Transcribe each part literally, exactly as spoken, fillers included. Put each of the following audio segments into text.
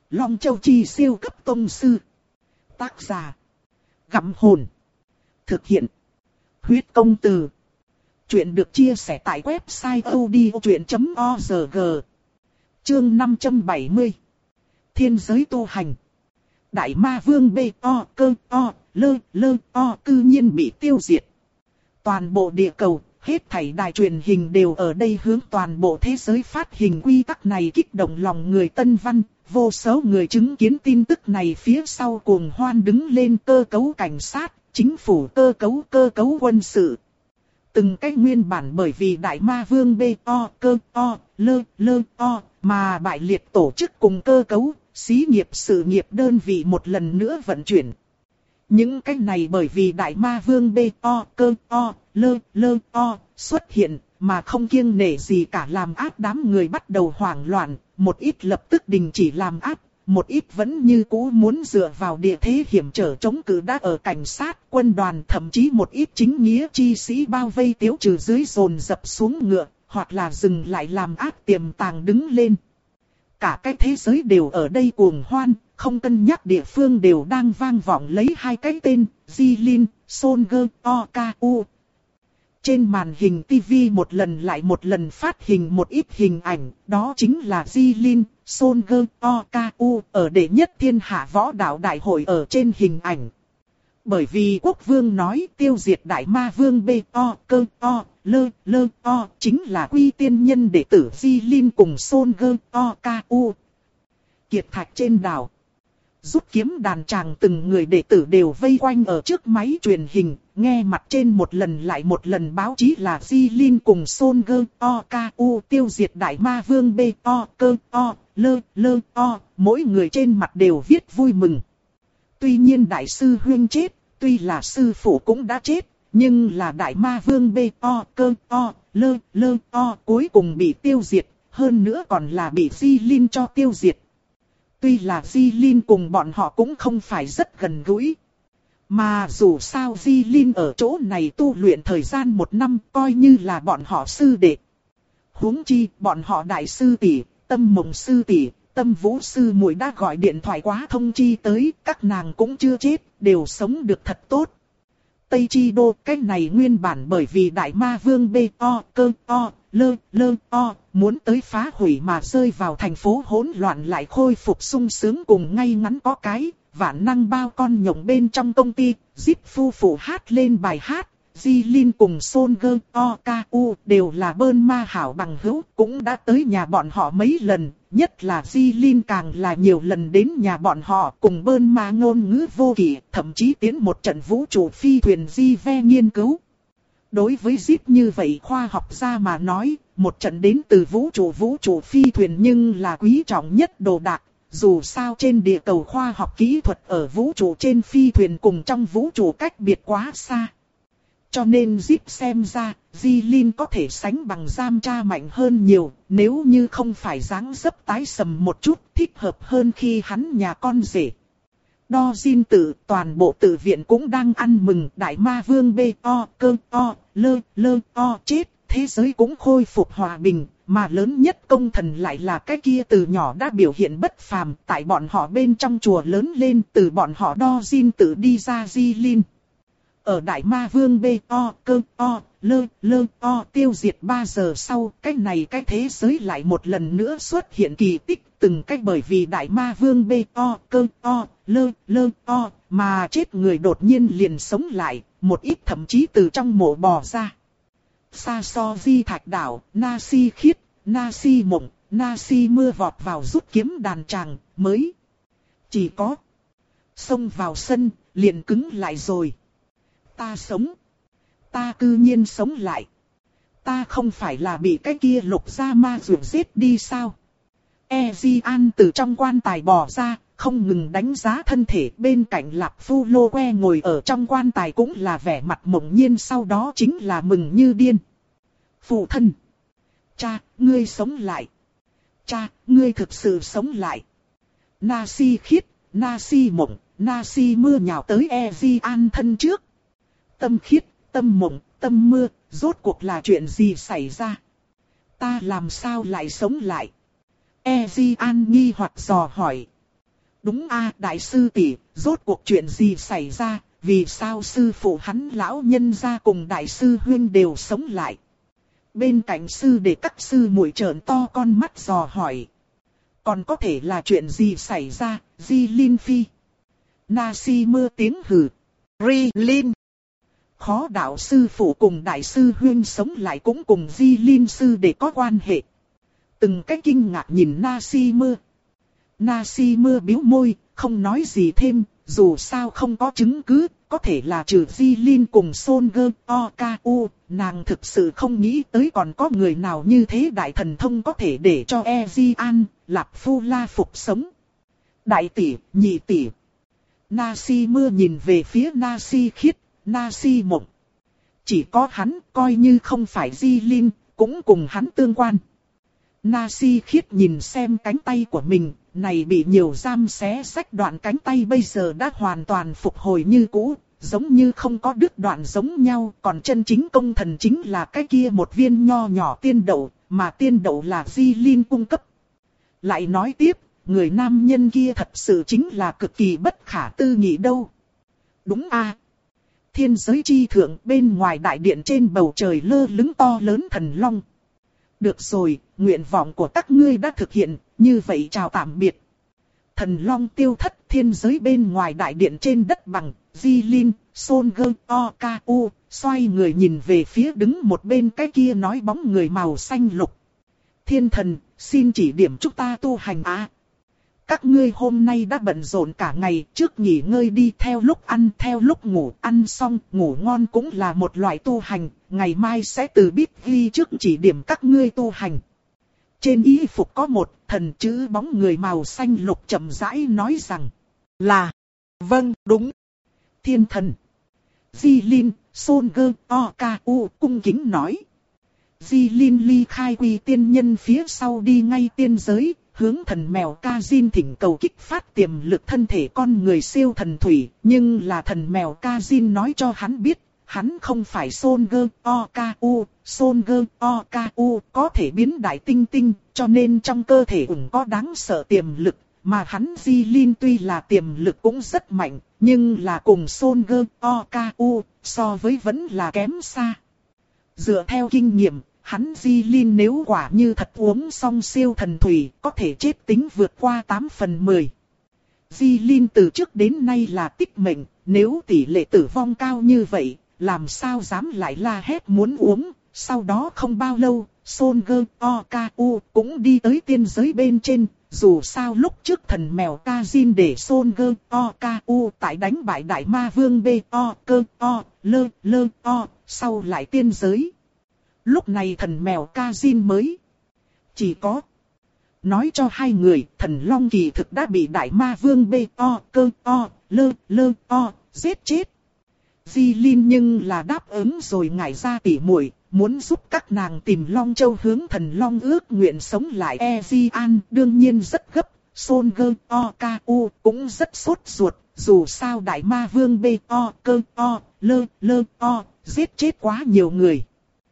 Long Châu Chi siêu cấp tông sư. Tác giả. Gặm hồn. Thực hiện. Huyết công từ. Chuyện được chia sẻ tại website audiochuyện chấm org. Chương năm trăm bảy mươi. Thiên giới tu hành. Đại ma vương bê o cơ o lơ lơ o cư nhiên bị tiêu diệt. Toàn bộ địa cầu, hết thảy đài truyền hình đều ở đây hướng toàn bộ thế giới phát hình quy tắc này, kích động lòng người Tân Văn. Vô số người chứng kiến tin tức này phía sau cuồng hoan đứng lên, cơ cấu cảnh sát, chính phủ cơ cấu, cơ cấu quân sự. Từng cách nguyên bản bởi vì đại ma vương bê o cơ o lơ lơ o mà bại liệt tổ chức cùng cơ cấu, xí nghiệp sự nghiệp đơn vị một lần nữa vận chuyển. Những cách này bởi vì đại ma vương bê o cơ o lơ lơ o xuất hiện mà không kiêng nể gì cả, làm áp đám người bắt đầu hoảng loạn, một ít lập tức đình chỉ làm áp, một ít vẫn như cũ muốn dựa vào địa thế hiểm trở chống cự đã ở cảnh sát, quân đoàn, thậm chí một ít chính nghĩa chi sĩ bao vây tiếu trừ dưới dồn dập xuống ngựa, hoặc là dừng lại làm áp tiềm tàng đứng lên. Cả cái thế giới đều ở đây cuồng hoan, không cân nhắc địa phương đều đang vang vọng lấy hai cái tên, Jilin, Soldier, o ca u. Trên màn hình tivi một lần lại một lần phát hình một ít hình ảnh, đó chính là Jilin, Soldier, o ca u ở đệ nhất thiên hạ võ đạo đại hội ở trên hình ảnh. Bởi vì quốc vương nói tiêu diệt đại ma vương bê o cơ o lơ lơ o chính là quy tiên nhân đệ tử Jilin cùng Soldier, o ca u. Kiệt thạch trên đảo. Rút kiếm đàn tràng từng người đệ tử đều vây quanh ở trước máy truyền hình, nghe mặt trên một lần lại một lần báo chí là Jilin cùng Soldier, o ca u tiêu diệt đại ma vương bê o cơ o lơ lơ o, mỗi người trên mặt đều viết vui mừng. Tuy nhiên đại sư huynh chết, tuy là sư phụ cũng đã chết, nhưng là đại ma vương bê o cơ o lơ lơ o cuối cùng bị tiêu diệt, hơn nữa còn là bị Jilin cho tiêu diệt. Tuy là Jilin cùng bọn họ cũng không phải rất gần gũi. Mà dù sao Jilin ở chỗ này tu luyện thời gian một năm, coi như là bọn họ sư đệ. Huống chi bọn họ đại sư tỷ, Tâm Mộng sư tỷ, Tâm Vũ sư muội đã gọi điện thoại quá thông chi tới, các nàng cũng chưa chết, đều sống được thật tốt. Tây Chi Đô, cái này nguyên bản bởi vì đại ma vương bê o cơ o lơ lơ o muốn tới phá hủy mà rơi vào thành phố hỗn loạn lại khôi phục sung sướng cùng ngay ngắn có cái vạn năng bao con nhộng bên trong công ty. Zip phu phụ hát lên bài hát, Jilin cùng Soldier, o ca u đều là bơn ma hảo bằng hữu, cũng đã tới nhà bọn họ mấy lần, nhất là Jilin càng là nhiều lần đến nhà bọn họ cùng bơn ma ngôn ngữ vô kỷ, thậm chí tiến một trận vũ trụ phi thuyền di ve nghiên cứu. Đối với Zip như vậy khoa học gia mà nói, một trận đến từ vũ trụ vũ trụ phi thuyền nhưng là quý trọng nhất đồ đạc. Dù sao trên địa cầu khoa học kỹ thuật ở vũ trụ trên phi thuyền cùng trong vũ trụ cách biệt quá xa. Cho nên Zip xem ra, Jilin có thể sánh bằng giam cha mạnh hơn nhiều, nếu như không phải dáng dấp tái sầm một chút, thích hợp hơn khi hắn nhà con rể. Đo Jin tự, toàn bộ tự viện cũng đang ăn mừng đại ma vương bê o cơ o lơ lơ o chết, thế giới cũng khôi phục hòa bình. Mà lớn nhất công thần lại là cái kia từ nhỏ đã biểu hiện bất phàm, tại bọn họ bên trong chùa lớn lên, từ bọn họ Đo Jin tự đi ra Jilin. Ở đại ma vương bê o cơ o lơ lơ o tiêu diệt ba giờ sau, cái này cái thế giới lại một lần nữa xuất hiện kỳ tích, từng cách bởi vì đại ma vương bê o cơ o lơ lơ o mà chết người đột nhiên liền sống lại, một ít thậm chí từ trong mộ bò ra. Sa so di thạch đảo, na si khiết, na si mộng, na si mưa vọt vào rút kiếm đàn tràng, mới chỉ có xông vào sân, liền cứng lại rồi. Ta sống, ta cư nhiên sống lại. Ta không phải là bị cái kia lục gia ma rượu giết đi sao? Ezian từ trong quan tài bò ra, không ngừng đánh giá thân thể, bên cạnh Lạp Phu Lô Que ngồi ở trong quan tài cũng là vẻ mặt mộng nhiên, sau đó chính là mừng như điên. Phụ thân! Cha, ngươi sống lại! Cha, ngươi thực sự sống lại! Na si khiết, na si mộng, na si mưa nhào tới Ezian thân trước. Tâm khiết, tâm mộng, tâm mưa, rốt cuộc là chuyện gì xảy ra? Ta làm sao lại sống lại? Ezian nghi hoặc dò hỏi. Đúng a, đại sư tỷ, rốt cuộc chuyện gì xảy ra, vì sao sư phụ hắn lão nhân gia cùng đại sư huynh đều sống lại? Bên cạnh sư để các sư muội trợn to con mắt dò hỏi. Còn có thể là chuyện gì xảy ra, Di Linh Phi? Nasi mưa tiếng hừ. Ri Linh. Khó đạo sư phụ cùng đại sư huynh sống lại cũng cùng Di Linh sư để có quan hệ. Từng cái kinh ngạc nhìn Nasi mưa. Nasi mưa bĩu môi, không nói gì thêm, dù sao không có chứng cứ, có thể là trừ Di Linh cùng Son Gơ O K U, nàng thực sự không nghĩ tới còn có người nào như thế đại thần thông có thể để cho E Di An, Lạp Phu La phục sống. Đại tỷ, nhị tỷ. Nasi mưa nhìn về phía Nasi khiết, Nasi mộng. Chỉ có hắn, coi như không phải Di Linh, cũng cùng hắn tương quan. Nasi khiết nhìn xem cánh tay của mình, này bị nhiều giam xé xách đoạn cánh tay bây giờ đã hoàn toàn phục hồi như cũ, giống như không có đứt đoạn giống nhau, còn chân chính công thần chính là cái kia một viên nho nhỏ tiên đậu, mà tiên đậu là Di Linh cung cấp. Lại nói tiếp, người nam nhân kia thật sự chính là cực kỳ bất khả tư nghị đâu. Đúng a. Thiên giới chi thượng bên ngoài đại điện trên bầu trời lơ lửng to lớn thần long. Được rồi, nguyện vọng của các ngươi đã thực hiện, như vậy chào tạm biệt. Thần long tiêu thất thiên giới bên ngoài đại điện trên đất bằng, Di Linh, Son Gơ O K U, xoay người nhìn về phía đứng một bên cái kia nói bóng người màu xanh lục. Thiên thần, xin chỉ điểm chúng ta tu hành á. Các ngươi hôm nay đã bận rộn cả ngày, trước nghỉ ngơi đi, theo lúc ăn theo lúc ngủ, ăn xong ngủ ngon cũng là một loại tu hành, ngày mai sẽ từ biết ghi trước chỉ điểm các ngươi tu hành. Trên y phục có một thần chữ bóng người màu xanh lục chậm rãi nói rằng là vâng đúng. Thiên thần Di Linh, Son Gơ O K U cung kính nói. Di Linh ly khai quy tiên nhân phía sau đi ngay tiên giới, hướng thần mèo Kazin thỉnh cầu kích phát tiềm lực thân thể con người siêu thần thủy, nhưng là thần mèo Kazin nói cho hắn biết, hắn không phải Son Gơ O K U, Son Gơ O K U có thể biến đại tinh tinh, cho nên trong cơ thể ủng có đáng sợ tiềm lực, mà hắn Di Linh tuy là tiềm lực cũng rất mạnh, nhưng là cùng Son Gơ O K U so với vẫn là kém xa. Dựa theo kinh nghiệm, hắn Di Linh nếu quả như thật uống xong siêu thần thủy, có thể chết tính vượt qua tám phần mười. Di Linh từ trước đến nay là tích mệnh, nếu tỷ lệ tử vong cao như vậy, làm sao dám lại la hét muốn uống. Sau đó không bao lâu, Son Gơ O K U cũng đi tới tiên giới bên trên. Dù sao lúc trước thần mèo Kazin để Son Gơ O K U tại đánh bại đại ma vương B O cơ O lơ lơ O, sau lại tiên giới. Lúc này thần mèo Kazin mới chỉ có nói cho hai người, thần long kỳ thực đã bị đại ma vương B O cơ O lơ lơ O giết chết. Di Linh nhưng là đáp ứng rồi ngải ra tỉ muội, muốn giúp các nàng tìm Long Châu hướng thần long ước nguyện sống lại. E Di An đương nhiên rất gấp, Son Gơ O K U cũng rất sốt ruột, dù sao đại ma vương B O cơ O lơ lơ O giết chết quá nhiều người.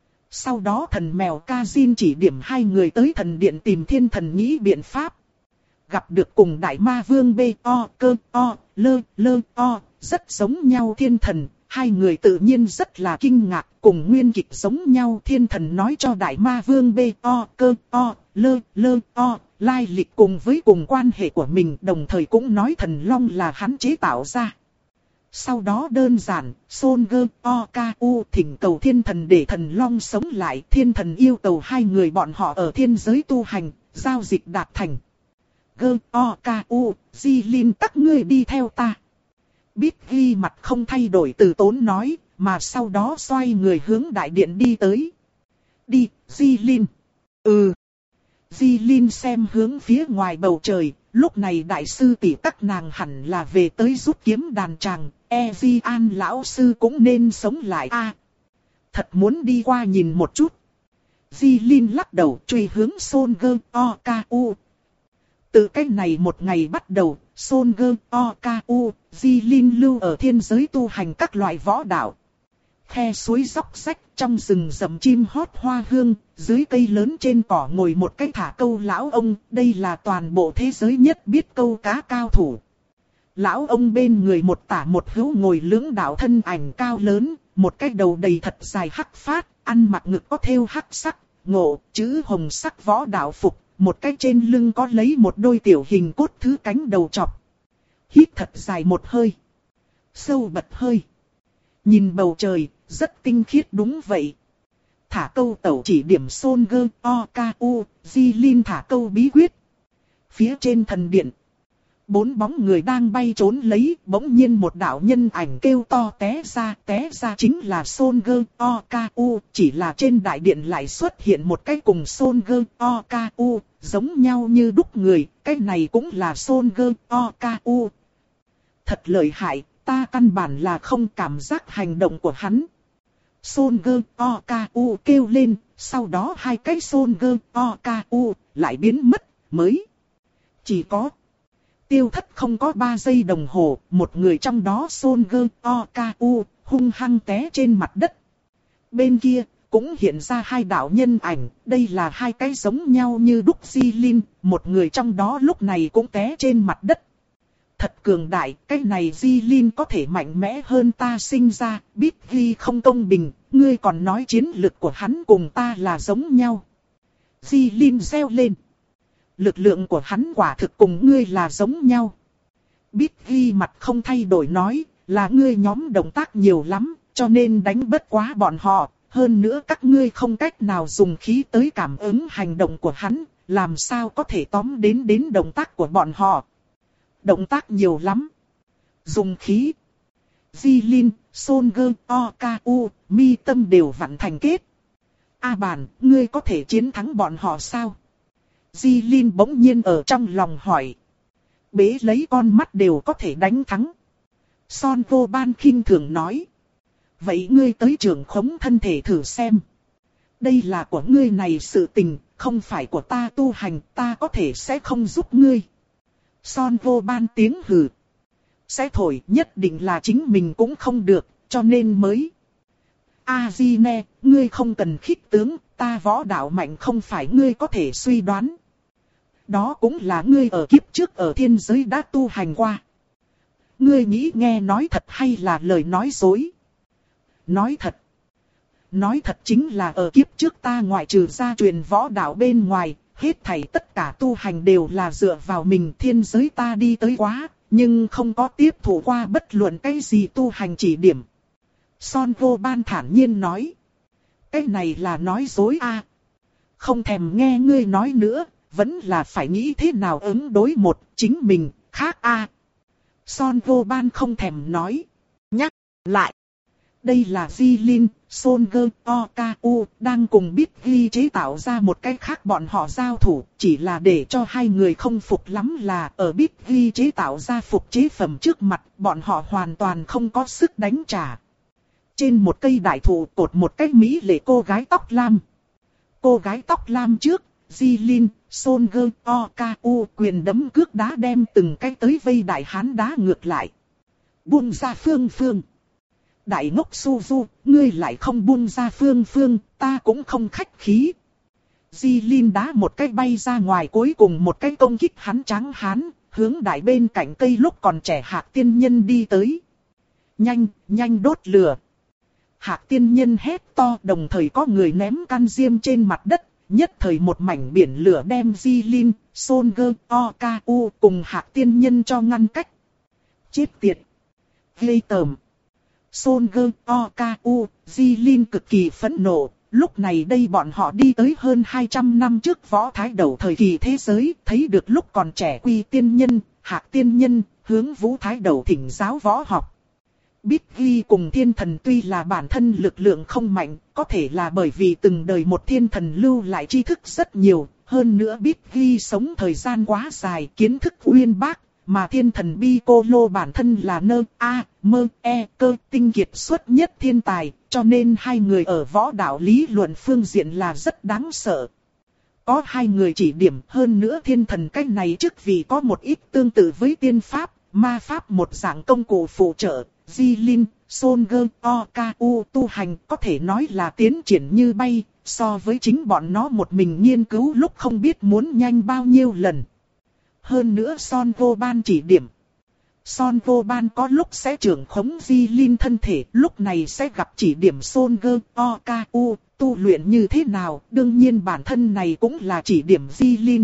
Sau đó thần mèo Kazin chỉ điểm hai người tới thần điện tìm thiên thần nghĩ biện pháp. Gặp được cùng đại ma vương B O cơ O lơ lơ O rất giống nhau thiên thần, hai người tự nhiên rất là kinh ngạc, cùng nguyên kịch giống nhau. Thiên thần nói cho đại ma vương B O cơ O lơ lơ O lai lịch cùng với cùng quan hệ của mình, đồng thời cũng nói thần long là hắn chế tạo ra. Sau đó đơn giản, Son Gơ O K U thỉnh cầu thiên thần để thần long sống lại. Thiên thần yêu cầu hai người bọn họ ở thiên giới tu hành, giao dịch đạt thành. Gơ O K U, Di Linh các ngươi đi theo ta. Biết ghi mặt không thay đổi từ tốn nói, mà sau đó xoay người hướng đại điện đi tới. Đi, Di Linh. Ừ. Di Linh xem hướng phía ngoài bầu trời, lúc này đại sư tỷ các nàng hẳn là về tới rút kiếm đàn tràng, E Di An lão sư cũng nên sống lại a. À, thật muốn đi qua nhìn một chút. Di Linh lắc đầu truy hướng Son Gơ O K U. Từ cách này một ngày bắt đầu, Son Gơ O K U, Di Linh lưu ở thiên giới tu hành các loại võ đạo. khe suối róc rách, trong rừng rậm chim hót hoa hương, dưới cây lớn trên cỏ ngồi một cái thả câu lão ông, đây là toàn bộ thế giới nhất biết câu cá cao thủ. Lão ông bên người một tả một hữu ngồi lưỡng đạo thân ảnh cao lớn, một cái đầu đầy thật dài hắc phát, ăn mặc ngực có thêu hắc sắc, ngộ, chữ hồng sắc võ đạo phục, một cái trên lưng có lấy một đôi tiểu hình cốt thứ cánh đầu chọc. Hít thật dài một hơi. Sâu bật hơi. Nhìn bầu trời, rất tinh khiết đúng vậy. Thả câu tẩu chỉ điểm Son Gơ, O K U, Di Linh thả câu bí quyết. Phía trên thần điện. Bốn bóng người đang bay trốn lấy, bỗng nhiên một đạo nhân ảnh kêu to té ra, té ra chính là Son Gơ, O K U, chỉ là trên đại điện lại xuất hiện một cái cùng Son Gơ, O K U, giống nhau như đúc người, cái này cũng là Son Gơ, O K U. Thật lợi hại, ta căn bản là không cảm giác hành động của hắn. Son Gơ, O K U kêu lên, sau đó hai cái Son Gơ, O K U lại biến mất, mới. Chỉ có tiêu thất không có ba giây đồng hồ, một người trong đó Son Gơ, O K U hung hăng té trên mặt đất. Bên kia cũng hiện ra hai đạo nhân ảnh, đây là hai cái giống nhau như đúc Di Linh, một người trong đó lúc này cũng té trên mặt đất. Thật cường đại, cái này Di Linh có thể mạnh mẽ hơn ta sinh ra, biết ghi không công bình, ngươi còn nói chiến lực của hắn cùng ta là giống nhau. Di Linh reo lên. Lực lượng của hắn quả thực cùng ngươi là giống nhau. Biết ghi mặt không thay đổi nói, là ngươi nhóm động tác nhiều lắm, cho nên đánh bất quá bọn họ. Hơn nữa các ngươi không cách nào dùng khí tới cảm ứng hành động của hắn, làm sao có thể tóm đến đến động tác của bọn họ. Động tác nhiều lắm. Dùng khí. Di Linh, Son Gơ, O K U, mi tâm đều vặn thành kết. A Bản, ngươi có thể chiến thắng bọn họ sao? Di Linh bỗng nhiên ở trong lòng hỏi. Bế lấy con mắt đều có thể đánh thắng. Son Vô Ban khinh thường nói. Vậy ngươi tới trường khống thân thể thử xem. Đây là của ngươi này sự tình, không phải của ta tu hành, ta có thể sẽ không giúp ngươi. Son Vô Ban tiếng hừ. Sẽ thổi nhất định là chính mình cũng không được, cho nên mới. A-di-ne, ngươi không cần khích tướng, ta võ đạo mạnh không phải ngươi có thể suy đoán. Đó cũng là ngươi ở kiếp trước ở thiên giới đã tu hành qua. Ngươi nghĩ nghe nói thật hay là lời nói dối? Nói thật. Nói thật chính là ở kiếp trước ta ngoại trừ gia truyền võ đạo bên ngoài, hết thảy tất cả tu hành đều là dựa vào mình, thiên giới ta đi tới quá, nhưng không có tiếp thụ qua bất luận cái gì tu hành chỉ điểm. Son Vô Ban thản nhiên nói. Cái này là nói dối a. Không thèm nghe ngươi nói nữa, vẫn là phải nghĩ thế nào ứng đối một chính mình, khác a. Son Vô Ban không thèm nói. Nhắc lại. Đây là Di Linh, Son Gơ, O K U đang cùng biết ghi chế tạo ra một cái khác bọn họ giao thủ, chỉ là để cho hai người không phục lắm là ở biết ghi chế tạo ra phục chế phẩm trước mặt, bọn họ hoàn toàn không có sức đánh trả. Trên một cây đại thụ cột một cái mỹ lệ cô gái tóc lam. Cô gái tóc lam trước, Di Linh, Son Gơ, O K U quyền đấm cước đá đem từng cái tới vây đại hán đá ngược lại. Buông ra Phương Phương. Đại ngốc Suzu, ngươi lại không buông ra Phương Phương, ta cũng không khách khí. Di Linh đá một cái bay ra ngoài, cuối cùng một cái công kích hắn trắng hán, hướng đại bên cạnh cây lúc còn trẻ Hạc Tiên Nhân đi tới. Nhanh, nhanh đốt lửa. Hạc Tiên Nhân hét to, đồng thời có người ném căn diêm trên mặt đất, nhất thời một mảnh biển lửa đem Di Linh, Son Gơ, O K U cùng Hạc Tiên Nhân cho ngăn cách. Chết tiệt. Ghê tởm. Son Gơ, O K U, Di Linh cực kỳ phẫn nộ, lúc này đây bọn họ đi tới hơn hai trăm năm trước võ thái đầu thời kỳ thế giới, thấy được lúc còn trẻ Quy Tiên Nhân, Hạc Tiên Nhân, hướng Vũ Thái đầu thỉnh giáo võ học. Biết ghi cùng thiên thần tuy là bản thân lực lượng không mạnh, có thể là bởi vì từng đời một thiên thần lưu lại tri thức rất nhiều, hơn nữa biết ghi sống thời gian quá dài, kiến thức uyên bác. Mà thiên thần Piccolo bản thân là nơ, a, mơ, e, cơ tinh kiệt xuất nhất thiên tài, cho nên hai người ở võ đạo lý luận phương diện là rất đáng sợ. Có hai người chỉ điểm, hơn nữa thiên thần cách này trước vì có một ít tương tự với tiên pháp, ma pháp một dạng công cụ phụ trợ, Di Linh, Son Ge Oku tu hành có thể nói là tiến triển như bay, so với chính bọn nó một mình nghiên cứu lúc không biết muốn nhanh bao nhiêu lần. Hơn nữa Son Vô Ban chỉ điểm. Son Vô Ban có lúc sẽ trưởng khống Di Linh thân thể, lúc này sẽ gặp chỉ điểm Son Ge Oku tu luyện như thế nào, đương nhiên bản thân này cũng là chỉ điểm Di Linh.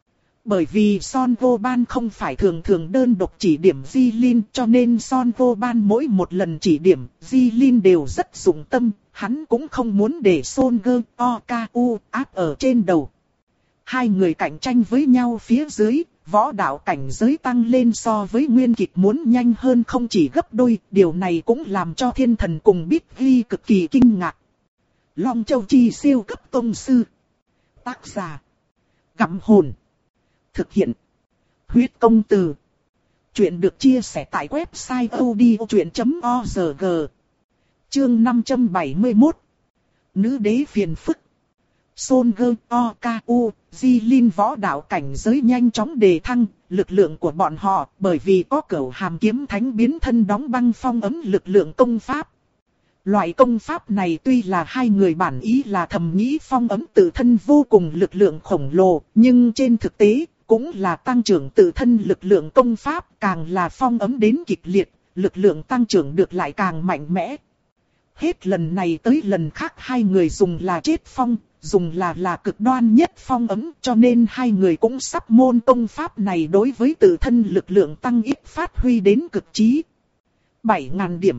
Bởi vì Son Vô Ban không phải thường thường đơn độc chỉ điểm Di Linh, cho nên Son Vô Ban mỗi một lần chỉ điểm, Di Linh đều rất dụng tâm, hắn cũng không muốn để Son Ge Oku áp ở trên đầu. Hai người cạnh tranh với nhau phía dưới, võ đạo cảnh giới tăng lên so với nguyên kịch muốn nhanh hơn không chỉ gấp đôi, điều này cũng làm cho thiên thần cùng Bích Ghi cực kỳ kinh ngạc. Long Châu Chi siêu cấp tông sư. Tác giả: Gặm Hồn. Thực hiện: Huyết Công Từ. Chuyện được chia sẻ tại website odchuyện chấm org. Chương năm trăm bảy mươi mốt. Nữ đế phiền phức. Son Ge Oku, Di Linh võ đạo cảnh giới nhanh chóng đề thăng, lực lượng của bọn họ bởi vì có cửu hàm kiếm thánh biến thân đóng băng phong ấm lực lượng công pháp. Loại công pháp này tuy là hai người bản ý là thầm nghĩ phong ấm tự thân vô cùng lực lượng khổng lồ, nhưng trên thực tế cũng là tăng trưởng tự thân lực lượng công pháp, càng là phong ấm đến kịch liệt, lực lượng tăng trưởng được lại càng mạnh mẽ. Hết lần này tới lần khác hai người dùng là chết phong, dùng là là cực đoan nhất phong ấm, cho nên hai người cũng sắp môn công pháp này đối với tự thân lực lượng tăng ít phát huy đến cực trí. bảy nghìn điểm,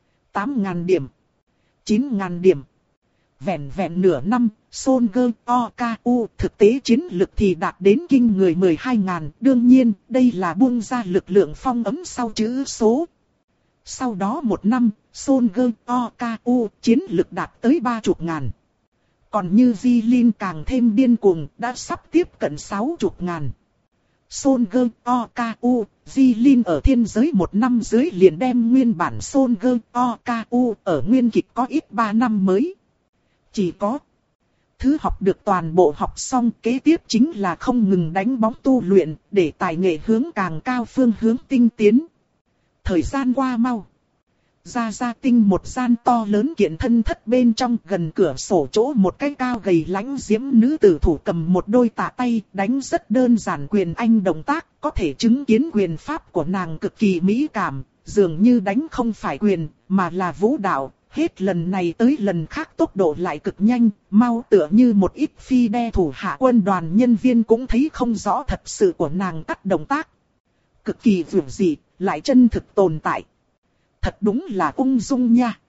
tám nghìn điểm, chín nghìn điểm. Vẹn vẹn nửa năm, Son Ge Oku thực tế chiến lực thì đạt đến kinh người mười hai nghìn, đương nhiên đây là buông ra lực lượng phong ấm sau chữ số. Sau đó một năm, Son Ge Oku chiến lực đạt tới ba mươi ngàn. Còn như Di Linh càng thêm điên cuồng, đã sắp tiếp cận sáu mươi ngàn. Son Ge Oku, Di Linh ở thiên giới một năm dưới liền đem nguyên bản Son Ge Oku ở nguyên kịch có ít ba năm mới. Chỉ có thứ học được toàn bộ học xong, kế tiếp chính là không ngừng đánh bóng tu luyện, để tài nghệ hướng càng cao phương hướng tinh tiến. Thời gian qua mau. Ra Gia Tinh một gian to lớn kiện thân thất bên trong, gần cửa sổ chỗ một cái cao gầy lãnh diễm nữ tử thủ cầm một đôi tạ tay, đánh rất đơn giản quyền anh động tác, có thể chứng kiến quyền pháp của nàng cực kỳ mỹ cảm, dường như đánh không phải quyền, mà là vũ đạo. Hết lần này tới lần khác tốc độ lại cực nhanh, mau tựa như một ít phi đe thủ hạ quân đoàn nhân viên cũng thấy không rõ thật sự của nàng cắt động tác. Cực kỳ vượt dị, lại chân thực tồn tại. Thật đúng là ung dung nha.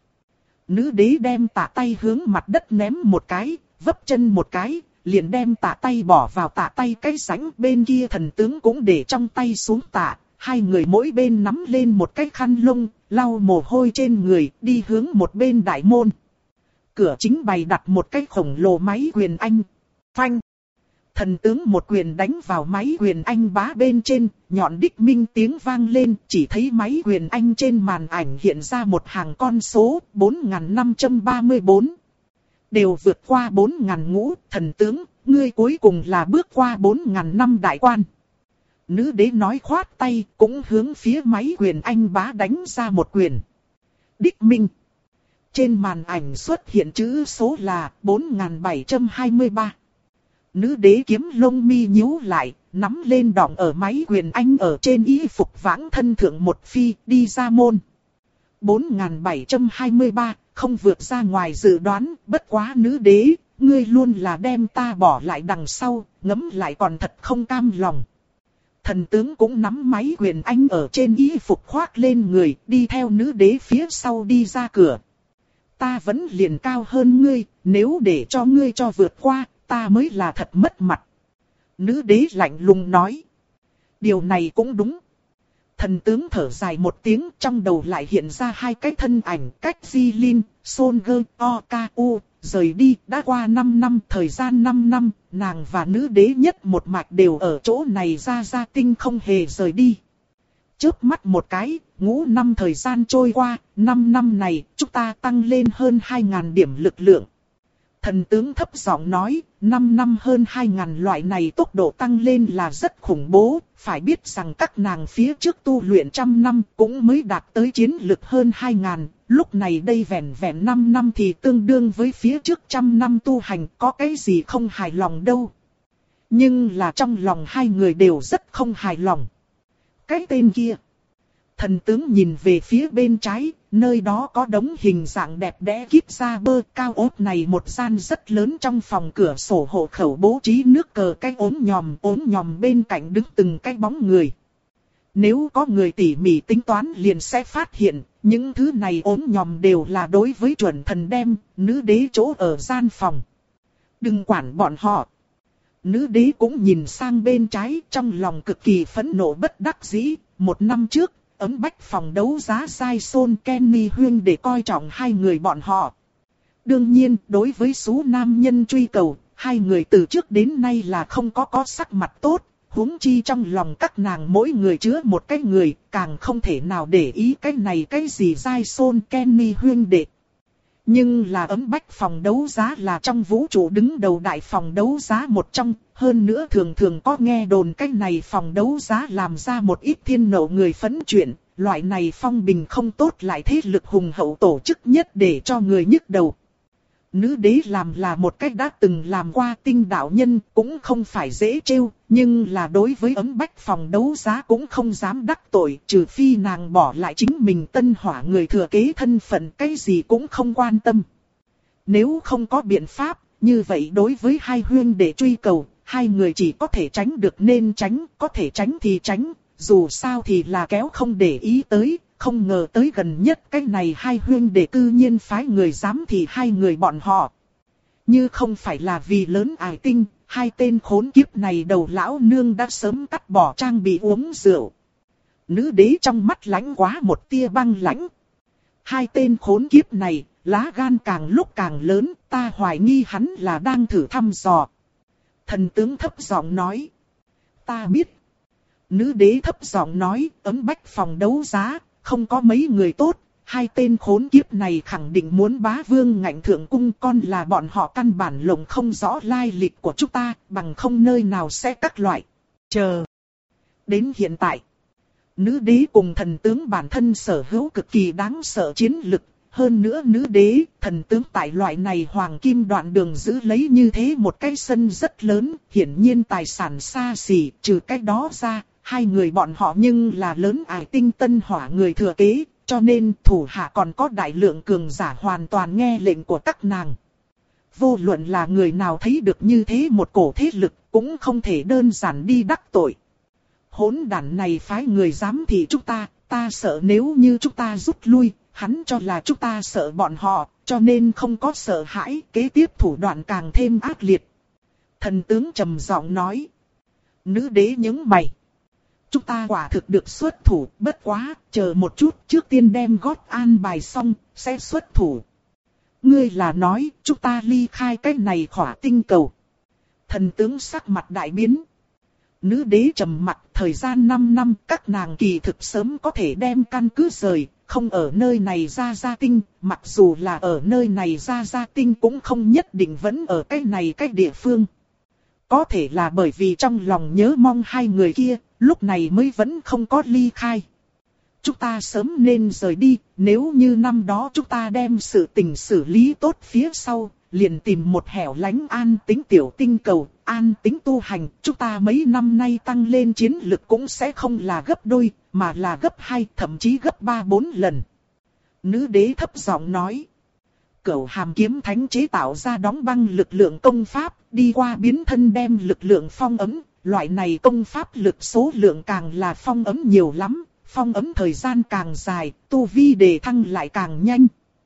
Nữ đế đem tạ tay hướng mặt đất ném một cái, vấp chân một cái, liền đem tạ tay bỏ vào tạ tay cái sánh, bên kia thần tướng cũng để trong tay xuống tạ. Hai người mỗi bên nắm lên một cái khăn lông, lau mồ hôi trên người, đi hướng một bên đại môn. Cửa chính bày đặt một cái khổng lồ máy quyền anh. Phanh! Thần tướng một quyền đánh vào máy quyền anh bá bên trên, nhọn đích minh tiếng vang lên, chỉ thấy máy quyền anh trên màn ảnh hiện ra một hàng con số, bốn nghìn năm trăm ba mươi bốn. Đều vượt qua bốn nghìn ngũ, thần tướng, ngươi cuối cùng là bước qua bốn nghìn năm đại quan. Nữ đế nói khoát tay, cũng hướng phía máy quyền anh bá đánh ra một quyền. Đích minh. Trên màn ảnh xuất hiện chữ số là bốn nghìn bảy trăm hai mươi ba. Nữ đế kiếm lông mi nhíu lại, nắm lên đọng ở máy quyền anh ở trên y phục vãng thân thượng một phi, đi ra môn. bốn nghìn bảy trăm hai mươi ba, không vượt ra ngoài dự đoán, bất quá nữ đế, ngươi luôn là đem ta bỏ lại đằng sau, ngấm lại còn thật không cam lòng. Thần tướng cũng nắm máy quyền anh ở trên y phục khoác lên người, đi theo nữ đế phía sau đi ra cửa. Ta vẫn liền cao hơn ngươi, nếu để cho ngươi cho vượt qua, ta mới là thật mất mặt. Nữ đế lạnh lùng nói. Điều này cũng đúng. Thần tướng thở dài một tiếng, trong đầu lại hiện ra hai cái thân ảnh, cách Di Linh, Son Ge Oku, rời đi, đã qua năm năm, thời gian năm năm, nàng và nữ đế nhất một mạch đều ở chỗ này. Ra Gia Tinh không hề rời đi. Chớp mắt một cái, ngũ năm thời gian trôi qua, năm năm này, chúng ta tăng lên hơn hai nghìn điểm lực lượng. Thần tướng thấp giọng nói, năm năm hơn hai ngàn loại này tốc độ tăng lên là rất khủng bố, phải biết rằng các nàng phía trước tu luyện trăm năm cũng mới đạt tới chiến lực hơn hai ngàn, lúc này đây vẹn vẹn năm năm thì tương đương với phía trước trăm năm tu hành, có cái gì không hài lòng đâu. Nhưng là trong lòng hai người đều rất không hài lòng. Cái tên kia. Thần tướng nhìn về phía bên trái, nơi đó có đống hình dạng đẹp đẽ kíp ra bơ cao ốt này, một gian rất lớn trong phòng cửa sổ hộ khẩu bố trí nước cờ cái ốm nhòm, ốm nhòm bên cạnh đứng từng cái bóng người. Nếu có người tỉ mỉ tính toán liền sẽ phát hiện, những thứ này ốm nhòm đều là đối với chuẩn thần đem, nữ đế chỗ ở gian phòng. Đừng quản bọn họ. Nữ đế cũng nhìn sang bên trái, trong lòng cực kỳ phẫn nộ bất đắc dĩ. Một năm trước, ấm bách phòng đấu giá Sai Son Kenny Huyên để coi trọng hai người bọn họ. Đương nhiên, đối với số nam nhân truy cầu, hai người từ trước đến nay là không có có sắc mặt tốt. Huống chi trong lòng các nàng mỗi người chứa một cái người, càng không thể nào để ý cái này cái gì Sai Son Kenny Huyên đệ. Nhưng là ấm bách phòng đấu giá là trong vũ trụ đứng đầu đại phòng đấu giá một trong, hơn nữa thường thường có nghe đồn cái này phòng đấu giá làm ra một ít thiên nộ người phẫn chuyện, loại này phong bình không tốt lại thế lực hùng hậu tổ chức nhất để cho người nhức đầu. Nữ đế làm là một cách đã từng làm qua tinh đạo nhân cũng không phải dễ trêu, nhưng là đối với ấm bách phòng đấu giá cũng không dám đắc tội, trừ phi nàng bỏ lại chính mình tân hỏa người thừa kế thân phận, cái gì cũng không quan tâm. Nếu không có biện pháp, như vậy đối với hai huyên để truy cầu, hai người chỉ có thể tránh được nên tránh, có thể tránh thì tránh, dù sao thì là kéo không để ý tới. Không ngờ tới gần nhất cái này hai huyên để cư nhiên phái người dám thì hai người bọn họ. Như không phải là vì lớn ải tinh, hai tên khốn kiếp này đầu lão nương đã sớm cắt bỏ trang bị uống rượu. Nữ đế trong mắt lãnh quá một tia băng lãnh. Hai tên khốn kiếp này, lá gan càng lúc càng lớn, ta hoài nghi hắn là đang thử thăm dò. Thần tướng thấp giọng nói. Ta biết. Nữ đế thấp giọng nói, ấm bách phòng đấu giá. Không có mấy người tốt, hai tên khốn kiếp này khẳng định muốn bá vương ngạnh thượng cung, con là bọn họ căn bản lồng không rõ lai lịch của chúng ta, bằng không nơi nào sẽ các loại. Chờ. Đến hiện tại, nữ đế cùng thần tướng bản thân sở hữu cực kỳ đáng sợ chiến lực, hơn nữa nữ đế, thần tướng tại loại này hoàng kim đoạn đường giữ lấy như thế một cái sân rất lớn, hiển nhiên tài sản xa xỉ, trừ cái đó ra. Hai người bọn họ nhưng là lớn ải tinh tân hỏa người thừa kế, cho nên thủ hạ còn có đại lượng cường giả hoàn toàn nghe lệnh của các nàng. Vô luận là người nào thấy được như thế một cổ thế lực, cũng không thể đơn giản đi đắc tội. Hỗn đản này phái người dám thì chúng ta, ta sợ nếu như chúng ta rút lui, hắn cho là chúng ta sợ bọn họ, cho nên không có sợ hãi, kế tiếp thủ đoạn càng thêm ác liệt. Thần tướng trầm giọng nói. Nữ đế nhướng mày. Chúng ta quả thực được xuất thủ, bất quá, chờ một chút, trước tiên đem gót an bài xong, sẽ xuất thủ. Ngươi là nói, chúng ta ly khai cái này khỏa tinh cầu. Thần tướng sắc mặt đại biến. Nữ đế trầm mặt, thời gian năm năm, các nàng kỳ thực sớm có thể đem căn cứ rời, không ở nơi này ra gia tinh, mặc dù là ở nơi này ra gia tinh cũng không nhất định vẫn ở cái này cái địa phương. Có thể là bởi vì trong lòng nhớ mong hai người kia, lúc này mới vẫn không có ly khai. Chúng ta sớm nên rời đi, nếu như năm đó chúng ta đem sự tình xử lý tốt phía sau, liền tìm một hẻo lánh an tính tiểu tinh cầu, an tính tu hành, chúng ta mấy năm nay tăng lên chiến lực cũng sẽ không là gấp đôi, mà là gấp hai, thậm chí gấp ba bốn lần. Nữ đế thấp giọng nói. Cửu hàm kiếm thánh chế tạo ra đóng băng lực lượng công pháp, đi qua biến thân đem lực lượng phong ấm, loại này công pháp lực số lượng càng là phong ấm nhiều lắm, phong ấm thời gian càng dài, tu vi đề thăng lại càng nhanh.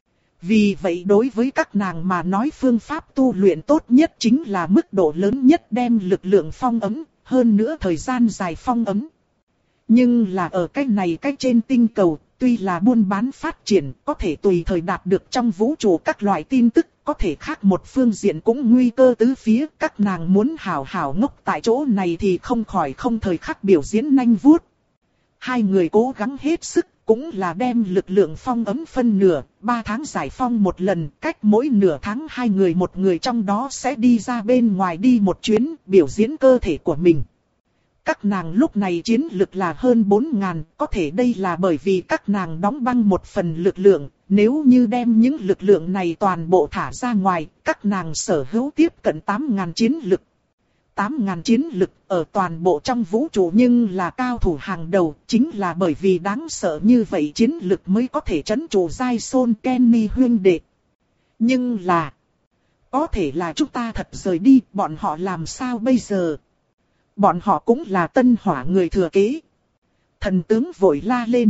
Vì vậy đối với các nàng mà nói phương pháp tu luyện tốt nhất chính là mức độ lớn nhất đem lực lượng phong ấm, hơn nữa thời gian dài phong ấm. Nhưng là ở cái này cái trên tinh cầu, tuy là buôn bán phát triển, có thể tùy thời đạt được trong vũ trụ các loại tin tức, có thể khác một phương diện cũng nguy cơ tứ phía, các nàng muốn hào hào ngốc tại chỗ này thì không khỏi không thời khắc biểu diễn nanh vuốt. hai người cố gắng hết sức, cũng là đem lực lượng phong ấm phân nửa, ba tháng giải phong một lần, cách mỗi nửa tháng hai người một người trong đó sẽ đi ra bên ngoài đi một chuyến, biểu diễn cơ thể của mình. Các nàng lúc này chiến lực là hơn bốn ngàn, có thể đây là bởi vì các nàng đóng băng một phần lực lượng, nếu như đem những lực lượng này toàn bộ thả ra ngoài, các nàng sở hữu tiếp cận tám ngàn chiến lực. tám ngàn chiến lực ở toàn bộ trong vũ trụ nhưng là cao thủ hàng đầu, chính là bởi vì đáng sợ như vậy chiến lực mới có thể trấn trụ Giai Sôn Kenny huyên đệ. Nhưng là, có thể là chúng ta thật rời đi, bọn họ làm sao bây giờ? Bọn họ cũng là tân hỏa người thừa kế. Thần tướng vội la lên.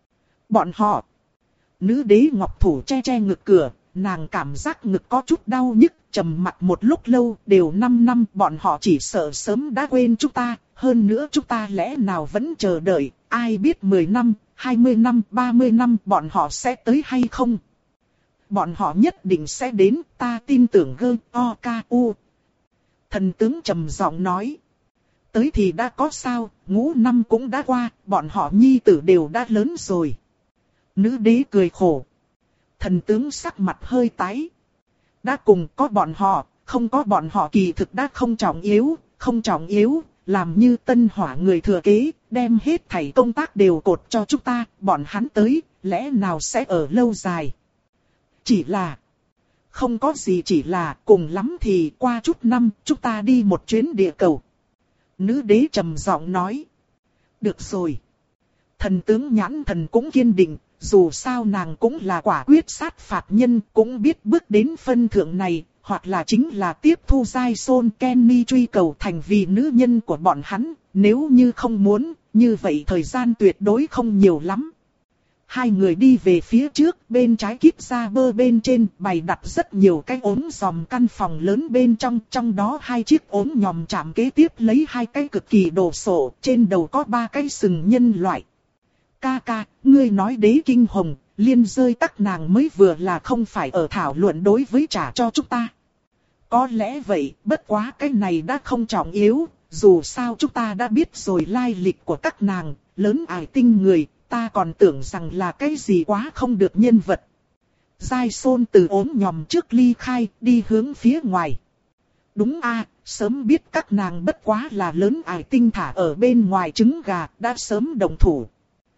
Bọn họ. Nữ đế ngọc thủ che che ngực cửa, nàng cảm giác ngực có chút đau nhức, trầm mặc một lúc lâu, đều năm năm, bọn họ chỉ sợ sớm đã quên chúng ta, hơn nữa chúng ta lẽ nào vẫn chờ đợi, ai biết mười năm, hai mươi năm, ba mươi năm bọn họ sẽ tới hay không? Bọn họ nhất định sẽ đến, ta tin tưởng gơ, o, ca, u. Thần tướng trầm giọng nói. Tới thì đã có sao, ngũ năm cũng đã qua, bọn họ nhi tử đều đã lớn rồi. Nữ đế cười khổ. Thần tướng sắc mặt hơi tái. Đã cùng có bọn họ, không có bọn họ kỳ thực đã không trọng yếu, không trọng yếu, làm như tân hỏa người thừa kế, đem hết thảy công tác đều cột cho chúng ta, bọn hắn tới, lẽ nào sẽ ở lâu dài. Chỉ là, không có gì chỉ là, cùng lắm thì qua chút năm, chúng ta đi một chuyến địa cầu. Nữ đế trầm giọng nói. Được rồi. Thần tướng nhãn thần cũng kiên định, dù sao nàng cũng là quả quyết sát phạt nhân, cũng biết bước đến phân thượng này, hoặc là chính là tiếp thu Giai Sôn Kenny truy cầu thành vì nữ nhân của bọn hắn, nếu như không muốn, như vậy thời gian tuyệt đối không nhiều lắm. Hai người đi về phía trước, bên trái kíp ra bơ bên trên bày đặt rất nhiều cái ốm giòm căn phòng lớn bên trong, trong đó hai chiếc ốm nhòm chạm kế tiếp lấy hai cái cực kỳ đồ sộ, trên đầu có ba cái sừng nhân loại. Ca ca, ngươi nói đế kinh hồng, liên rơi các nàng mới vừa là không phải ở thảo luận đối với trả cho chúng ta. Có lẽ vậy, bất quá cái này đã không trọng yếu, dù sao chúng ta đã biết rồi lai lịch của các nàng, lớn ải tinh người. Ta còn tưởng rằng là cái gì quá không được nhân vật. Giai Sôn từ ốm nhòm trước ly khai, đi hướng phía ngoài. Đúng a, sớm biết các nàng bất quá là lớn ải tinh thả ở bên ngoài trứng gà, đã sớm động thủ.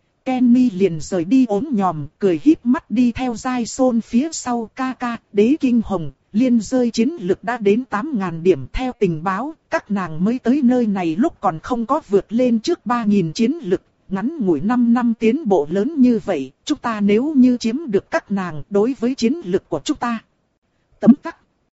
Kenny liền rời đi ốm nhòm, cười híp mắt đi theo Giai Sôn phía sau. Ca ca, đế kinh hồng, liên rơi chiến lực đã đến tám ngàn điểm. Theo tình báo, các nàng mới tới nơi này lúc còn không có vượt lên trước ba nghìn chiến lực. Ngắn ngủi năm năm tiến bộ lớn như vậy, chúng ta nếu như chiếm được các nàng đối với chiến lực của chúng ta. Tấm tắc.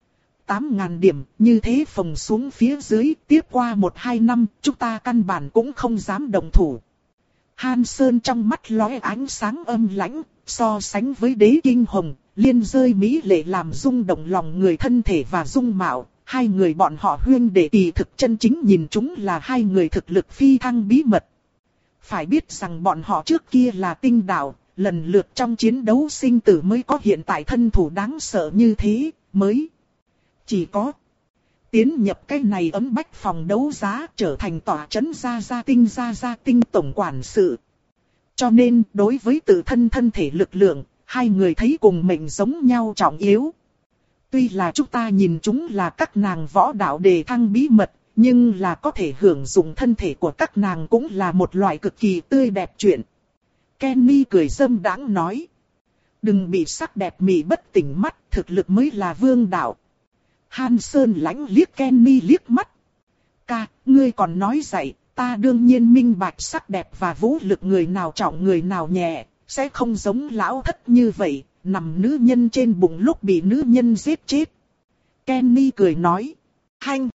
tám ngàn điểm, như thế phồng xuống phía dưới, tiếp qua một hai năm, chúng ta căn bản cũng không dám đồng thủ. Han Sơn trong mắt lóe ánh sáng âm lãnh, so sánh với đế kinh hồng, liên rơi mỹ lệ làm rung động lòng người thân thể và dung mạo. Hai người bọn họ huyên đệ kỳ thực chân chính nhìn chúng là hai người thực lực phi thăng bí mật. Phải biết rằng bọn họ trước kia là tinh đạo, lần lượt trong chiến đấu sinh tử mới có hiện tại thân thủ đáng sợ như thế, mới chỉ có tiến nhập cái này ấm bách phòng đấu giá trở thành tòa chấn gia gia tinh gia gia tinh tổng quản sự. Cho nên đối với tự thân thân thể lực lượng, hai người thấy cùng mệnh giống nhau trọng yếu. Tuy là chúng ta nhìn chúng là các nàng võ đạo đề thăng bí mật, nhưng là có thể hưởng dụng thân thể của các nàng cũng là một loại cực kỳ tươi đẹp chuyện. Kenny cười dâm đãng nói. Đừng bị sắc đẹp mị bất tỉnh mắt, thực lực mới là vương đạo. Han Sơn lãnh liếc Kenny liếc mắt. Ca, ngươi còn nói dạy, ta đương nhiên minh bạch sắc đẹp và vũ lực người nào trọng người nào nhẹ, sẽ không giống lão thất như vậy, nằm nữ nhân trên bụng lúc bị nữ nhân giết chết. Kenny cười nói. Hanh.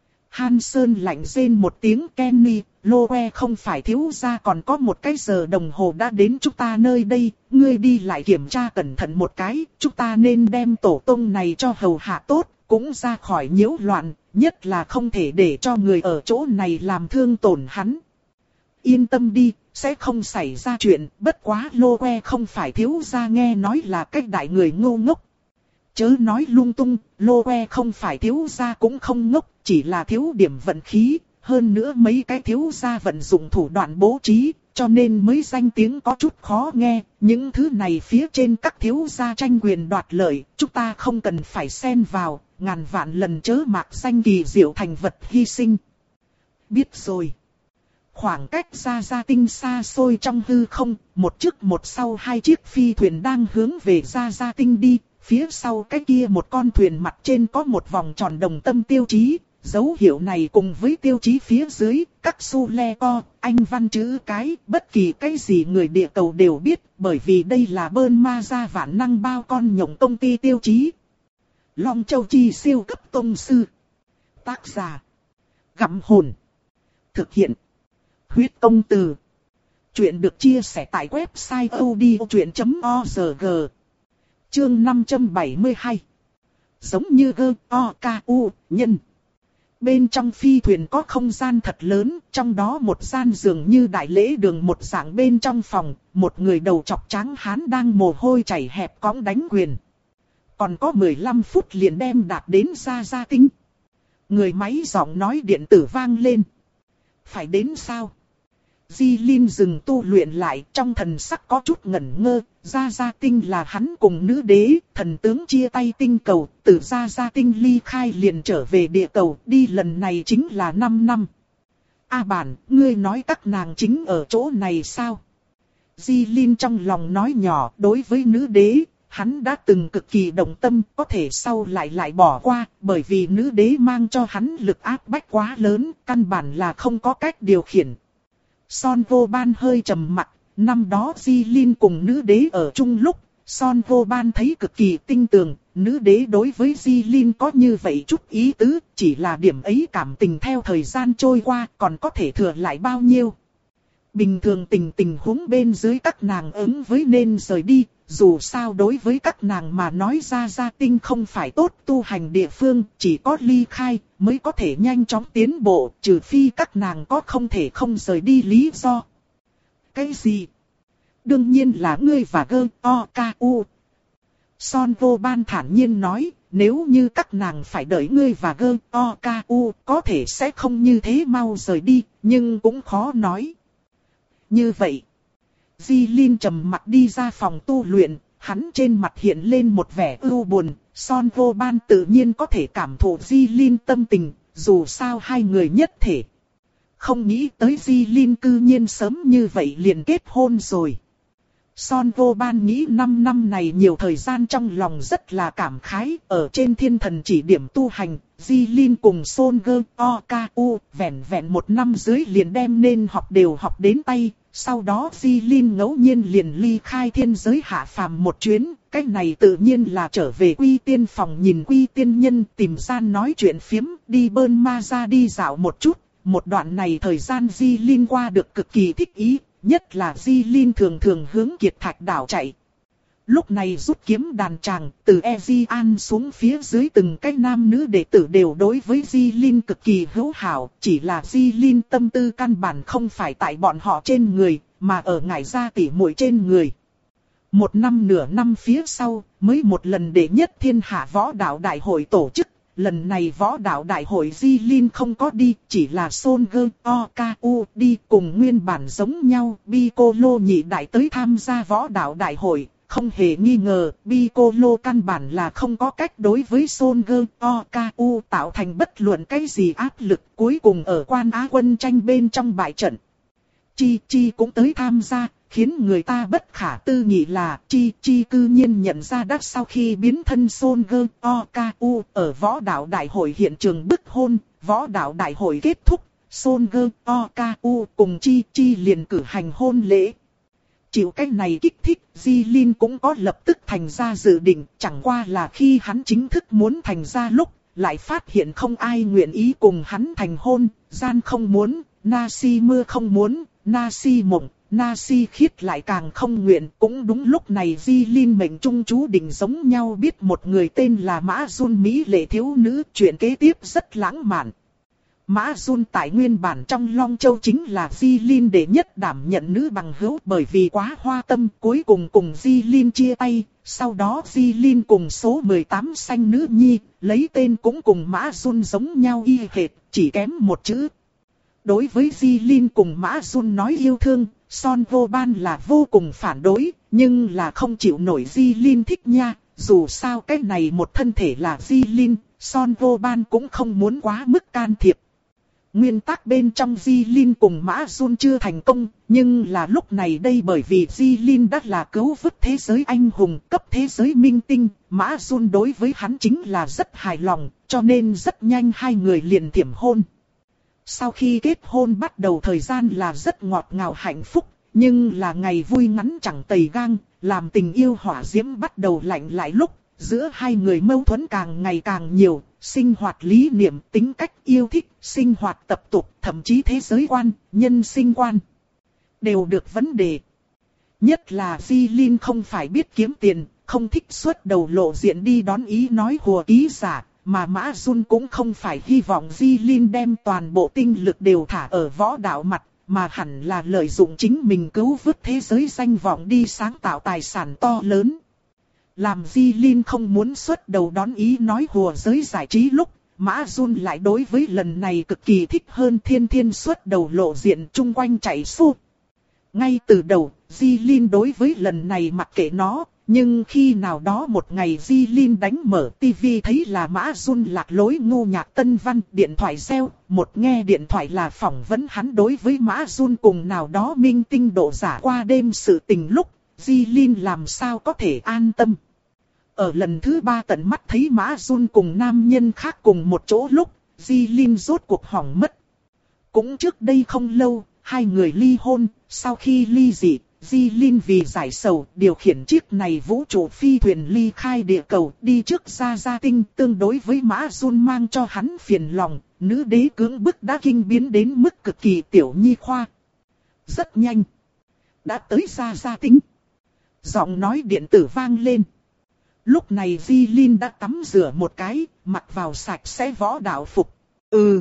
Han Sơn lạnh rên một tiếng. Kenny, Loe không phải thiếu gia còn có một cái giờ đồng hồ đã đến chúng ta nơi đây, ngươi đi lại kiểm tra cẩn thận một cái, chúng ta nên đem tổ tông này cho hầu hạ tốt, cũng ra khỏi nhiễu loạn, nhất là không thể để cho người ở chỗ này làm thương tổn hắn. Yên tâm đi, sẽ không xảy ra chuyện, bất quá Loe không phải thiếu gia nghe nói là cách đại người ngu ngốc. Chớ nói lung tung, Loe không phải thiếu gia cũng không ngốc, chỉ là thiếu điểm vận khí, hơn nữa mấy cái thiếu gia vận dụng thủ đoạn bố trí, cho nên mới danh tiếng có chút khó nghe. Những thứ này phía trên các thiếu gia tranh quyền đoạt lợi, chúng ta không cần phải xen vào, ngàn vạn lần chớ mạc danh kỳ diệu thành vật hy sinh. Biết rồi. Khoảng cách Gia Gia Tinh xa xôi trong hư không, một trước một sau hai chiếc phi thuyền đang hướng về Gia Gia Tinh đi. Phía sau cái kia một con thuyền mặt trên có một vòng tròn đồng tâm tiêu chí. Dấu hiệu này cùng với tiêu chí phía dưới, các su le co, anh văn chữ cái, bất kỳ cái gì người địa cầu đều biết, bởi vì đây là bơn ma gia vạn năng bao con nhộng công ty tiêu chí. Long Châu Chi siêu cấp tông sư. Tác giả. Gặm hồn. Thực hiện. Huyết công từ. Chuyện được chia sẻ tại website odchuyện chấm org. Chương năm trăm bảy mươi hai. Giống như gơ, o, ca, u, nhân. Bên trong phi thuyền có không gian thật lớn, trong đó một gian dường như đại lễ đường một dạng bên trong phòng, một người đầu chọc trắng hán đang mồ hôi chảy hẹp cõng đánh quyền. Còn có mười lăm phút liền đem đạt đến Gia Gia Tinh. Người máy giọng nói điện tử vang lên. Phải đến sao? Di Linh dừng tu luyện lại, trong thần sắc có chút ngẩn ngơ. Gia Gia Tinh là hắn cùng nữ đế, thần tướng chia tay tinh cầu, từ Gia Gia Tinh ly khai liền trở về địa cầu, đi lần này chính là năm năm. A bản, ngươi nói các nàng chính ở chỗ này sao? Di Linh trong lòng nói nhỏ, đối với nữ đế, hắn đã từng cực kỳ động tâm, có thể sau lại lại bỏ qua, bởi vì nữ đế mang cho hắn lực áp bách quá lớn, căn bản là không có cách điều khiển. Son Vô Ban hơi trầm mặc, năm đó Di Linh cùng nữ đế ở chung lúc, Son Vô Ban thấy cực kỳ tinh tường, nữ đế đối với Di Linh có như vậy chút ý tứ, chỉ là điểm ấy cảm tình theo thời gian trôi qua còn có thể thừa lại bao nhiêu. Bình thường tình tình huống bên dưới các nàng ứng với nên rời đi, dù sao đối với các nàng mà nói Gia Gia Tinh không phải tốt tu hành địa phương, chỉ có ly khai mới có thể nhanh chóng tiến bộ, trừ phi các nàng có không thể không rời đi lý do. Cái gì? Đương nhiên là ngươi và gơ, o, ca, u. Son Vô Ban thản nhiên nói, nếu như các nàng phải đợi ngươi và gơ, o, ca, u, có thể sẽ không như thế mau rời đi, nhưng cũng khó nói. Như vậy, Di Linh trầm mặt đi ra phòng tu luyện, hắn trên mặt hiện lên một vẻ ưu buồn, Son Vô Ban tự nhiên có thể cảm thụ Di Linh tâm tình, dù sao hai người nhất thể. Không nghĩ tới Di Linh cư nhiên sớm như vậy liền kết hôn rồi. Son Vô Ban nghĩ năm năm này nhiều thời gian trong lòng rất là cảm khái, ở trên thiên thần chỉ điểm tu hành, Di Linh cùng Son Gơ, O, Ca, U, vẹn vẹn một năm dưới liền đem nên học đều học đến tay. Sau đó Di Linh ngẫu nhiên liền ly khai thiên giới hạ phàm một chuyến, cái này tự nhiên là trở về Quy Tiên phòng nhìn Quy Tiên nhân tìm gian nói chuyện phiếm, đi bơn ma ra đi dạo một chút. Một đoạn này thời gian Di Linh qua được cực kỳ thích ý, nhất là Di Linh thường thường hướng Kiệt Thạch đảo chạy. Lúc này rút kiếm đàn tràng, từ Ezian xuống phía dưới từng cái nam nữ đệ tử đều đối với Di Linh cực kỳ hữu hảo, chỉ là Di Linh tâm tư căn bản không phải tại bọn họ trên người, mà ở ngải gia tỷ muội trên người. Một năm nửa năm phía sau, mới một lần đệ nhất thiên hạ võ đạo đại hội tổ chức. Lần này võ đạo đại hội Di Linh không có đi, chỉ là Son Gơ, O, Ca, U đi cùng nguyên bản giống nhau. Piccolo nhị đại tới tham gia võ đạo đại hội, không hề nghi ngờ, Piccolo căn bản là không có cách đối với Son Gơ, O, Ca, U tạo thành bất luận cái gì áp lực, cuối cùng ở quan Á quân tranh bên trong bại trận. Chi Chi cũng tới tham gia. Khiến người ta bất khả tư nghị là Chi Chi cư nhiên nhận ra đắc sau khi biến thân Son Gơ, O, Ca, U ở võ đạo đại hội hiện trường bức hôn, võ đạo đại hội kết thúc, Son Gơ, O, Ca, U cùng Chi Chi liền cử hành hôn lễ. Chịu cách này kích thích, Di Linh cũng có lập tức thành ra dự định, chẳng qua là khi hắn chính thức muốn thành ra lúc, lại phát hiện không ai nguyện ý cùng hắn thành hôn, Gian không muốn, Na Si Mưa không muốn, Na Si Mộng. Na Si Khiết lại càng không nguyện, cũng đúng lúc này Di Linh mệnh trung chú định giống nhau biết một người tên là Mã Jun mỹ lệ thiếu nữ, chuyện kế tiếp rất lãng mạn. Mã Jun tại nguyên bản trong Long Châu chính là Di Linh đệ nhất đảm nhận nữ bằng hữu, bởi vì quá hoa tâm cuối cùng cùng Di Linh chia tay, sau đó Di Linh cùng số mười tám sanh nữ nhi, lấy tên cũng cùng Mã Jun giống nhau y hệt, chỉ kém một chữ. đối với Di Linh cùng Mã Jun nói yêu thương, Son Vô Ban là vô cùng phản đối, nhưng là không chịu nổi Di Linh thích nha. Dù sao cái này một thân thể là Di Linh, Son Vô Ban cũng không muốn quá mức can thiệp. Nguyên tắc bên trong Di Linh cùng Mã Jun chưa thành công, nhưng là lúc này đây bởi vì Di Linh đã là cứu vớt thế giới anh hùng cấp thế giới minh tinh, Mã Jun đối với hắn chính là rất hài lòng, cho nên rất nhanh hai người liền thiểm hôn. Sau khi kết hôn bắt đầu thời gian là rất ngọt ngào hạnh phúc, nhưng là ngày vui ngắn chẳng tày gang, làm tình yêu hỏa diễm bắt đầu lạnh lại lúc, giữa hai người mâu thuẫn càng ngày càng nhiều, sinh hoạt lý niệm, tính cách yêu thích, sinh hoạt tập tục, thậm chí thế giới quan, nhân sinh quan, đều được vấn đề. Nhất là Di Linh không phải biết kiếm tiền, không thích xuất đầu lộ diện đi đón ý nói hùa ký giả, mà Mã Jun cũng không phải hy vọng Di Linh đem toàn bộ tinh lực đều thả ở võ đạo mặt, mà hẳn là lợi dụng chính mình cứu vớt thế giới danh vọng đi sáng tạo tài sản to lớn. Làm Di Linh không muốn xuất đầu đón ý nói hùa giới giải trí lúc, Mã Jun lại đối với lần này cực kỳ thích hơn thiên thiên xuất đầu lộ diện chung quanh chạy xô. Ngay từ đầu, Di Linh đối với lần này mặc kệ nó, nhưng khi nào đó một ngày Di Linh đánh mở tivi thấy là Mã Jun lạc lối ngu nhạc tân văn, điện thoại reo, một nghe điện thoại là phỏng vấn hắn đối với Mã Jun cùng nào đó minh tinh độ giả qua đêm sự tình lúc, Di Linh làm sao có thể an tâm. Ở lần thứ ba tận mắt thấy Mã Jun cùng nam nhân khác cùng một chỗ lúc, Di Linh rốt cuộc hỏng mất. Cũng trước đây không lâu, hai người ly hôn, sau khi ly dị, Di Linh vì giải sầu điều khiển chiếc này vũ trụ phi thuyền ly khai địa cầu đi trước Gia Gia Tinh, tương đối với Mã Jun mang cho hắn phiền lòng, nữ đế cưỡng bức đã kinh biến đến mức cực kỳ tiểu nhi khoa. Rất nhanh, đã tới Gia Gia Tinh. Giọng nói điện tử vang lên. Lúc này Di Linh đã tắm rửa một cái, mặc vào sạch sẽ võ đạo phục. Ừ.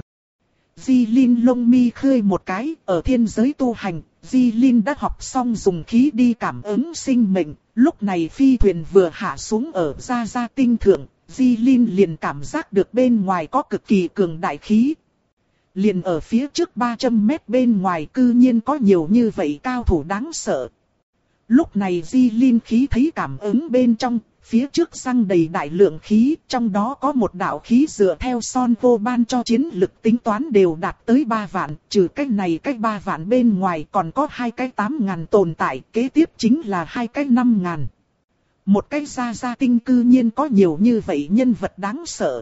Di Linh lông mi khơi một cái, ở thiên giới tu hành, Di Linh đã học xong dùng khí đi cảm ứng sinh mệnh. Lúc này phi thuyền vừa hạ xuống ở Gia Gia Tinh thượng, Di Linh liền cảm giác được bên ngoài có cực kỳ cường đại khí. Liền ở phía trước ba trăm mét bên ngoài cư nhiên có nhiều như vậy cao thủ đáng sợ. Lúc này Di Linh khí thấy cảm ứng bên trong, phía trước răng đầy đại lượng khí, trong đó có một đạo khí dựa theo Son Vô Ban cho chiến lực tính toán đều đạt tới ba vạn, trừ cái này cái ba vạn bên ngoài còn có hai cái tám ngàn tồn tại, kế tiếp chính là hai cái năm ngàn. Một cái Gia Gia Tinh cư nhiên có nhiều như vậy nhân vật đáng sợ.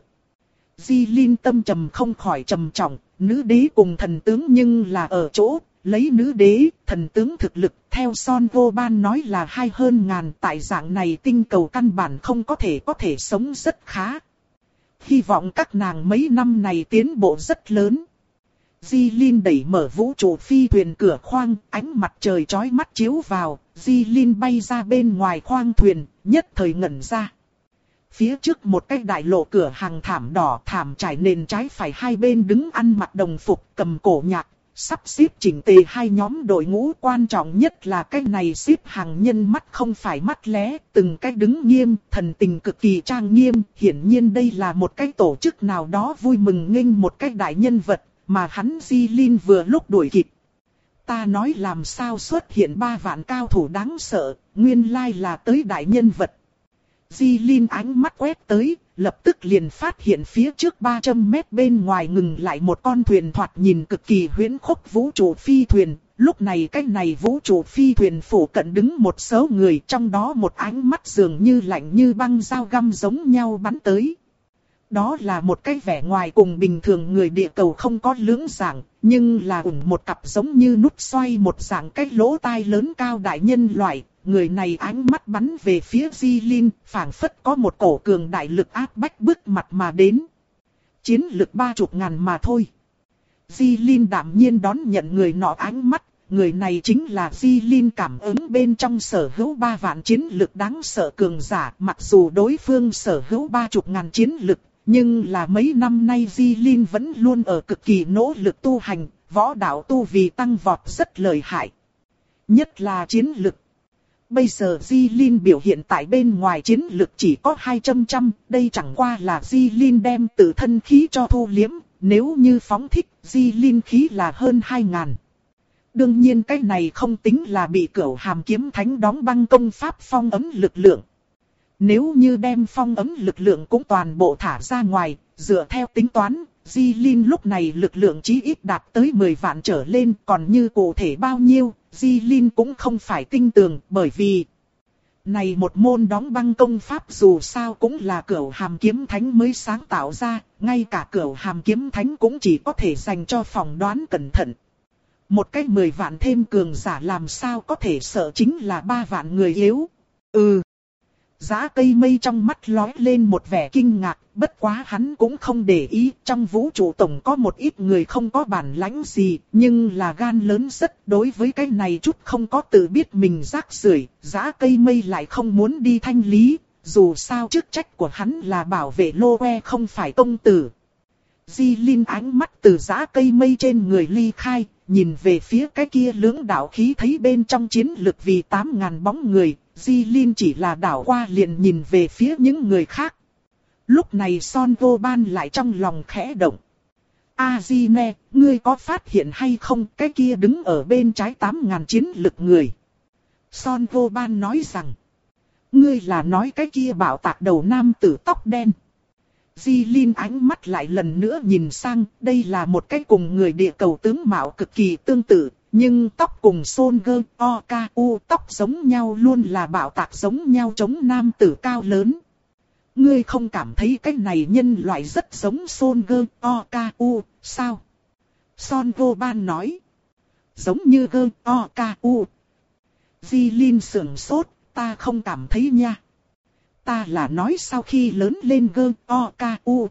Di Linh tâm trầm không khỏi trầm trọng, nữ đế cùng thần tướng nhưng là ở chỗ, lấy nữ đế, thần tướng thực lực, theo Son Vô Ban nói là hai hơn ngàn, tại dạng này tinh cầu căn bản không có thể có thể sống rất khá. Hy vọng các nàng mấy năm này tiến bộ rất lớn. Di Linh đẩy mở vũ trụ phi thuyền cửa khoang, ánh mặt trời chói mắt chiếu vào, Di Linh bay ra bên ngoài khoang thuyền, nhất thời ngẩn ra. Phía trước một cái đại lộ cửa hàng thảm đỏ, thảm trải nền trái phải hai bên đứng ăn mặc đồng phục, cầm cổ nhạc. Sắp xếp chỉnh tề hai nhóm đội ngũ, quan trọng nhất là cái này xếp hàng nhân mắt không phải mắt lé, từng cái đứng nghiêm, thần tình cực kỳ trang nghiêm, hiển nhiên đây là một cái tổ chức nào đó vui mừng nghênh một cái đại nhân vật, mà hắn Di Linh vừa lúc đuổi kịp. Ta nói làm sao xuất hiện ba vạn cao thủ đáng sợ, nguyên lai là tới đại nhân vật. Di Linh ánh mắt quét tới, lập tức liền phát hiện phía trước ba trăm mét bên ngoài ngừng lại một con thuyền thoạt nhìn cực kỳ huyễn khốc vũ trụ phi thuyền. Lúc này cái này vũ trụ phi thuyền phủ cận đứng một số người, trong đó một ánh mắt dường như lạnh như băng dao găm giống nhau bắn tới. Đó là một cái vẻ ngoài cùng bình thường người địa cầu không có lưỡng dạng, nhưng là ủng một cặp giống như nút xoay một dạng cái lỗ tai lớn cao đại nhân loại. Người này ánh mắt bắn về phía Di Linh, phảng phất có một cổ cường đại lực áp bách bước mặt mà đến. Chiến lực ba chục ngàn mà thôi. Di Linh đạm nhiên đón nhận người nọ ánh mắt, người này chính là Di Linh cảm ứng bên trong sở hữu ba vạn chiến lực đáng sợ cường giả, mặc dù đối phương sở hữu ba chục ngàn chiến lực, nhưng là mấy năm nay Di Linh vẫn luôn ở cực kỳ nỗ lực tu hành, võ đạo tu vì tăng vọt rất lợi hại. Nhất là chiến lực. Bây giờ Di Linh biểu hiện tại bên ngoài chiến lực chỉ có hai trăm trăm, đây chẳng qua là Di Linh đem tự thân khí cho thu liếm, Nếu như phóng thích, di linh khí là hơn hai ngàn. Đương nhiên cái này không tính là bị Cửu Hàm Kiếm Thánh đóng băng công pháp phong ấn lực lượng. Nếu như đem phong ấn lực lượng cũng toàn bộ thả ra ngoài, dựa theo tính toán, di linh lúc này lực lượng chí ít đạt tới mười vạn trở lên, còn như cụ thể bao nhiêu, di linh cũng không phải tinh tường, bởi vì này một môn đóng băng công pháp dù sao cũng là Cửu Hàm Kiếm Thánh mới sáng tạo ra, ngay cả Cửu Hàm Kiếm Thánh cũng chỉ có thể dành cho phỏng đoán cẩn thận. Một cái mười vạn thêm cường giả làm sao có thể sợ chính là ba vạn người yếu. Ừ. Giá Cây Mây trong mắt lóe lên một vẻ kinh ngạc, bất quá hắn cũng không để ý, trong vũ trụ tổng có một ít người không có bản lãnh gì, nhưng là gan lớn rất, đối với cái này chút không có tự biết mình rác rưởi, Giá Cây Mây lại không muốn đi thanh lý, dù sao chức trách của hắn là bảo vệ Lô Que không phải công tử. Di Linh ánh mắt từ Giá Cây Mây trên người ly khai, nhìn về phía cái kia lưỡng đạo khí thấy bên trong chiến lực vì tám ngàn bóng người, Di Linh chỉ là đảo qua liền nhìn về phía những người khác. Lúc này Son Vô Ban lại trong lòng khẽ động. A-di-ne, ngươi có phát hiện hay không cái kia đứng ở bên trái tám ngàn chiến lực người? Son Vô Ban nói rằng, ngươi là nói cái kia bảo tạc đầu nam tử tóc đen. Di Linh ánh mắt lại lần nữa nhìn sang, đây là một cái cùng người địa cầu tướng mạo cực kỳ tương tự, nhưng tóc cùng Son Gơ O K U tóc giống nhau luôn là bảo tạc giống nhau chống nam tử cao lớn. Ngươi không cảm thấy cái này nhân loại rất giống Son Gơ O K U, sao? Son Vô Ban nói. Giống như Gơ O K U. Di Linh sườn sốt, ta không cảm thấy nha. Ta là nói sau khi lớn lên Gơ O K U.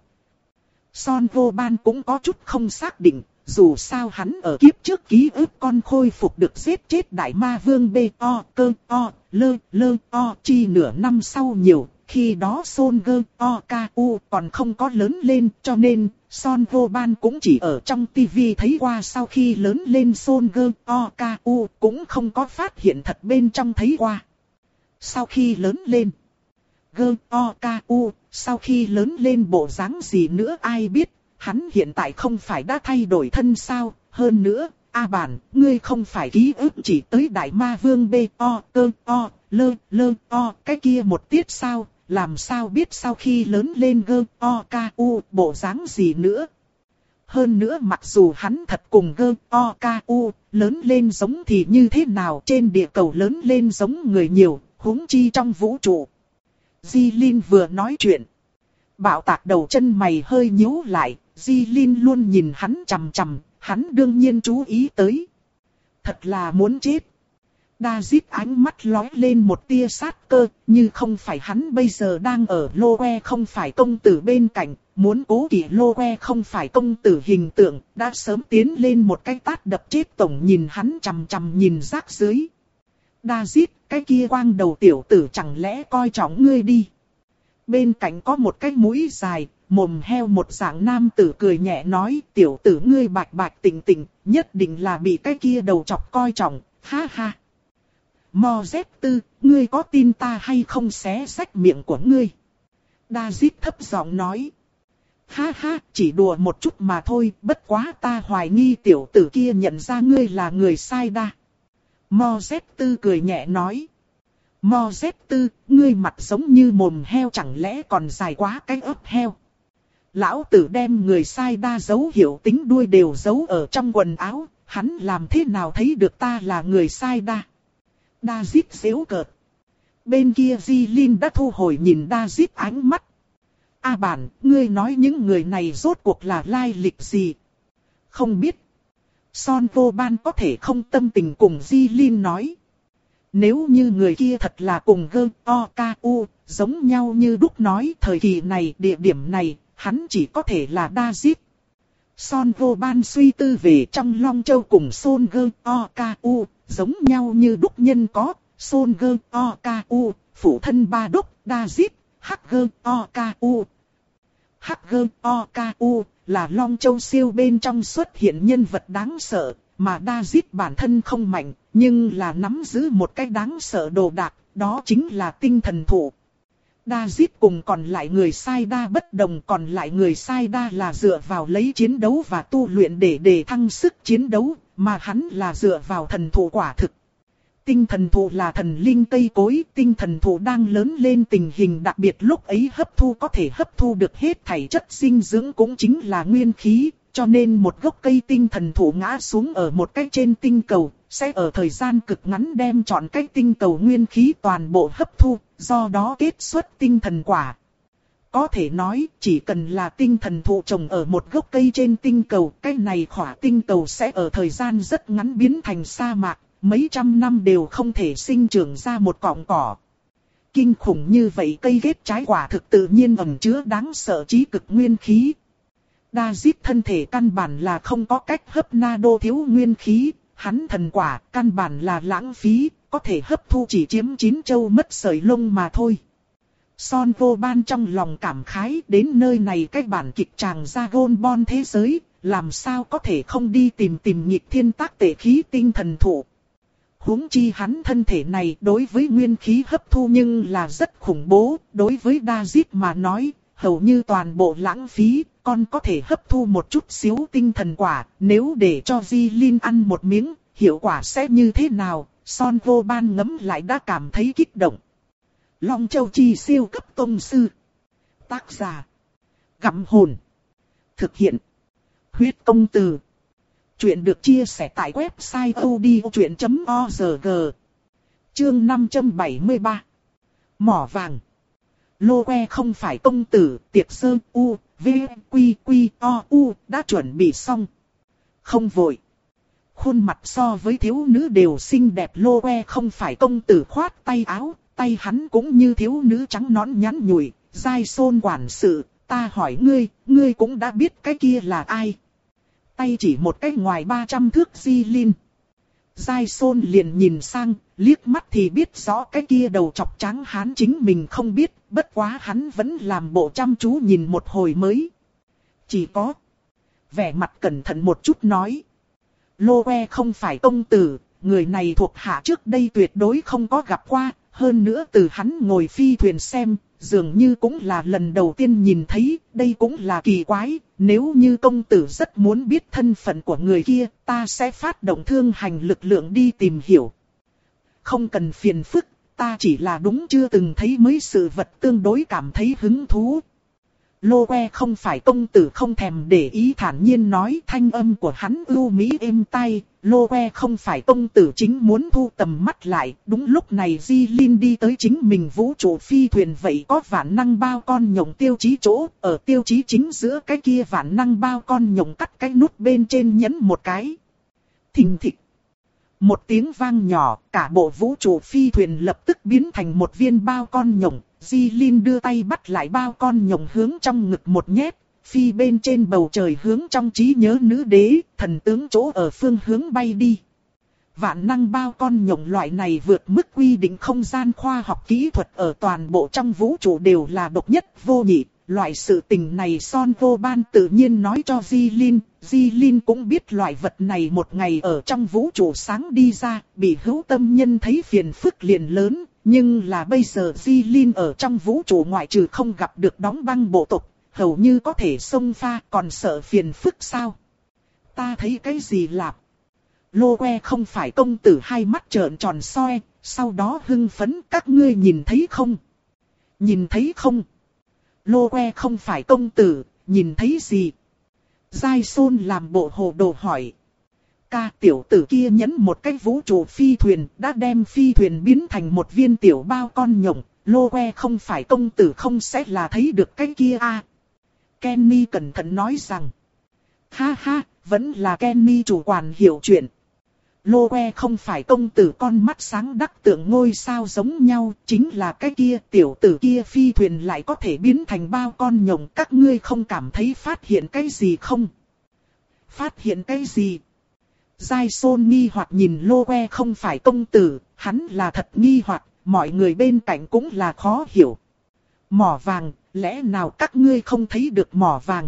Son Vô Ban cũng có chút không xác định, dù sao hắn ở kiếp trước ký ức con khôi phục được giết chết đại ma vương B O cơ O lơ lơ O chi nửa năm sau nhiều, khi đó Son Gơ O K U còn không có lớn lên, cho nên Son Vô Ban cũng chỉ ở trong tivi thấy qua sau khi lớn lên Son Gơ O K U, cũng không có phát hiện thật bên trong thấy qua. Sau khi lớn lên Gơ O K U, sau khi lớn lên bộ dáng gì nữa ai biết, hắn hiện tại không phải đã thay đổi thân sao, hơn nữa, A Bản, ngươi không phải ký ức chỉ tới đại ma vương B O cơ O lơ lơ O cái kia một tiết sao, làm sao biết sau khi lớn lên Gơ O K U bộ dáng gì nữa. Hơn nữa mặc dù hắn thật cùng Gơ O K U lớn lên giống thì như thế nào, trên địa cầu lớn lên giống người nhiều, huống chi trong vũ trụ. Di Linh vừa nói chuyện, Bảo Tạc đầu chân mày hơi nhíu lại, Di Linh luôn nhìn hắn chằm chằm, hắn đương nhiên chú ý tới. Thật là muốn chết. David ánh mắt lóe lên một tia sát cơ, như không phải hắn bây giờ đang ở Lô Que không phải công tử bên cạnh, muốn cố kỵ Lô Que không phải công tử hình tượng, đã sớm tiến lên một cái tát đập chết tổng nhìn hắn chằm chằm nhìn rác dưới. David, cái kia quang đầu tiểu tử chẳng lẽ coi trọng ngươi đi. Bên cạnh có một cái mũi dài, mồm heo một dạng nam tử cười nhẹ nói, tiểu tử ngươi bạch bạch tỉnh tỉnh, nhất định là bị cái kia đầu chọc coi trọng, ha ha. Mo Z tư, ngươi có tin ta hay không xé rách miệng của ngươi? David thấp giọng nói. Ha ha, chỉ đùa một chút mà thôi, bất quá ta hoài nghi tiểu tử kia nhận ra ngươi là người sai đa. Mo Z tư cười nhẹ nói. Mo Z tư, ngươi mặt giống như mồm heo chẳng lẽ còn dài quá cái ớt heo. Lão tử đem người sai đa dấu hiệu tính đuôi đều giấu ở trong quần áo, hắn làm thế nào thấy được ta là người sai đa. David xéo cợt. Bên kia Di Linh đã thu hồi nhìn David ánh mắt. A Bản, ngươi nói những người này rốt cuộc là lai lịch gì? Không biết. Son Vô Ban có thể không tâm tình cùng Di Linh nói. Nếu như người kia thật là cùng Gơ O K U, giống nhau như đúc nói thời kỳ này, địa điểm này, hắn chỉ có thể là David. Son Vô Ban suy tư về trong Long Châu cùng Son Gơ O K U, giống nhau như đúc nhân có, Son Gơ O K U, phụ thân ba đúc, David, Hắc Gơ O K U. Hắc Gơ O K U là Long Châu siêu bên trong xuất hiện nhân vật đáng sợ, mà David bản thân không mạnh, nhưng là nắm giữ một cái đáng sợ đồ đạc, đó chính là tinh thần thụ. David cùng còn lại người sai đa bất đồng, còn lại người sai đa là dựa vào lấy chiến đấu và tu luyện để đề thăng sức chiến đấu, mà hắn là dựa vào thần thụ quả thực. Tinh thần thụ là thần linh cây cối, tinh thần thụ đang lớn lên tình hình đặc biệt lúc ấy hấp thu có thể hấp thu được hết thảy chất dinh dưỡng cũng chính là nguyên khí, cho nên một gốc cây tinh thần thụ ngã xuống ở một cái trên tinh cầu, sẽ ở thời gian cực ngắn đem trọn cái tinh cầu nguyên khí toàn bộ hấp thu, do đó kết xuất tinh thần quả. Có thể nói, chỉ cần là tinh thần thụ trồng ở một gốc cây trên tinh cầu, cái này khỏa tinh cầu sẽ ở thời gian rất ngắn biến thành sa mạc, mấy trăm năm đều không thể sinh trưởng ra một cọng cỏ. Kinh khủng như vậy cây kết trái quả thực tự nhiên ẩn chứa đáng sợ trí cực nguyên khí. David thân thể căn bản là không có cách hấp nado thiếu nguyên khí, hắn thần quả căn bản là lãng phí, có thể hấp thu chỉ chiếm chín châu mất sợi lông mà thôi. Son vô ban trong lòng cảm khái, đến nơi này cái bản kịch tràng Dragon Ball thế giới, làm sao có thể không đi tìm tìm nghịch thiên tác tệ khí tinh thần thụ. Huống chi hắn thân thể này đối với nguyên khí hấp thu nhưng là rất khủng bố, đối với David mà nói, hầu như toàn bộ lãng phí, còn có thể hấp thu một chút xíu tinh thần quả, nếu để cho Jilin ăn một miếng, hiệu quả sẽ như thế nào, Son vô ban ngấm lại đã cảm thấy kích động. Long Châu Chi siêu cấp tông sư. Tác giả. Gặm hồn. Thực hiện. Huyết công từ. Chuyện được chia sẻ tại website odchuyện chấm org. Chương năm trăm bảy mươi ba. Mỏ vàng. Lô que không phải công tử, tiệc sơ u, v, quy, quy, o, u, đã chuẩn bị xong. Không vội. Khuôn mặt so với thiếu nữ đều xinh đẹp, lô que không phải công tử khoát tay áo, tay hắn cũng như thiếu nữ trắng nõn nhắn nhủi, Giai Sôn quản sự, ta hỏi ngươi, ngươi cũng đã biết cái kia là ai. Tay chỉ một cái ngoài ba trăm thước Jilin. Giai Sôn liền nhìn sang, liếc mắt thì biết rõ cái kia đầu chọc trắng hán chính mình không biết, bất quá hắn vẫn làm bộ chăm chú nhìn một hồi mới. Chỉ có vẻ mặt cẩn thận một chút nói. Lô que không phải công tử, người này thuộc hạ trước đây tuyệt đối không có gặp qua, hơn nữa từ hắn ngồi phi thuyền xem, dường như cũng là lần đầu tiên nhìn thấy, đây cũng là kỳ quái, nếu như công tử rất muốn biết thân phận của người kia, ta sẽ phát động thương hành lực lượng đi tìm hiểu. Không cần phiền phức, ta chỉ là đúng chưa từng thấy mấy sự vật tương đối cảm thấy hứng thú. Lô que không phải công tử không thèm để ý thản nhiên nói, thanh âm của hắn ưu mỹ êm tai. Lô que không phải công tử chính muốn thu tầm mắt lại, đúng lúc này Jilin đi tới chính mình vũ trụ phi thuyền, vậy có vạn năng bao con nhộng tiêu chí chỗ, ở tiêu chí chính giữa cái kia vạn năng bao con nhộng cắt cái nút bên trên nhấn một cái. Thình thịch. Một tiếng vang nhỏ, cả bộ vũ trụ phi thuyền lập tức biến thành một viên bao con nhộng. Jilin đưa tay bắt lại bao con nhộng hướng trong ngực một nhét, phi bên trên bầu trời hướng trong trí nhớ nữ đế, thần tướng chỗ ở phương hướng bay đi. Vạn năng bao con nhộng loại này vượt mức quy định không gian khoa học kỹ thuật ở toàn bộ trong vũ trụ đều là độc nhất vô nhị. Loại sự tình này Son vô ban tự nhiên nói cho Jilin, Jilin cũng biết loại vật này một ngày ở trong vũ trụ sáng đi ra, bị hữu tâm nhân thấy phiền phức liền lớn. Nhưng là bây giờ Jilin ở trong vũ trụ ngoại trừ không gặp được đóng băng bộ tộc, hầu như có thể xông pha, còn sợ phiền phức sao? Ta thấy cái gì lạp? Lô que không phải công tử hai mắt trợn tròn soi, sau đó hưng phấn, các ngươi nhìn thấy không? Nhìn thấy không? Lô que không phải công tử, nhìn thấy gì? Giai Sôn làm bộ hồ đồ hỏi. Ca tiểu tử kia nhấn một cái vũ trụ phi thuyền, đã đem phi thuyền biến thành một viên tiểu bao con nhộng. Lô que không phải công tử không sẽ là thấy được cái kia a. À. Kenny cẩn thận nói rằng. Ha ha, vẫn là Kenny chủ quản hiểu chuyện. Lô que không phải công tử con mắt sáng đắc tượng ngôi sao giống nhau, chính là cái kia tiểu tử kia phi thuyền lại có thể biến thành bao con nhộng. Các ngươi không cảm thấy phát hiện cái gì không? Phát hiện cái gì? Giai Sôn nghi hoặc nhìn lô que không phải công tử, hắn là thật nghi hoặc, mọi người bên cạnh cũng là khó hiểu. Mỏ vàng, lẽ nào các ngươi không thấy được mỏ vàng?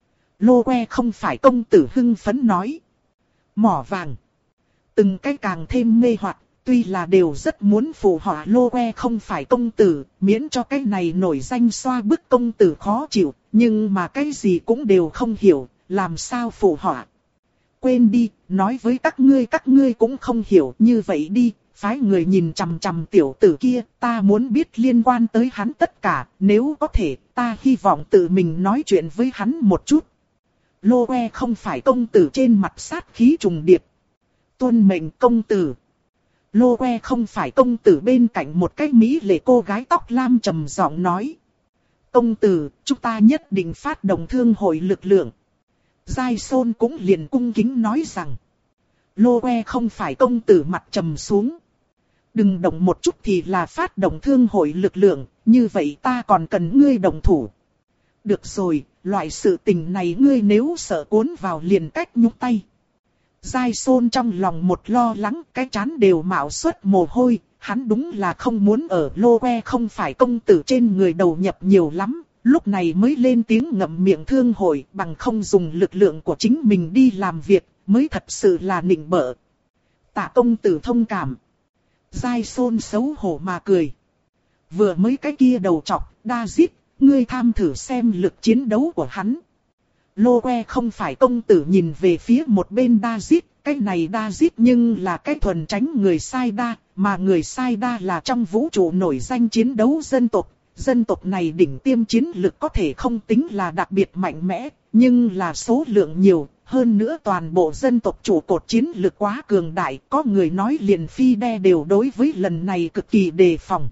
Lô que không phải công tử hưng phấn nói. Mỏ vàng. Từng cái càng thêm mê hoặc, Tuy là đều rất muốn phụ họa Lô Que không phải công tử, miễn cho cái này nổi danh xoa bức công tử khó chịu, nhưng mà cái gì cũng đều không hiểu, làm sao phụ họa. Quên đi, nói với các ngươi các ngươi cũng không hiểu, như vậy đi, phái người nhìn chằm chằm tiểu tử kia, ta muốn biết liên quan tới hắn tất cả, nếu có thể, ta hy vọng tự mình nói chuyện với hắn một chút. Lô Que không phải công tử trên mặt sát khí trùng điệp. Tuân mệnh công tử. Lô Que không phải công tử bên cạnh một cái mỹ lệ cô gái tóc lam trầm giọng nói. Công tử, chúng ta nhất định phát động thương hội lực lượng. Giai Sôn cũng liền cung kính nói rằng. Lô Que không phải công tử mặt trầm xuống. Đừng động một chút thì là phát động thương hội lực lượng, như vậy ta còn cần ngươi động thủ. Được rồi, loại sự tình này ngươi nếu sợ cuốn vào liền cách nhúc tay. Giai Sôn trong lòng một lo lắng, cái trán đều mạo xuất mồ hôi, hắn đúng là không muốn ở Lô Que không phải công tử trên người đầu nhập nhiều lắm, lúc này mới lên tiếng ngậm miệng thương hội, bằng không dùng lực lượng của chính mình đi làm việc, mới thật sự là nịnh bợ. Tạ công tử thông cảm. Giai Sôn xấu hổ mà cười. Vừa mới cái kia đầu chọc, David, ngươi tham thử xem lực chiến đấu của hắn. Lô Que không phải công tử nhìn về phía một bên David, cái này David nhưng là cái thuần tránh người sai đa, mà người sai đa là trong vũ trụ nổi danh chiến đấu dân tộc. Dân tộc này đỉnh tiêm chiến lực có thể không tính là đặc biệt mạnh mẽ, nhưng là số lượng nhiều, hơn nữa toàn bộ dân tộc trụ cột chiến lực quá cường đại, có người nói liền phi đe đều đối với lần này cực kỳ đề phòng.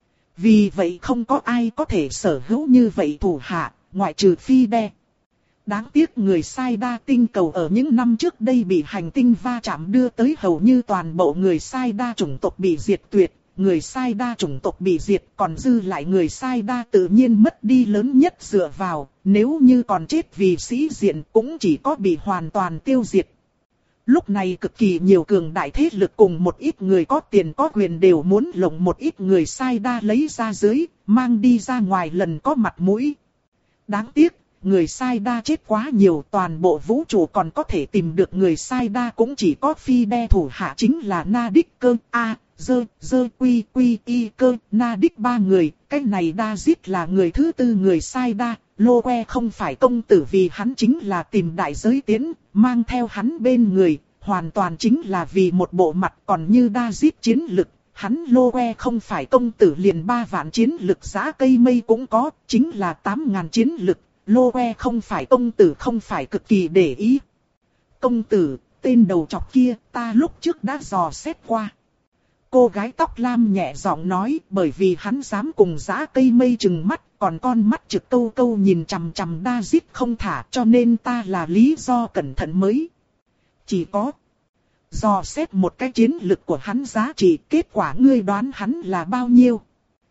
Vì vậy không có ai có thể sở hữu như vậy thủ hạ, ngoại trừ phi đe. Đáng tiếc người sai đa tinh cầu ở những năm trước đây bị hành tinh va chạm đưa tới hầu như toàn bộ người sai đa chủng tộc bị diệt tuyệt. Người sai đa chủng tộc bị diệt, còn dư lại người sai đa tự nhiên mất đi lớn nhất dựa vào, nếu như còn chết vì sĩ diện cũng chỉ có bị hoàn toàn tiêu diệt. Lúc này cực kỳ nhiều cường đại thế lực cùng một ít người có tiền có quyền đều muốn lộng một ít người sai đa lấy ra dưới, mang đi ra ngoài lần có mặt mũi. Đáng tiếc, người sai đa chết quá nhiều, toàn bộ vũ trụ còn có thể tìm được người sai đa cũng chỉ có phi đe thủ hạ chính là Na Đích Cơ, A, Dơ, Dơ, Quy, Quy, Y, Cơ, Na Đích ba người, cái này David là người thứ tư người sai đa, Lô Que không phải công tử vì hắn chính là tìm đại giới tiến, mang theo hắn bên người, hoàn toàn chính là vì một bộ mặt, còn như David chiến lực. Hắn Lô Que không phải công tử liền ba vạn chiến lực giá cây mây cũng có, chính là tám ngàn chiến lực. Lô Que không phải công tử không phải cực kỳ để ý. Công tử, tên đầu chọc kia, ta lúc trước đã dò xét qua. Cô gái tóc lam nhẹ giọng nói, bởi vì hắn dám cùng giá cây mây chừng mắt, còn con mắt trực câu câu nhìn chằm chằm David không thả, cho nên ta là lý do cẩn thận mới. Chỉ có dò xét một cái chiến lực của hắn giá trị, kết quả ngươi đoán hắn là bao nhiêu.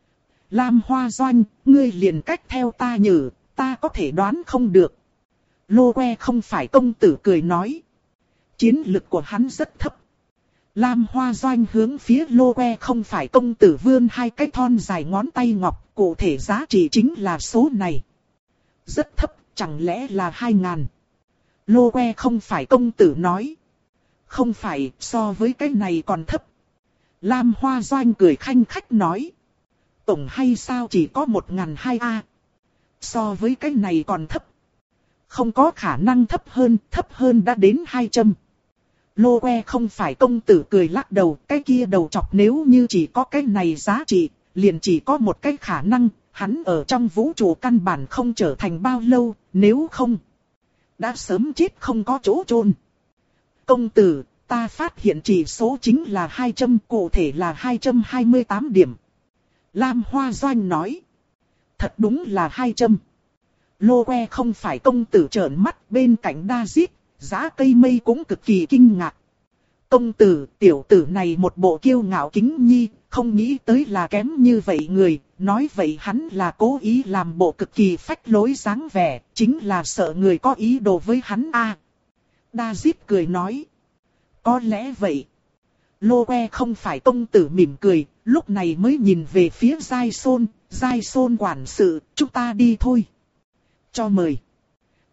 Lam Hoa Doanh, ngươi liền cách theo ta nhử. Ta có thể đoán không được. Lô Que không phải công tử cười nói. Chiến lực của hắn rất thấp. Lam Hoa Doanh hướng phía Lô Que không phải công tử vươn hai cái thon dài ngón tay ngọc. Cụ thể giá trị chính là số này. Rất thấp, chẳng lẽ là hai ngàn. Lô Que không phải công tử nói. Không phải, so với cái này còn thấp. Lam Hoa Doanh cười khanh khách nói. Tổng hay sao chỉ có một ngàn hai a. So với cái này còn thấp. Không có khả năng thấp hơn, thấp hơn đã đến hai trăm. Lô Que không phải công tử cười lắc đầu, cái kia đầu chọc nếu như chỉ có cái này giá trị, liền chỉ có một cái khả năng, hắn ở trong vũ trụ căn bản không trở thành bao lâu, nếu không, đã sớm chết không có chỗ chôn. Công tử, ta phát hiện chỉ số chính là hai trăm, cụ thể là hai trăm hai mươi tám điểm. Lam Hoa Doanh nói. Thật đúng là hai trăm. Lô Que không phải công tử trợn mắt, bên cạnh David, giá cây mây cũng cực kỳ kinh ngạc. Công tử, tiểu tử này một bộ kiêu ngạo kính nhi, không nghĩ tới là kém như vậy người, nói vậy hắn là cố ý làm bộ cực kỳ phách lối dáng vẻ, chính là sợ người có ý đồ với hắn a. À, David cười nói. Có lẽ vậy. Lô Que không phải công tử mỉm cười, lúc này mới nhìn về phía Giai Sôn. Giai Sôn quản sự, chúng ta đi thôi. Cho mời.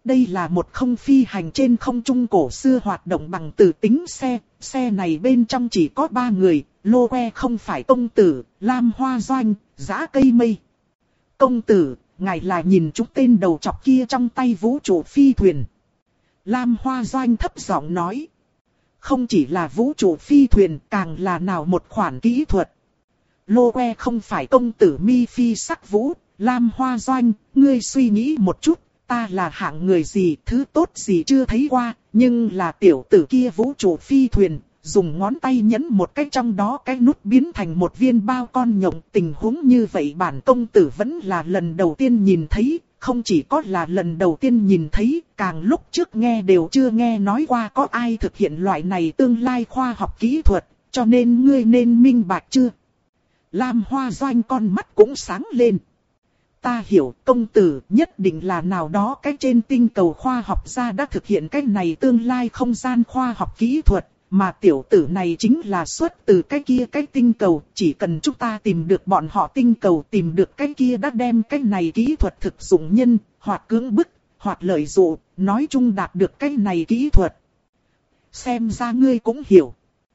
Đây là một không phi hành trên không trung cổ xưa hoạt động bằng tử tính xe, xe này bên trong chỉ có ba người, Lô Que không phải công tử, Lam Hoa Doanh, Dã Cây Mây. Công tử, ngài là nhìn chúng tên đầu chọc kia trong tay vũ trụ phi thuyền. Lam Hoa Doanh thấp giọng nói. Không chỉ là vũ trụ phi thuyền, càng là nào một khoản kỹ thuật. Lô Que không phải công tử mi phi sắc vũ, Lam Hoa Doanh, ngươi suy nghĩ một chút, ta là hạng người gì, thứ tốt gì chưa thấy qua, nhưng là tiểu tử kia vũ trụ phi thuyền, dùng ngón tay nhấn một cái trong đó cái nút biến thành một viên bao con nhộng. Tình huống như vậy bản công tử vẫn là lần đầu tiên nhìn thấy, không chỉ có là lần đầu tiên nhìn thấy, càng lúc trước nghe đều chưa nghe nói qua có ai thực hiện loại này tương lai khoa học kỹ thuật, cho nên ngươi nên minh bạch chưa? Lam Hoa Doanh con mắt cũng sáng lên. Ta hiểu, công tử nhất định là nào đó cái trên tinh cầu khoa học gia đã thực hiện cái này tương lai không gian khoa học kỹ thuật, mà tiểu tử này chính là xuất từ cái kia cái tinh cầu, chỉ cần chúng ta tìm được bọn họ tinh cầu, tìm được cái kia đã đem cái này kỹ thuật thực dụng nhân, hoặc cưỡng bức, hoặc lợi dụng, nói chung đạt được cái này kỹ thuật. Xem ra ngươi cũng hiểu.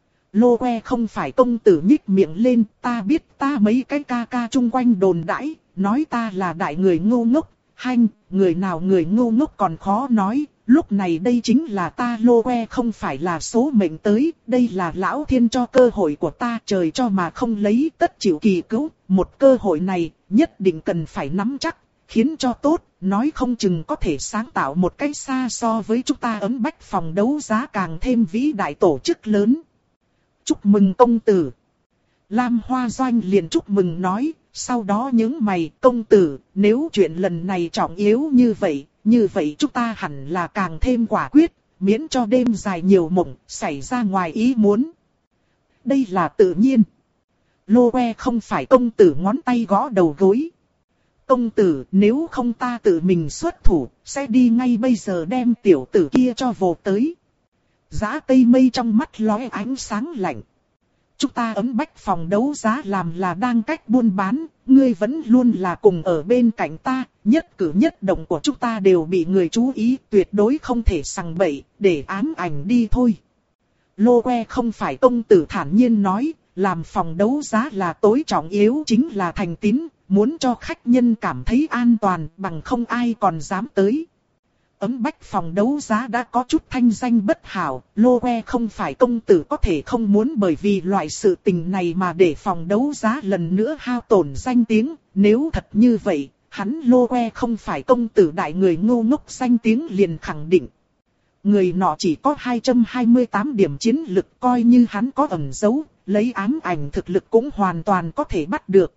Lô Que không phải công tử nhích miệng lên, ta biết ta mấy cái ca ca chung quanh đồn đãi, nói ta là đại người ngu ngốc, hanh, người nào người ngu ngốc còn khó nói, lúc này đây chính là ta Lô Que không phải là số mệnh tới, đây là lão thiên cho cơ hội của ta, trời cho mà không lấy tất chịu kỳ cứu, một cơ hội này nhất định cần phải nắm chắc, khiến cho tốt, nói không chừng có thể sáng tạo một cái xa so với chúng ta ấm bách phòng đấu giá càng thêm vĩ đại tổ chức lớn. Chúc mừng công tử. Lam Hoa Doanh liền chúc mừng nói, sau đó những mày công tử, nếu chuyện lần này trọng yếu như vậy, như vậy chúng ta hẳn là càng thêm quả quyết, miễn cho đêm dài nhiều mộng, xảy ra ngoài ý muốn. Đây là tự nhiên. Lô Que không phải công tử ngón tay gõ đầu gối. Công tử, nếu không ta tự mình xuất thủ, sẽ đi ngay bây giờ đem tiểu tử kia cho vô tới. Dã Cây Mây trong mắt lóe ánh sáng lạnh. Chúng ta ấm bách phòng đấu giá làm là đang cách buôn bán, ngươi vẫn luôn là cùng ở bên cạnh ta, nhất cử nhất động của chúng ta đều bị người chú ý, tuyệt đối không thể sằng bậy, để ám ảnh đi thôi. Lô Que không phải công tử thản nhiên nói, làm phòng đấu giá là tối trọng yếu chính là thành tín, muốn cho khách nhân cảm thấy an toàn, bằng không ai còn dám tới. Ấm bách phòng đấu giá đã có chút thanh danh bất hảo, Lô Que không phải công tử có thể không muốn bởi vì loại sự tình này mà để phòng đấu giá lần nữa hao tổn danh tiếng, nếu thật như vậy, hắn Lô Que không phải công tử đại người ngu ngốc danh tiếng liền khẳng định. Người nọ chỉ có hai trăm hai mươi tám điểm chiến lực, coi như hắn có ẩn giấu, lấy ám ảnh thực lực cũng hoàn toàn có thể bắt được.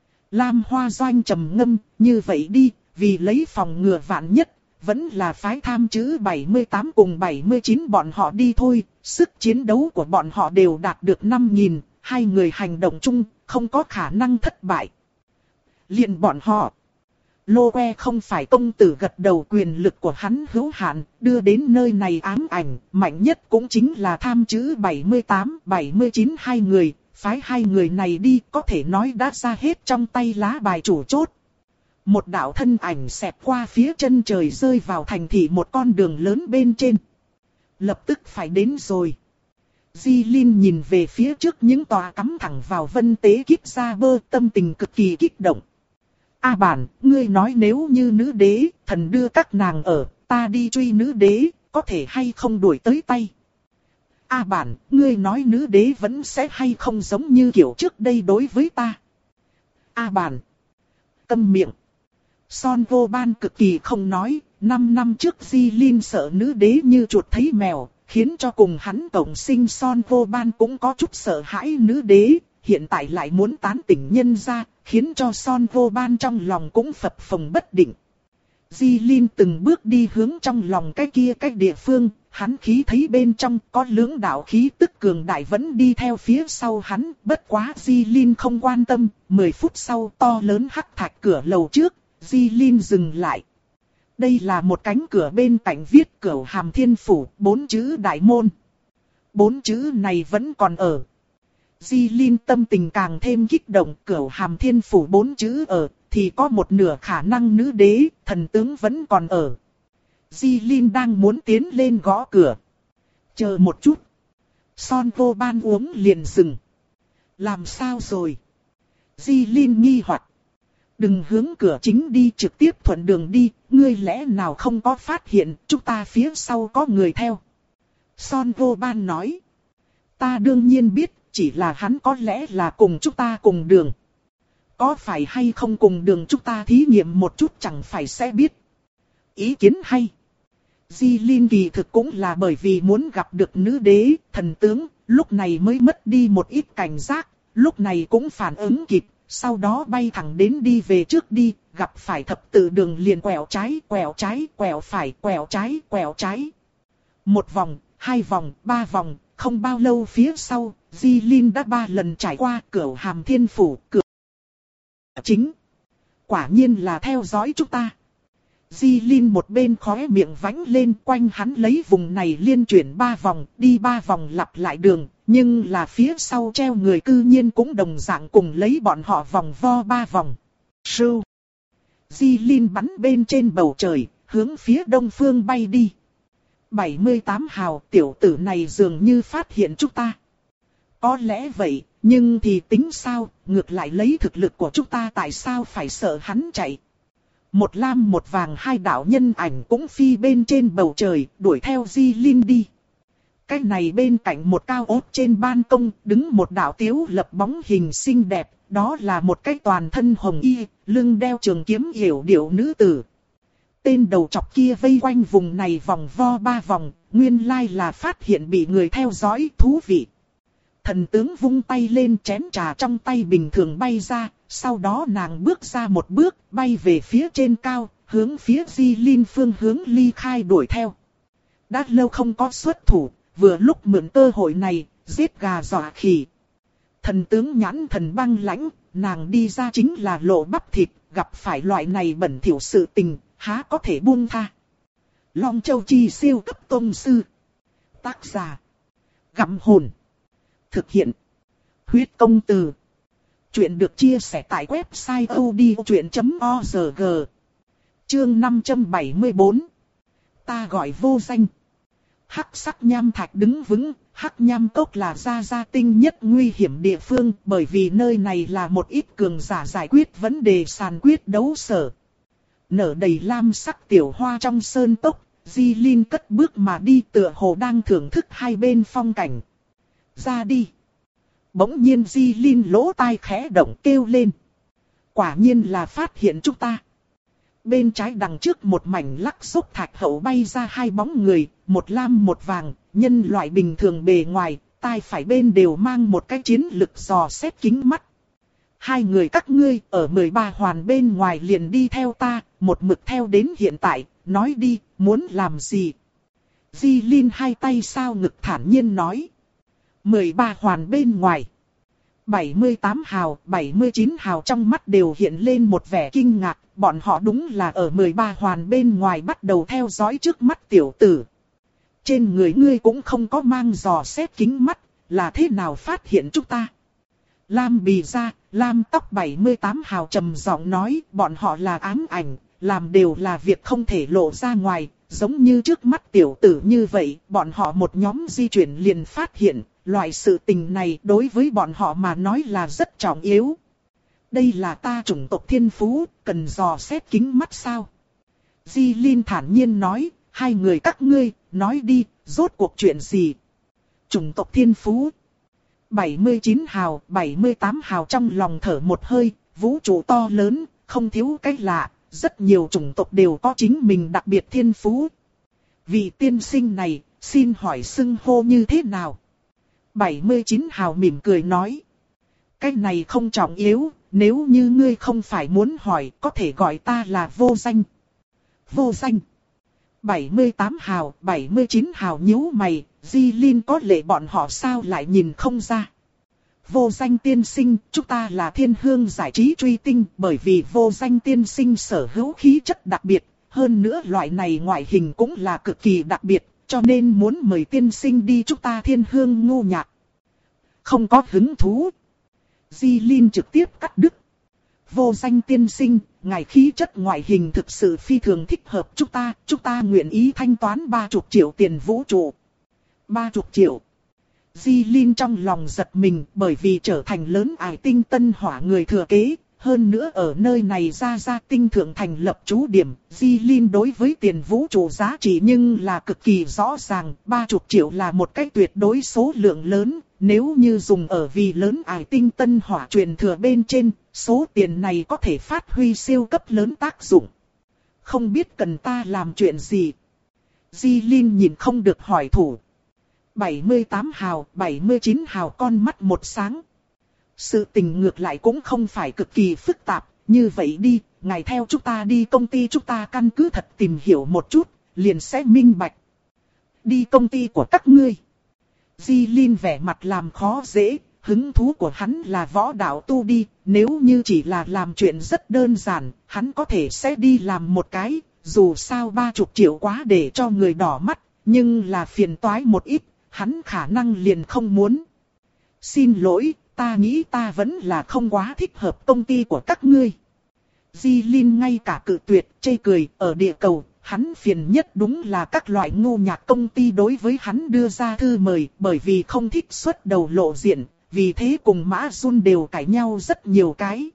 Lam Hoa Doanh trầm ngâm, như vậy đi, vì lấy phòng ngừa vạn nhất, vẫn là phái tham chữ bảy mươi tám cùng bảy mươi chín bọn họ đi thôi, sức chiến đấu của bọn họ đều đạt được năm nghìn, hai người hành động chung, không có khả năng thất bại. Liền bọn họ. Lô Que không phải công tử gật đầu, quyền lực của hắn hữu hạn, đưa đến nơi này ám ảnh, mạnh nhất cũng chính là tham chữ bảy mươi tám, bảy mươi chín hai người, phái hai người này đi có thể nói đã ra hết trong tay lá bài chủ chốt. Một đạo thân ảnh xẹt qua phía chân trời rơi vào thành thị một con đường lớn bên trên. Lập tức phải đến rồi. Di Linh nhìn về phía trước những tòa cắm thẳng vào vân tế kíp ra bơ, tâm tình cực kỳ kích động. A bản, ngươi nói nếu như nữ đế, thần đưa các nàng ở, ta đi truy nữ đế, có thể hay không đuổi tới tay. A bản, ngươi nói nữ đế vẫn sẽ hay không giống như kiểu trước đây đối với ta. A bản, câm miệng. Son Vô Ban cực kỳ không nói, năm năm trước Di Linh sợ nữ đế như chuột thấy mèo, khiến cho cùng hắn cộng sinh Son Vô Ban cũng có chút sợ hãi nữ đế, hiện tại lại muốn tán tỉnh nhân ra, khiến cho Son Vô Ban trong lòng cũng phập phồng bất định. Di Linh từng bước đi hướng trong lòng cái kia cái địa phương, hắn khí thấy bên trong có lưỡng đạo khí tức cường đại vẫn đi theo phía sau hắn, bất quá Di Linh không quan tâm, mười phút sau to lớn hắc thạch cửa lầu trước. Di Linh dừng lại. Đây là một cánh cửa bên cạnh viết Cửu Hàm Thiên Phủ, bốn chữ đại môn. Bốn chữ này vẫn còn ở. Di Linh tâm tình càng thêm kích động, Cửu Hàm Thiên Phủ bốn chữ ở, thì có một nửa khả năng nữ đế, thần tướng vẫn còn ở. Di Linh đang muốn tiến lên gõ cửa. Chờ một chút. Son vô ban uống liền dừng. Làm sao rồi? Di Linh nghi hoặc. Đừng hướng cửa chính đi, trực tiếp thuận đường đi, ngươi lẽ nào không có phát hiện chúng ta phía sau có người theo. Son vô ban nói. Ta đương nhiên biết, chỉ là hắn có lẽ là cùng chúng ta cùng đường. Có phải hay không cùng đường chúng ta thí nghiệm một chút chẳng phải sẽ biết. Ý kiến hay. Di Linh kỳ thực cũng là bởi vì muốn gặp được nữ đế, thần tướng, lúc này mới mất đi một ít cảnh giác, lúc này cũng phản ứng kịp, sau đó bay thẳng đến đi về trước đi, gặp phải thập tự đường liền quẹo trái, quẹo trái, quẹo phải, quẹo trái, quẹo trái. Một vòng, hai vòng, ba vòng, không bao lâu phía sau, Di Linh đã ba lần trải qua cửa Hàm Thiên Phủ, cửa chính. Quả nhiên là theo dõi chúng ta. Di Linh một bên khóe miệng vánh lên, quanh hắn lấy vùng này liên chuyển ba vòng, đi ba vòng lặp lại đường, nhưng là phía sau treo người cư nhiên cũng đồng dạng cùng lấy bọn họ vòng vo ba vòng. Sưu. Di Linh bắn bên trên bầu trời, hướng phía đông phương bay đi. bảy mươi tám hào, tiểu tử này dường như phát hiện chúng ta. Có lẽ vậy, nhưng thì tính sao, ngược lại lấy thực lực của chúng ta tại sao phải sợ hắn chạy. Một lam một vàng hai đạo nhân ảnh cũng phi bên trên bầu trời, đuổi theo Di Linh đi. Cái này bên cạnh một cao ốt trên ban công, đứng một đạo tiếu lập bóng hình xinh đẹp, đó là một cái toàn thân hồng y, lưng đeo trường kiếm yểu điệu nữ tử. Tên đầu chọc kia vây quanh vùng này vòng vo ba vòng, nguyên lai là phát hiện bị người theo dõi, thú vị. Thần tướng vung tay lên, chén trà trong tay bình thường bay ra, sau đó nàng bước ra một bước, bay về phía trên cao, hướng phía Di Linh phương hướng ly khai đuổi theo. Đã lâu không có xuất thủ, vừa lúc mượn cơ hội này, giết gà dọa khỉ. Thần tướng nhãn thần băng lãnh, nàng đi ra chính là lộ bắp thịt, gặp phải loại này bẩn thỉu sự tình, há có thể buông tha. Long Châu Chi siêu cấp tông sư. Tác giả. Gặm hồn. Thực hiện. Huyết công từ. Chuyện được chia sẻ tại website odchuyện chấm org. Chương năm trăm bảy mươi tư. Ta gọi vô danh. Hắc sắc nham thạch đứng vững, hắc nham cốc là gia gia tinh nhất nguy hiểm địa phương, bởi vì nơi này là một ít cường giả giải quyết vấn đề sàn quyết đấu sở. Nở đầy lam sắc tiểu hoa trong sơn cốc, Di Linh cất bước mà đi tựa hồ đang thưởng thức hai bên phong cảnh. Ra đi. Bỗng nhiên Di Linh lỗ tai khẽ động kêu lên. Quả nhiên là phát hiện chúng ta. Bên trái đằng trước một mảnh lắc xúc thạch hậu bay ra hai bóng người, một lam một vàng, nhân loại bình thường bề ngoài, tai phải bên đều mang một cái chiến lực dò xét kính mắt. Hai người các ngươi ở mười ba hoàn bên ngoài liền đi theo ta, một mực theo đến hiện tại, nói đi, muốn làm gì? Di Linh hai tay sao ngực thản nhiên nói. mười ba hoàn bên ngoài. bảy mươi tám hào, bảy mươi chín hào trong mắt đều hiện lên một vẻ kinh ngạc, bọn họ đúng là ở mười ba hoàn bên ngoài bắt đầu theo dõi trước mắt tiểu tử. Trên người ngươi cũng không có mang dò xét kính mắt, là thế nào phát hiện chúng ta? Lam bì ra, lam tóc bảy mươi tám hào trầm giọng nói, bọn họ là ám ảnh, làm đều là việc không thể lộ ra ngoài, giống như trước mắt tiểu tử như vậy, bọn họ một nhóm di chuyển liền phát hiện, loại sự tình này đối với bọn họ mà nói là rất trọng yếu. Đây là ta chủng tộc thiên phú, cần dò xét kính mắt sao? Di Linh thản nhiên nói, hai người các ngươi, nói đi, rốt cuộc chuyện gì? Chủng tộc thiên phú. bảy mươi chín hào, bảy mươi tám hào trong lòng thở một hơi, vũ trụ to lớn, không thiếu cái lạ, rất nhiều chủng tộc đều có chính mình đặc biệt thiên phú. Vị tiên sinh này, xin hỏi xưng hô như thế nào? bảy mươi chín hào mỉm cười nói. Cái này không trọng yếu, nếu như ngươi không phải muốn hỏi, có thể gọi ta là vô danh. Vô danh. bảy mươi tám hào, bảy mươi chín hào nhíu mày, Di Linh có lệ bọn họ sao lại nhìn không ra. Vô danh tiên sinh, chúng ta là thiên hương giải trí truy tinh, bởi vì vô danh tiên sinh sở hữu khí chất đặc biệt, hơn nữa loại này ngoại hình cũng là cực kỳ đặc biệt, cho nên muốn mời tiên sinh đi chúng ta thiên hương ngô nhạc. Không có hứng thú. Di Linh trực tiếp cắt đứt. vô danh tiên sinh, ngài khí chất ngoại hình thực sự phi thường thích hợp chúng ta, chúng ta nguyện ý thanh toán ba chục triệu tiền vũ trụ. Ba chục triệu. Di Linh trong lòng giật mình bởi vì trở thành lớn ải tinh tân hỏa người thừa kế. Hơn nữa ở nơi này ra ra tinh thượng thành lập trú điểm, Di Linh đối với tiền vũ trụ giá trị nhưng là cực kỳ rõ ràng, ba chục triệu là một cái tuyệt đối số lượng lớn, nếu như dùng ở vì lớn ải tinh tân hỏa truyền thừa bên trên, số tiền này có thể phát huy siêu cấp lớn tác dụng. Không biết cần ta làm chuyện gì? Di Linh nhìn không được hỏi thủ. bảy mươi tám hào, bảy mươi chín hào con mắt một sáng. Sự tình ngược lại cũng không phải cực kỳ phức tạp, như vậy đi, ngài theo chúng ta đi công ty chúng ta căn cứ thật tìm hiểu một chút, liền sẽ minh bạch. Đi công ty của các ngươi. Di Linh vẻ mặt làm khó dễ, hứng thú của hắn là võ đạo tu đi, nếu như chỉ là làm chuyện rất đơn giản, hắn có thể sẽ đi làm một cái, dù sao ba chục triệu quá để cho người đỏ mắt, nhưng là phiền toái một ít, hắn khả năng liền không muốn. Xin lỗi. Ta nghĩ ta vẫn là không quá thích hợp công ty của các ngươi. Di Linh ngay cả cự tuyệt, chê cười, ở địa cầu, hắn phiền nhất đúng là các loại ngu nhạc công ty đối với hắn đưa ra thư mời, bởi vì không thích xuất đầu lộ diện, vì thế cùng Mã Jun đều cãi nhau rất nhiều cái.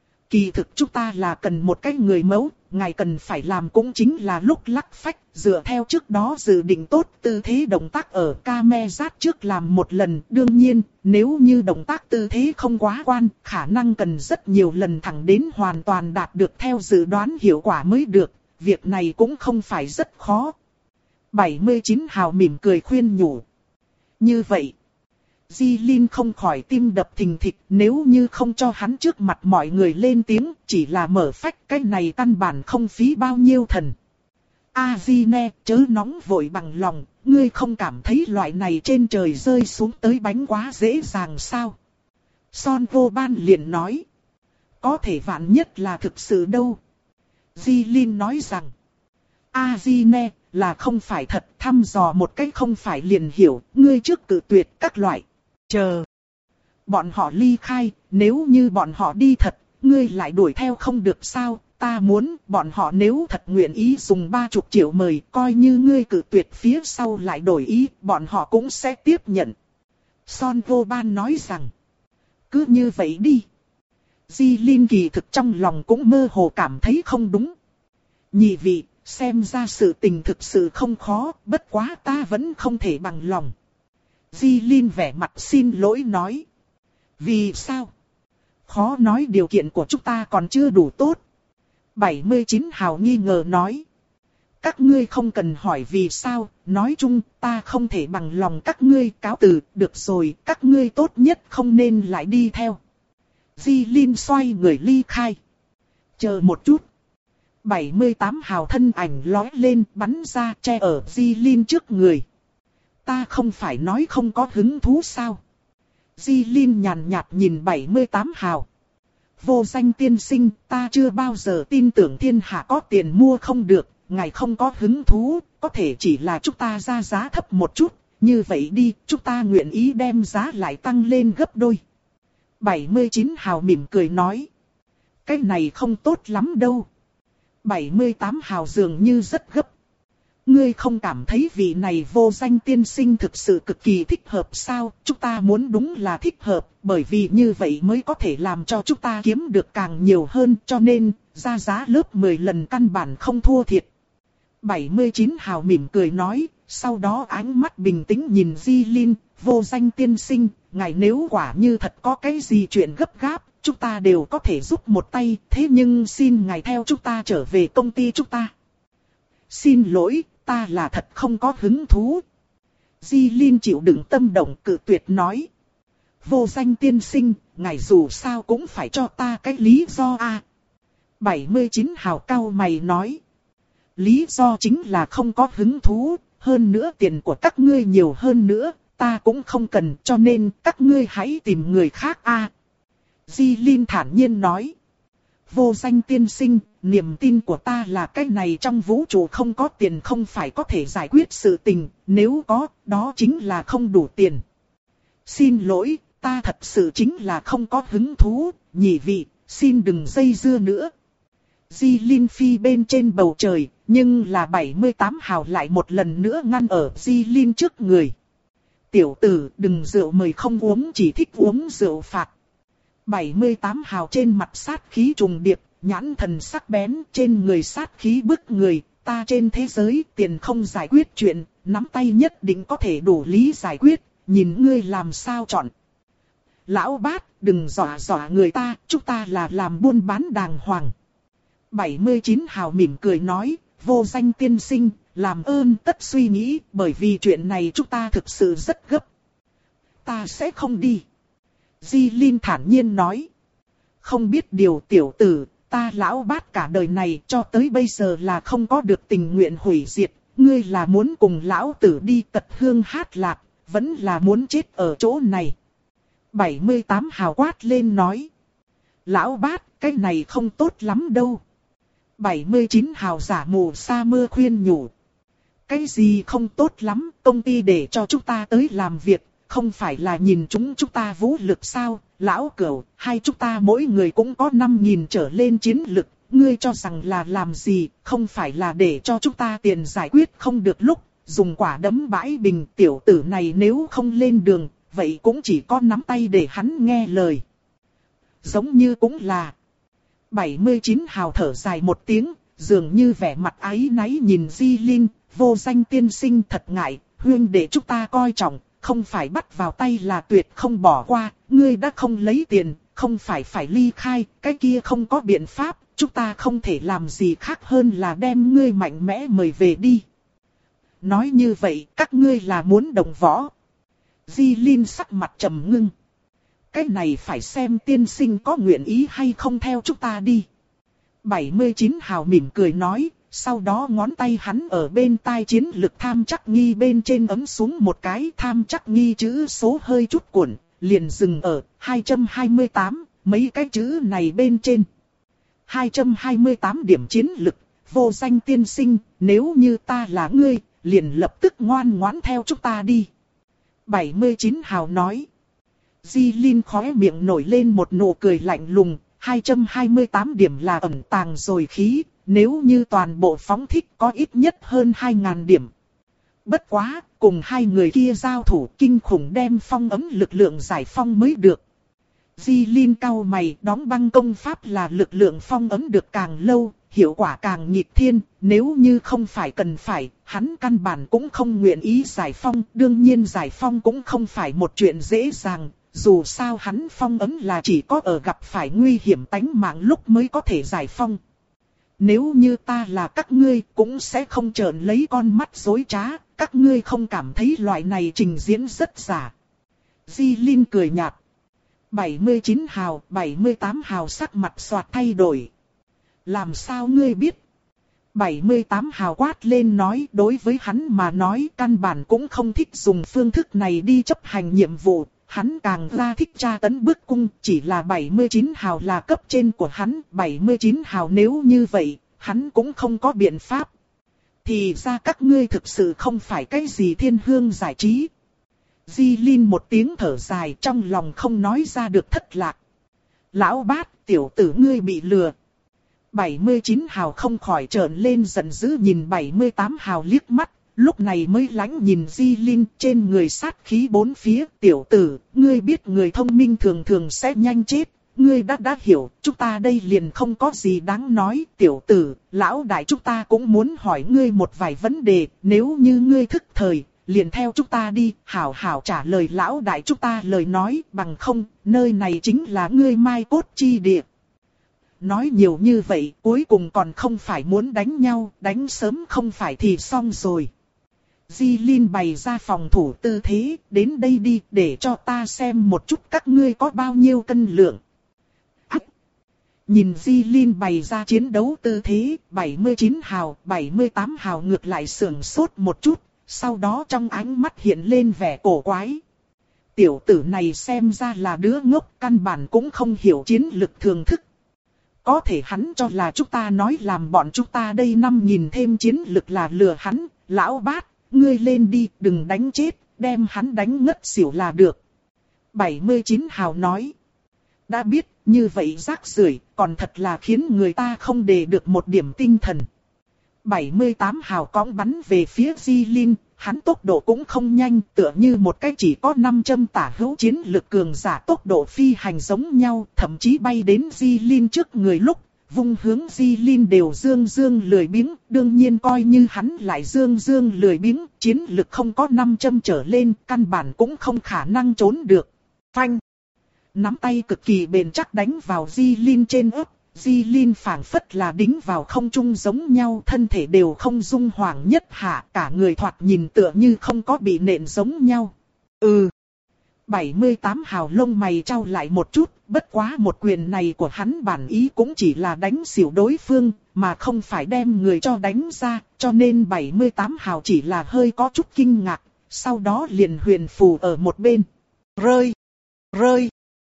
Kỳ thực chúng ta là cần một cái người mẫu, ngài cần phải làm cũng chính là lúc lắc phách, dựa theo trước đó dự định tốt tư thế động tác ở camera trước làm một lần. Đương nhiên, nếu như động tác tư thế không quá quan, khả năng cần rất nhiều lần thẳng đến hoàn toàn đạt được theo dự đoán hiệu quả mới được, việc này cũng không phải rất khó. bảy mươi chín hào mỉm cười khuyên nhủ. Như vậy, Di Linh không khỏi tim đập thình thịch, nếu như không cho hắn trước mặt mọi người lên tiếng, chỉ là mở phách, cái này căn bản không phí bao nhiêu thần. A Di Ne, chớ nóng vội bằng lòng, ngươi không cảm thấy loại này trên trời rơi xuống tới bánh quá dễ dàng sao? Son Vô Ban liền nói. Có thể vạn nhất là thực sự đâu. Di Linh nói rằng. A Di Ne, là không phải thật, thăm dò một cách không phải liền hiểu, ngươi trước cự tuyệt các loại. Chờ. Bọn họ ly khai, nếu như bọn họ đi thật, ngươi lại đuổi theo không được sao? Ta muốn bọn họ nếu thật nguyện ý dùng ba chục triệu mời, coi như ngươi cự tuyệt phía sau lại đổi ý, bọn họ cũng sẽ tiếp nhận. Son Vô Ban nói rằng. Cứ như vậy đi. Di Linh kỳ thực trong lòng cũng mơ hồ cảm thấy không đúng. Nhị vị, xem ra sự tình thực sự không khó, bất quá ta vẫn không thể bằng lòng. Di Linh vẻ mặt xin lỗi nói. Vì sao? Khó nói điều kiện của chúng ta còn chưa đủ tốt. bảy mươi chín hào nghi ngờ nói. Các ngươi không cần hỏi vì sao, nói chung ta không thể bằng lòng các ngươi, cáo từ, được rồi, các ngươi tốt nhất không nên lại đi theo. Di Linh xoay người ly khai. Chờ một chút. bảy mươi tám hào thân ảnh lói lên bắn ra che ở Di Linh trước người. Ta không phải nói không có hứng thú sao? Di Linh nhàn nhạt nhìn bảy mươi tám hào. Vô danh tiên sinh, ta chưa bao giờ tin tưởng thiên hạ có tiền mua không được, ngài không có hứng thú, có thể chỉ là chúng ta ra giá thấp một chút, như vậy đi, chúng ta nguyện ý đem giá lại tăng lên gấp đôi. bảy mươi chín hào mỉm cười nói. Cái này không tốt lắm đâu. bảy mươi tám hào dường như rất gấp. Ngươi không cảm thấy vị này vô danh tiên sinh thực sự cực kỳ thích hợp sao? Chúng ta muốn đúng là thích hợp, bởi vì như vậy mới có thể làm cho chúng ta kiếm được càng nhiều hơn, cho nên, ra giá lớp mười lần căn bản không thua thiệt. bảy mươi chín hào mỉm cười nói, sau đó ánh mắt bình tĩnh nhìn Di Linh, vô danh tiên sinh, ngài nếu quả như thật có cái gì chuyện gấp gáp, chúng ta đều có thể giúp một tay, thế nhưng xin ngài theo chúng ta trở về công ty chúng ta. Xin lỗi, ta là thật không có hứng thú. Di Linh chịu đựng tâm động cự tuyệt nói. Vô danh tiên sinh, ngài dù sao cũng phải cho ta cái lý do a. À. bảy mươi chín hào cao mày nói. Lý do chính là không có hứng thú, hơn nữa tiền của các ngươi nhiều hơn nữa, ta cũng không cần, cho nên các ngươi hãy tìm người khác a. À. Di Linh thản nhiên nói. Vô danh tiên sinh, niềm tin của ta là cái này trong vũ trụ không có tiền không phải có thể giải quyết sự tình, nếu có, đó chính là không đủ tiền. Xin lỗi, ta thật sự chính là không có hứng thú, nhị vị, xin đừng dây dưa nữa. Di Linh phi bên trên bầu trời, nhưng là bảy mươi tám hào lại một lần nữa ngăn ở Di Linh trước người. Tiểu tử, đừng rượu mời không uống, chỉ thích uống rượu phạt. bảy mươi tám hào trên mặt sát khí trùng điệp, nhãn thần sắc bén, trên người sát khí bức người. Ta trên thế giới tiền không giải quyết chuyện, nắm tay nhất định có thể đủ lý giải quyết, nhìn ngươi làm sao chọn. Lão Bát, đừng dọa dọa người ta, chúng ta là làm buôn bán đàng hoàng. bảy mươi chín hào mỉm cười nói, vô danh tiên sinh, làm ơn tất suy nghĩ, bởi vì chuyện này chúng ta thực sự rất gấp. Ta sẽ không đi. Di Linh thản nhiên nói. Không biết điều tiểu tử, ta Lão Bát cả đời này cho tới bây giờ là không có được tình nguyện hủy diệt. Ngươi là muốn cùng lão tử đi tật hương hát lạc, vẫn là muốn chết ở chỗ này. bảy mươi tám hào quát lên nói. Lão Bát, cái này không tốt lắm đâu. bảy mươi chín hào giả mù sa mưa khuyên nhủ. Cái gì không tốt lắm, công ty để cho chúng ta tới làm việc, không phải là nhìn chúng chúng ta vũ lực sao, lão cửu, hai chúng ta mỗi người cũng có năm nghìn trở lên chiến lực, ngươi cho rằng là làm gì, không phải là để cho chúng ta tiền giải quyết không được lúc, dùng quả đấm bãi bình tiểu tử này nếu không lên đường, vậy cũng chỉ có nắm tay để hắn nghe lời. Giống như cũng là. bảy mươi chín hào thở dài một tiếng, dường như vẻ mặt áy náy nhìn Di Linh, vô danh tiên sinh thật ngại, huyên để chúng ta coi trọng, không phải bắt vào tay là tuyệt không bỏ qua, ngươi đã không lấy tiền, không phải phải ly khai, cái kia không có biện pháp, chúng ta không thể làm gì khác hơn là đem ngươi mạnh mẽ mời về đi. Nói như vậy, các ngươi là muốn đồng võ. Di Linh sắc mặt trầm ngưng. Cái này phải xem tiên sinh có nguyện ý hay không theo chúng ta đi. bảy mươi chín hào mỉm cười nói, sau đó ngón tay hắn ở bên tai chiến lực tham chắc nghi bên trên ấm xuống một cái tham chắc nghi chữ số hơi chút cuộn, liền dừng ở hai trăm hai mươi tám, mấy cái chữ này bên trên. hai trăm hai mươi tám điểm chiến lực, vô danh tiên sinh, nếu như ta là ngươi, liền lập tức ngoan ngoãn theo chúng ta đi. bảy mươi chín hào nói. Di Linh khóe miệng nổi lên một nụ cười lạnh lùng, hai trăm hai mươi tám điểm là ẩn tàng rồi khí, nếu như toàn bộ phóng thích có ít nhất hơn hai nghìn điểm. Bất quá, cùng hai người kia giao thủ kinh khủng đem phong ấm lực lượng giải phong mới được. Di Linh cau mày, đóng băng công pháp là lực lượng phong ấm được càng lâu, hiệu quả càng nghịch thiên, nếu như không phải cần phải, hắn căn bản cũng không nguyện ý giải phong, đương nhiên giải phong cũng không phải một chuyện dễ dàng. Dù sao hắn phong ấm là chỉ có ở gặp phải nguy hiểm tánh mạng lúc mới có thể giải phong. Nếu như ta là các ngươi cũng sẽ không trợn lấy con mắt dối trá, các ngươi không cảm thấy loại này trình diễn rất giả. Di Linh cười nhạt. bảy mươi chín hào, bảy mươi tám hào sắc mặt xoạt thay đổi. Làm sao ngươi biết? bảy mươi tám hào quát lên nói, đối với hắn mà nói căn bản cũng không thích dùng phương thức này đi chấp hành nhiệm vụ. Hắn càng ra thích tra tấn bức cung, chỉ là bảy mươi chín hào là cấp trên của hắn, bảy mươi chín hào nếu như vậy, hắn cũng không có biện pháp. Thì ra các ngươi thực sự không phải cái gì thiên hương giải trí. Di Linh một tiếng thở dài trong lòng không nói ra được thất lạc. Lão Bát, tiểu tử ngươi bị lừa. bảy mươi chín hào không khỏi trợn lên giận dữ nhìn bảy mươi tám hào liếc mắt. Lúc này mới lánh nhìn Di Linh trên người sát khí bốn phía. Tiểu tử, ngươi biết người thông minh thường thường sẽ nhanh chết. Ngươi đã đã hiểu, chúng ta đây liền không có gì đáng nói. Tiểu tử, lão đại chúng ta cũng muốn hỏi ngươi một vài vấn đề. Nếu như ngươi thức thời, liền theo chúng ta đi. Hảo hảo trả lời lão đại chúng ta lời nói. Bằng không, nơi này chính là ngươi mai cốt chi địa. Nói nhiều như vậy, cuối cùng còn không phải muốn đánh nhau. Đánh sớm không phải thì xong rồi. Di Linh bày ra phòng thủ tư thế, đến đây đi để cho ta xem một chút các ngươi có bao nhiêu cân lượng. Ách! Nhìn Di Linh bày ra chiến đấu tư thế, bảy mươi chín hào, bảy mươi tám hào ngược lại sưởng sốt một chút, sau đó trong ánh mắt hiện lên vẻ cổ quái. Tiểu tử này xem ra là đứa ngốc, căn bản cũng không hiểu chiến lực thường thức. Có thể hắn cho là chúng ta nói làm bọn chúng ta đây năm nghìn thêm chiến lực là lừa hắn, Lão Bát. Ngươi lên đi, đừng đánh chết, đem hắn đánh ngất xỉu là được. bảy mươi chín hào nói. Đã biết, như vậy rác rưởi, còn thật là khiến người ta không để được một điểm tinh thần. bảy mươi tám hào cõng bắn về phía Di Linh, hắn tốc độ cũng không nhanh, tựa như một cái chỉ có năm trăm tả hữu chiến lực cường giả tốc độ phi hành giống nhau, thậm chí bay đến Di Linh trước người lúc, vung hướng Di Linh đều dương dương lười biếng, đương nhiên coi như hắn lại dương dương lười biếng, chiến lực không có năm trăm trở lên, căn bản cũng không khả năng trốn được. Phanh! Nắm tay cực kỳ bền chắc đánh vào Di Linh trên ớt. Di Linh phảng phất là đính vào không trung giống nhau, thân thể đều không rung hoàng nhất hạ, cả người thoạt nhìn tựa như không có bị nện giống nhau. Ừ. bảy mươi tám hào lông mày trao lại một chút, bất quá một quyền này của hắn bản ý cũng chỉ là đánh xỉu đối phương, mà không phải đem người cho đánh ra, cho nên bảy mươi tám hào chỉ là hơi có chút kinh ngạc, sau đó liền huyền phù ở một bên. Rơi! Rơi!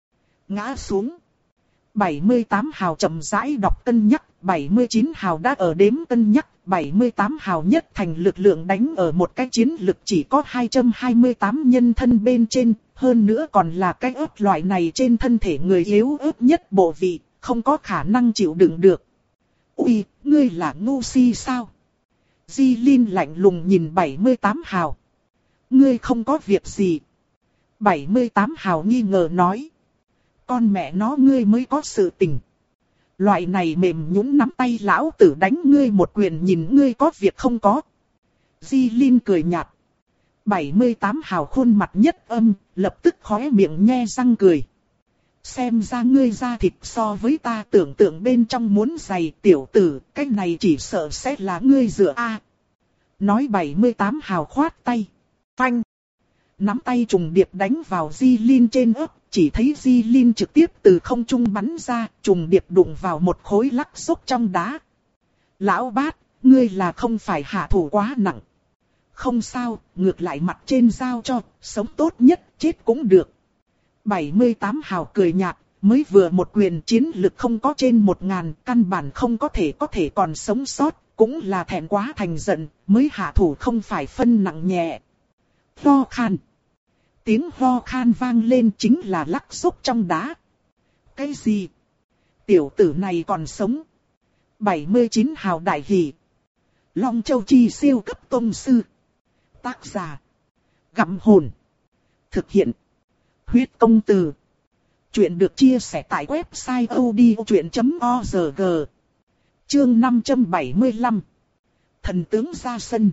Ngã xuống. bảy mươi tám hào chậm rãi đọc cân nhắc, bảy mươi chín hào đã ở đếm cân nhắc, bảy mươi tám hào nhất thành lực lượng đánh ở một cái chiến lực chỉ có hai trăm hai mươi tám nhân thân bên trên, hơn nữa còn là cái ớt loại này trên thân thể người yếu ớt nhất bộ vị, không có khả năng chịu đựng được. Ui, ngươi là ngu si sao? Di Linh lạnh lùng nhìn bảy mươi tám hào. Ngươi không có việc gì. bảy mươi tám hào nghi ngờ nói. Con mẹ nó ngươi mới có sự tình. Loại này mềm nhũn nắm tay lão tử đánh ngươi một quyền nhìn ngươi có việc không có. Di Linh cười nhạt. bảy mươi tám hào khuôn mặt nhất âm, lập tức khóe miệng nhe răng cười. Xem ra ngươi da thịt so với ta tưởng tượng bên trong muốn dày tiểu tử, cái này chỉ sợ sẽ là ngươi dựa a. Nói bảy mươi tám hào khoát tay. Phanh. Nắm tay trùng điệp đánh vào Di Linh trên ớt. Chỉ thấy Di Linh trực tiếp từ không trung bắn ra, trùng điệp đụng vào một khối lắc xúc trong đá. Lão bát, ngươi là không phải hạ thủ quá nặng. Không sao, ngược lại mặt trên giao cho, sống tốt nhất, chết cũng được. bảy mươi tám hào cười nhạt, mới vừa một quyền chiến lực không có trên một ngàn, căn bản không có thể có thể còn sống sót, cũng là thẹn quá thành giận, mới hạ thủ không phải phân nặng nhẹ. Ho khan. Tiếng ho khan vang lên chính là lắc xúc trong đá. Cái gì? Tiểu tử này còn sống. bảy mươi chín hào đại hỷ. Long Châu Chi siêu cấp tông sư. Tác giả. Gặm hồn. Thực hiện. Huyết công từ. Chuyện được chia sẻ tại website odchuyện chấm org. Chương năm trăm bảy mươi lăm. Thần tướng ra sân.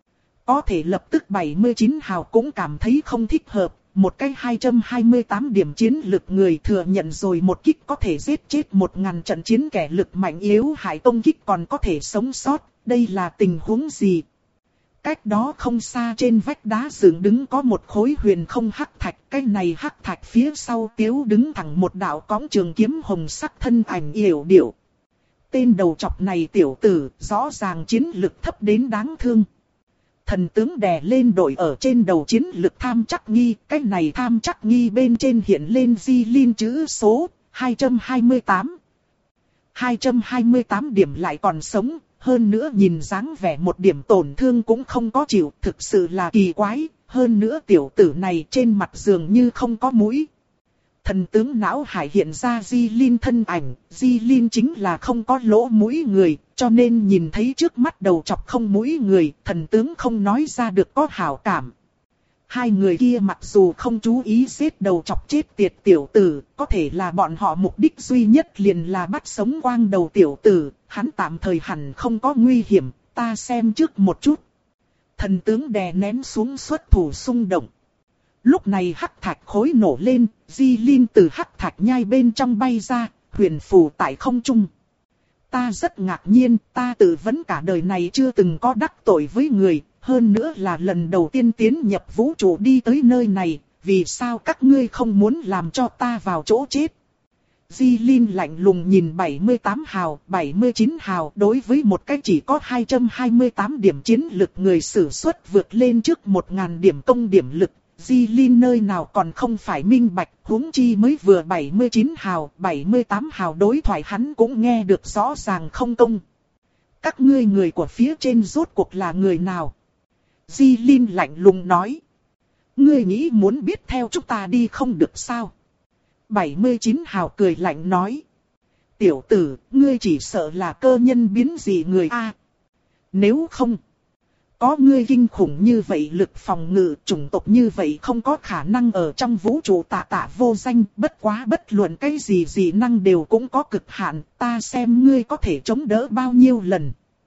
Có thể lập tức bảy mươi chín hào cũng cảm thấy không thích hợp, một cái hai trăm hai mươi tám điểm chiến lực người thừa nhận rồi một kích có thể giết chết một ngàn trận chiến kẻ lực mạnh yếu hại công kích còn có thể sống sót, đây là tình huống gì? Cách đó không xa trên vách đá dựng đứng có một khối huyền không hắc thạch, cái này hắc thạch phía sau tiếu đứng thẳng một đạo cõng trường kiếm hồng sắc thân ảnh yểu điệu. Tên đầu chọc này tiểu tử, rõ ràng chiến lực thấp đến đáng thương. Thần tướng đè lên đội ở trên đầu chiến lực tham chắc nghi, cái này tham chắc nghi bên trên hiện lên Di Linh chữ số hai trăm hai mươi tám. hai trăm hai mươi tám điểm lại còn sống, hơn nữa nhìn dáng vẻ một điểm tổn thương cũng không có chịu, thực sự là kỳ quái, hơn nữa tiểu tử này trên mặt dường như không có mũi. Thần tướng não hải hiện ra Di Linh thân ảnh, Di Linh chính là không có lỗ mũi người, cho nên nhìn thấy trước mắt đầu chọc không mũi người, thần tướng không nói ra được có hảo cảm. Hai người kia mặc dù không chú ý giết đầu chọc chết tiệt tiểu tử, có thể là bọn họ mục đích duy nhất liền là bắt sống quang đầu tiểu tử, hắn tạm thời hẳn không có nguy hiểm, ta xem trước một chút. Thần tướng đè nén xuống xuất thủ xung động. Lúc này hắc thạch khối nổ lên, Di Linh từ hắc thạch nhai bên trong bay ra, huyền phù tại không trung. Ta rất ngạc nhiên, ta tự vấn cả đời này chưa từng có đắc tội với người, hơn nữa là lần đầu tiên tiến nhập vũ trụ đi tới nơi này, vì sao các ngươi không muốn làm cho ta vào chỗ chết? Di Linh lạnh lùng nhìn bảy mươi tám hào, bảy mươi chín hào đối với một cái chỉ có hai trăm hai mươi tám điểm chiến lực người sử xuất vượt lên trước một nghìn điểm công điểm lực. Di Linh nơi nào còn không phải minh bạch, huống chi mới vừa bảy mươi chín hào, bảy mươi tám hào đối thoại hắn cũng nghe được rõ ràng không công. Các ngươi người của phía trên rốt cuộc là người nào? Di Linh lạnh lùng nói. Ngươi nghĩ muốn biết theo chúng ta đi không được sao? bảy mươi chín hào cười lạnh nói. Tiểu tử, ngươi chỉ sợ là cơ nhân biến dị người A. Nếu không, có ngươi kinh khủng như vậy lực phòng ngự, chủng tộc như vậy không có khả năng ở trong vũ trụ tạ tạ vô danh, bất quá bất luận cái gì gì năng đều cũng có cực hạn, ta xem ngươi có thể chống đỡ bao nhiêu lần.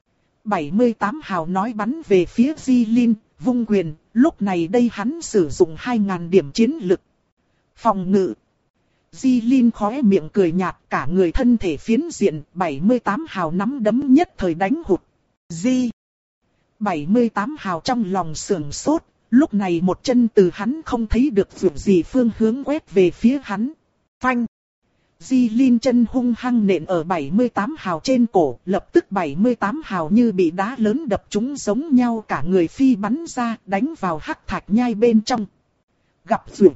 bảy mươi tám hào nói bắn về phía Di Linh, vung quyền, lúc này đây hắn sử dụng hai nghìn điểm chiến lực. Phòng ngự. Di Linh khóe miệng cười nhạt, cả người thân thể phiến diện, bảy mươi tám hào nắm đấm nhất thời đánh hụt. Di. bảy mươi tám hào trong lòng sườn sốt, lúc này một chân từ hắn không thấy được vượt gì phương hướng quét về phía hắn. Phanh. Di Linh chân hung hăng nện ở bảy mươi tám hào trên cổ, lập tức bảy mươi tám hào như bị đá lớn đập trúng giống nhau, cả người phi bắn ra, đánh vào hắc thạch nhai bên trong. Gặp vượt.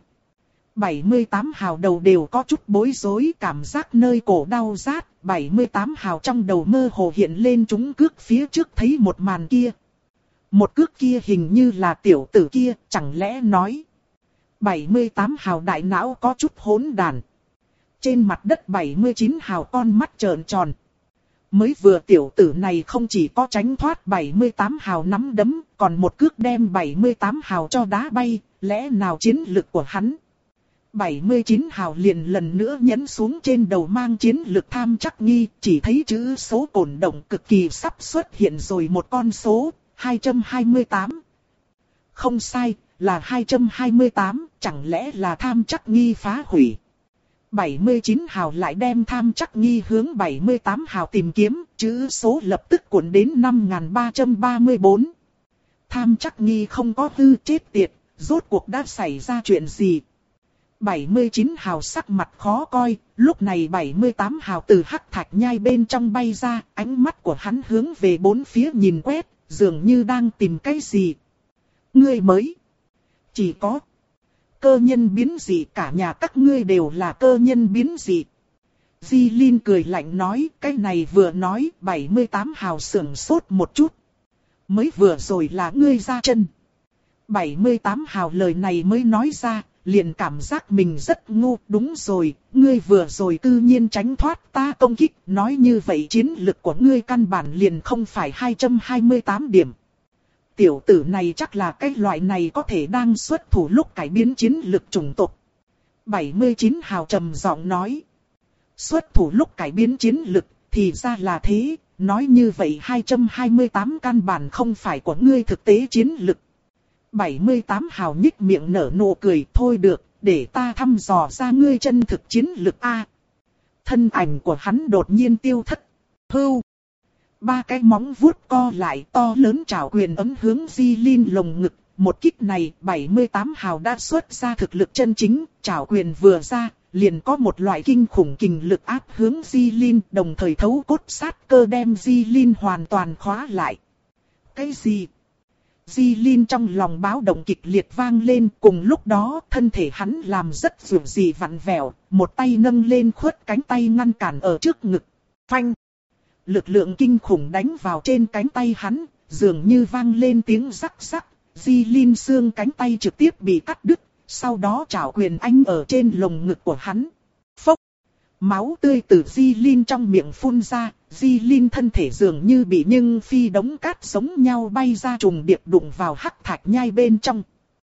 bảy mươi tám hào đầu đều có chút bối rối, cảm giác nơi cổ đau rát, bảy mươi tám hào trong đầu mơ hồ hiện lên trúng cước phía trước thấy một màn kia. Một cước kia hình như là tiểu tử kia, chẳng lẽ nói. bảy mươi tám hào đại não có chút hỗn đàn. Trên mặt đất bảy mươi chín hào con mắt trợn tròn. Mới vừa tiểu tử này không chỉ có tránh thoát bảy mươi tám hào nắm đấm, còn một cước đem bảy mươi tám hào cho đá bay, lẽ nào chiến lực của hắn. bảy mươi chín hào liền lần nữa nhấn xuống trên đầu mang chiến lực tham chắc nghi, chỉ thấy chữ số cổn động cực kỳ sắp xuất hiện rồi một con số, hai trăm hai mươi tám. Không sai, là hai trăm hai mươi tám, chẳng lẽ là tham chắc nghi phá hủy. bảy mươi chín hào lại đem tham chắc nghi hướng bảy mươi tám hào tìm kiếm, chữ số lập tức cuộn đến năm nghìn ba trăm ba mươi tư. Tham chắc nghi không có hư, chết tiệt, rốt cuộc đã xảy ra chuyện gì. bảy mươi chín hào sắc mặt khó coi, lúc này bảy mươi tám hào từ hắc thạch nhai bên trong bay ra, ánh mắt của hắn hướng về bốn phía nhìn quét, dường như đang tìm cái gì. Ngươi mới chỉ có cơ nhân biến dị, cả nhà các ngươi đều là cơ nhân biến dị. Di Linh cười lạnh nói, cái này vừa nói, bảy mươi tám hào sưởng sốt một chút. Mới vừa rồi là ngươi ra chân. bảy mươi tám hào lời này mới nói ra, liền cảm giác mình rất ngu. Đúng rồi, ngươi vừa rồi tự nhiên tránh thoát ta công kích, nói như vậy chiến lực của ngươi căn bản liền không phải hai trăm hai mươi tám điểm. Tiểu tử này chắc là cái loại này có thể đang xuất thủ lúc cải biến chiến lực chủng tộc. bảy mươi chín hào trầm giọng nói. Xuất thủ lúc cải biến chiến lực, thì ra là thế, nói như vậy hai trăm hai mươi tám căn bản không phải của ngươi thực tế chiến lực. bảy mươi tám hào nhích miệng nở nụ cười, thôi được, để ta thăm dò ra ngươi chân thực chiến lực A. Thân ảnh của hắn đột nhiên tiêu thất. Hưu. Ba cái móng vuốt co lại, to lớn trảo quyền ấm hướng Di Linh lồng ngực. Một kích này bảy mươi tám hào đã xuất ra thực lực chân chính, trảo quyền vừa ra, liền có một loại kinh khủng kình lực áp hướng Di Linh, đồng thời thấu cốt sát cơ đem Di Linh hoàn toàn khóa lại. Cái gì? Di Linh trong lòng báo động kịch liệt vang lên, cùng lúc đó thân thể hắn làm rất dường dị vặn vẹo, một tay nâng lên khuất cánh tay ngăn cản ở trước ngực. Phanh! Lực lượng kinh khủng đánh vào trên cánh tay hắn, dường như vang lên tiếng rắc rắc, Di Linh xương cánh tay trực tiếp bị cắt đứt, sau đó trảo quyền anh ở trên lồng ngực của hắn. Phốc! Máu tươi từ Di Linh trong miệng phun ra, Di Linh thân thể dường như bị nhưng phi đống cát giống nhau bay ra trùng điệp đụng vào hắc thạch nhai bên trong.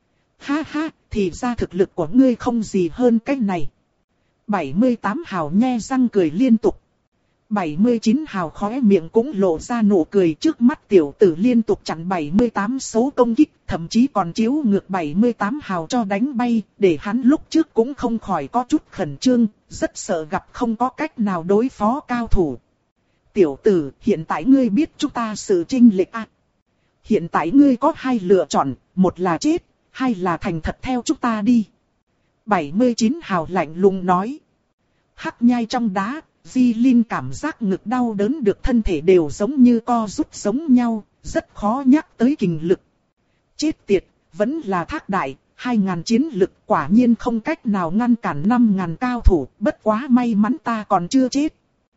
Ha ha, thì ra thực lực của ngươi không gì hơn cái này. bảy mươi tám hào nhe răng cười liên tục. bảy mươi chín hào khóe miệng cũng lộ ra nụ cười, trước mắt tiểu tử liên tục chặn bảy mươi tám số công kích, thậm chí còn chiếu ngược bảy mươi tám hào cho đánh bay, để hắn lúc trước cũng không khỏi có chút khẩn trương, rất sợ gặp không có cách nào đối phó cao thủ. Tiểu tử, hiện tại ngươi biết chúng ta sự chênh lệch à? Hiện tại ngươi có hai lựa chọn, một là chết, hai là thành thật theo chúng ta đi. bảy mươi chín hào lạnh lùng nói. Hắc nhai trong đá, Di Linh cảm giác ngực đau đớn được thân thể đều giống như co rút giống nhau, rất khó nhắc tới kình lực. Chết tiệt, vẫn là Thác Đại, hai ngàn chiến lực quả nhiên không cách nào ngăn cản năm ngàn cao thủ, bất quá may mắn ta còn chưa chết.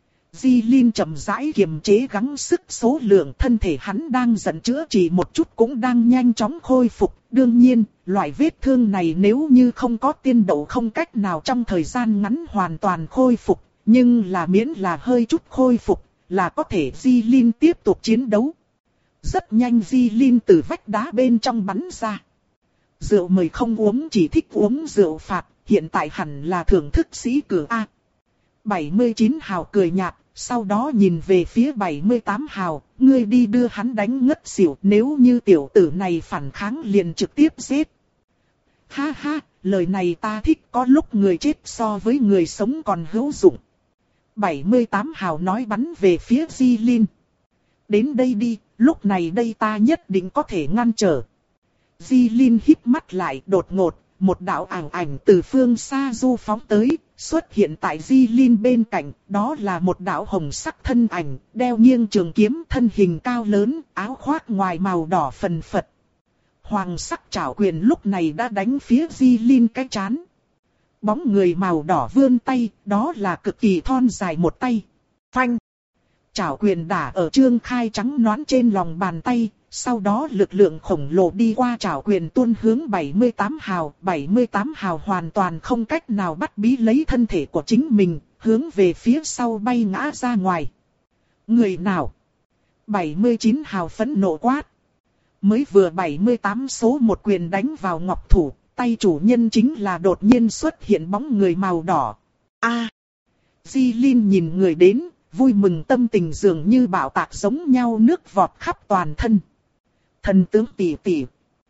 Di Linh chậm rãi kiềm chế gắng sức số lượng, thân thể hắn đang dần chữa trị một chút cũng đang nhanh chóng khôi phục, Đương nhiên, loại vết thương này nếu như không có tiên đậu không cách nào trong thời gian ngắn hoàn toàn khôi phục, nhưng là miễn là hơi chút khôi phục, là có thể Di Linh tiếp tục chiến đấu. Rất nhanh Di Linh từ vách đá bên trong bắn ra. Rượu mời không uống, chỉ thích uống rượu phạt, hiện tại hẳn là thưởng thức sĩ cử A. bảy mươi chín hào cười nhạt, sau đó nhìn về phía bảy mươi tám hào, ngươi đi đưa hắn đánh ngất xỉu, nếu như tiểu tử này phản kháng liền trực tiếp giết. Ha ha, lời này ta thích, có lúc người chết so với người sống còn hữu dụng. bảy mươi tám hào nói bắn về phía Di Linh. Đến đây đi, lúc này đây ta nhất định có thể ngăn trở. Di Linh híp mắt lại, đột ngột, một đạo ảo ảnh từ phương xa du phóng tới, xuất hiện tại Di Linh bên cạnh, đó là một đạo hồng sắc thân ảnh, đeo nghiêng trường kiếm, thân hình cao lớn, áo khoác ngoài màu đỏ phần phật. Hoàng sắc trảo quyền lúc này đã đánh phía Di Linh cái chán. Bóng người màu đỏ vươn tay, đó là cực kỳ thon dài một tay. Phanh! Trảo quyền đả ở Trương Khai trắng nõn trên lòng bàn tay, sau đó lực lượng khổng lồ đi qua trảo quyền tuôn hướng bảy mươi tám hào. bảy mươi tám hào hoàn toàn không cách nào bắt bí lấy thân thể của chính mình, hướng về phía sau bay ngã ra ngoài. Người nào? bảy mươi chín hào phẫn nộ quát. Mới vừa bảy mươi tám số một quyền đánh vào ngọc thủ, tay chủ nhân chính là đột nhiên xuất hiện bóng người màu đỏ. A! Di Linh nhìn người đến, vui mừng tâm tình dường như bạo tạc giống nhau nước vọt khắp toàn thân. Thần tướng tỷ tỷ.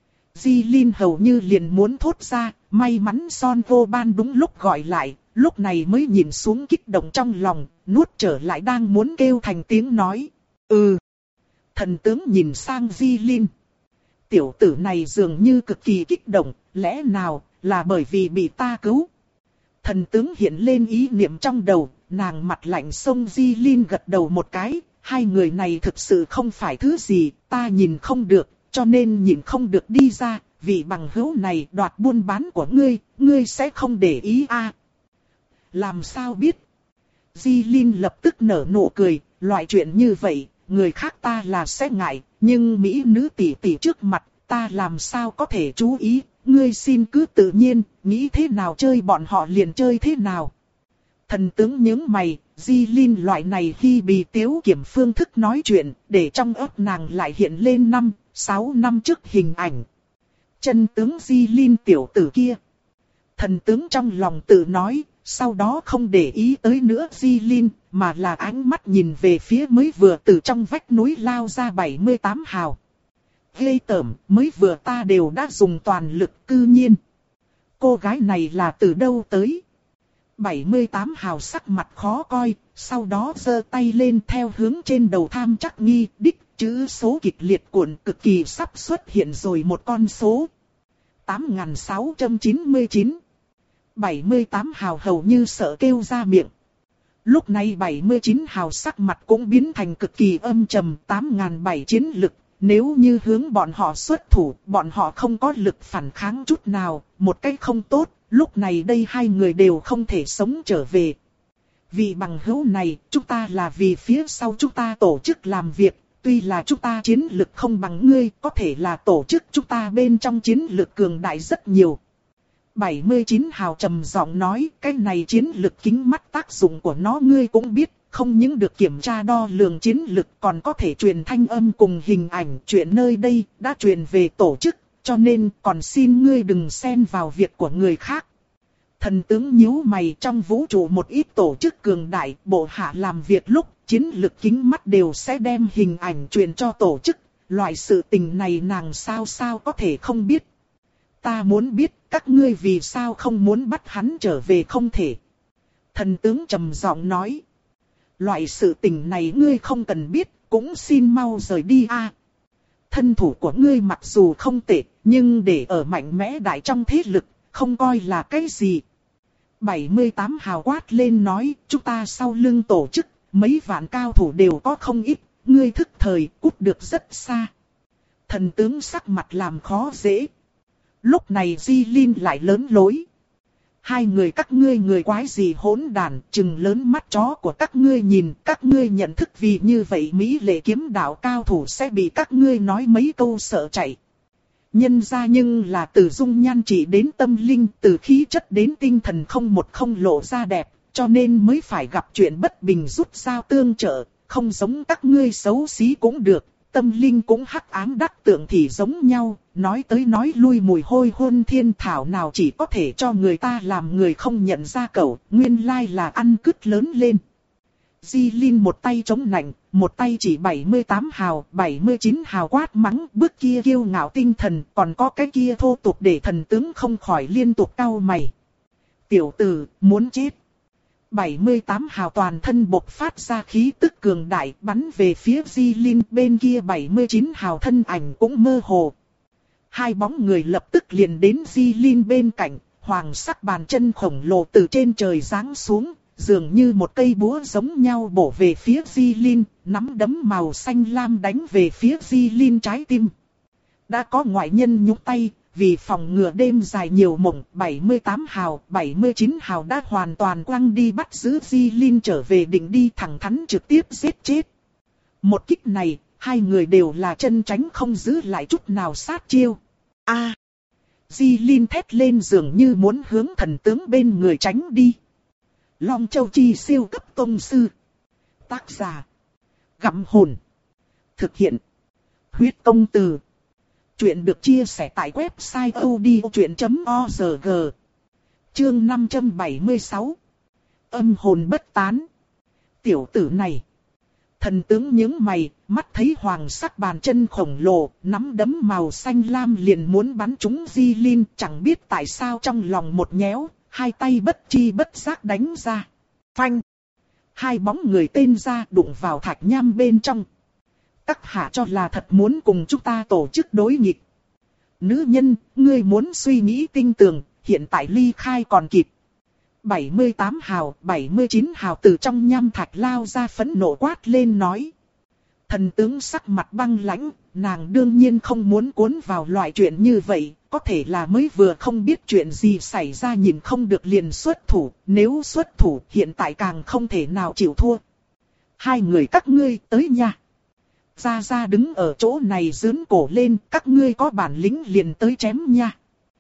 Di Linh hầu như liền muốn thốt ra, may mắn Son Vô Ban đúng lúc gọi lại, lúc này mới nhìn xuống kích động trong lòng, nuốt trở lại đang muốn kêu thành tiếng nói. Ừ. Thần tướng nhìn sang Di Linh. Tiểu tử này dường như cực kỳ kích động, lẽ nào là bởi vì bị ta cứu? Thần tướng hiện lên ý niệm trong đầu, nàng mặt lạnh xông Di Linh gật đầu một cái, hai người này thực sự không phải thứ gì, ta nhìn không được, cho nên nhìn không được đi ra, vì bằng hữu này đoạt buôn bán của ngươi, ngươi sẽ không để ý a? À, làm sao biết? Di Linh lập tức nở nụ cười, loại chuyện như vậy, người khác ta là sẽ ngại, nhưng mỹ nữ tỷ tỷ trước mặt, ta làm sao có thể chú ý, ngươi xin cứ tự nhiên, nghĩ thế nào chơi bọn họ liền chơi thế nào. Thần tướng nhướng mày, Di Linh loại này khi bị tiếu kiểm phương thức nói chuyện, để trong óc nàng lại hiện lên năm, sáu năm trước hình ảnh. Chân tướng Di Linh tiểu tử kia. Thần tướng trong lòng tự nói, sau đó không để ý tới nữa Di Linh, mà là ánh mắt nhìn về phía mới vừa từ trong vách núi lao ra bảy mươi tám hào. Ghê tởm, mới vừa ta đều đã dùng toàn lực cư nhiên. Cô gái này là từ đâu tới? bảy mươi tám hào sắc mặt khó coi, sau đó giơ tay lên theo hướng trên đầu tham chắc nghi, đích chữ số kịch liệt cuộn cực kỳ sắp xuất hiện rồi một con số. tám nghìn sáu trăm chín mươi chín. bảy mươi tám hào hầu như sợ kêu ra miệng. Lúc này bảy mươi chín hào sắc mặt cũng biến thành cực kỳ âm trầm, tám nghìn bảy chiến lực. Nếu như hướng bọn họ xuất thủ, bọn họ không có lực phản kháng chút nào, một cách không tốt, lúc này đây hai người đều không thể sống trở về. Vì bằng hữu này, chúng ta là vì phía sau chúng ta tổ chức làm việc, tuy là chúng ta chiến lực không bằng ngươi, có thể là tổ chức chúng ta bên trong chiến lực cường đại rất nhiều. bảy mươi chín hào trầm giọng nói, cái này chiến lực kính mắt tác dụng của nó ngươi cũng biết. Không những được kiểm tra đo lường chiến lực còn có thể truyền thanh âm cùng hình ảnh, chuyện nơi đây đã truyền về tổ chức, cho nên còn xin ngươi đừng xen vào việc của người khác. Thần tướng nhíu mày, trong vũ trụ một ít tổ chức cường đại, bộ hạ làm việc lúc, chiến lực kính mắt đều sẽ đem hình ảnh truyền cho tổ chức, loại sự tình này nàng sao sao có thể không biết. Ta muốn biết các ngươi vì sao không muốn bắt hắn trở về không thể. Thần tướng trầm giọng nói. Loại sự tình này ngươi không cần biết, cũng xin mau rời đi a. Thân thủ của ngươi mặc dù không tệ, nhưng để ở mạnh mẽ đại trong thế lực, không coi là cái gì. bảy mươi tám hào quát lên nói, chúng ta sau lưng tổ chức, mấy vạn cao thủ đều có không ít, ngươi thức thời, cút được rất xa. Thần tướng sắc mặt làm khó dễ. Lúc này Di Linh lại lớn lối. Hai người các ngươi người quái gì hỗn đàn, chừng lớn mắt chó của các ngươi nhìn, các ngươi nhận thức vì như vậy Mỹ lệ kiếm đạo cao thủ sẽ bị các ngươi nói mấy câu sợ chạy. Nhân ra nhưng là từ dung nhan trị đến tâm linh, từ khí chất đến tinh thần không một không lộ ra đẹp, cho nên mới phải gặp chuyện bất bình rút dao tương trợ, không giống các ngươi xấu xí cũng được, tâm linh cũng hắc ám đắc tượng thì giống nhau, nói tới nói lui mùi hôi hôn thiên thảo nào chỉ có thể cho người ta làm người không nhận ra cậu, nguyên lai là ăn cứt lớn lên. Di Linh một tay chống nạnh, một tay chỉ bảy mươi tám hào, bảy mươi chín hào quát mắng, bước kia kiêu ngạo tinh thần, còn có cái kia thô tục để thần tướng không khỏi liên tục cau mày. Tiểu tử, muốn chết. bảy mươi tám hào toàn thân bộc phát ra khí tức cường đại, bắn về phía Di Linh, bên kia bảy mươi chín hào thân ảnh cũng mơ hồ. Hai bóng người lập tức liền đến Di Linh bên cạnh, hoàng sắc bàn chân khổng lồ từ trên trời giáng xuống. Dường như một cây búa giống nhau bổ về phía Di Linh, nắm đấm màu xanh lam đánh về phía Di Linh trái tim. Đã có ngoại nhân nhúc tay, vì phòng ngừa đêm dài nhiều mộng, bảy mươi tám hào, bảy mươi chín hào đã hoàn toàn quăng đi bắt giữ Di Linh trở về định đi thẳng thắn trực tiếp giết chết. Một kích này, hai người đều là chân tránh không giữ lại chút nào sát chiêu. A! Di Linh thét lên dường như muốn hướng thần tướng bên người tránh đi. Long Châu Chi siêu cấp tông sư. Tác giả. Gặm hồn. Thực hiện. Huyết công từ. Chuyện được chia sẻ tại website odchuyện chấm org. Chương năm trăm bảy mươi sáu. Âm hồn bất tán. Tiểu tử này. Thần tướng nhướng mày, mắt thấy hoàng sắc bàn chân khổng lồ, nắm đấm màu xanh lam liền muốn bắn trúng Di Linh, chẳng biết tại sao trong lòng một nhéo. Hai tay bất chi bất giác đánh ra. Phanh. Hai bóng người tên ra đụng vào thạch nham bên trong. Các hạ cho là thật muốn cùng chúng ta tổ chức đối nghịch. Nữ nhân, ngươi muốn suy nghĩ tinh tường, hiện tại ly khai còn kịp. bảy mươi tám hào, bảy mươi chín hào từ trong nham thạch lao ra phẫn nộ quát lên nói. Thần tướng sắc mặt băng lãnh, nàng đương nhiên không muốn cuốn vào loại chuyện như vậy. Có thể là mới vừa không biết chuyện gì xảy ra nhìn không được liền xuất thủ, nếu xuất thủ hiện tại càng không thể nào chịu thua. Hai người các ngươi tới nha. Gia Gia đứng ở chỗ này giương cổ lên, các ngươi có bản lĩnh liền tới chém nha.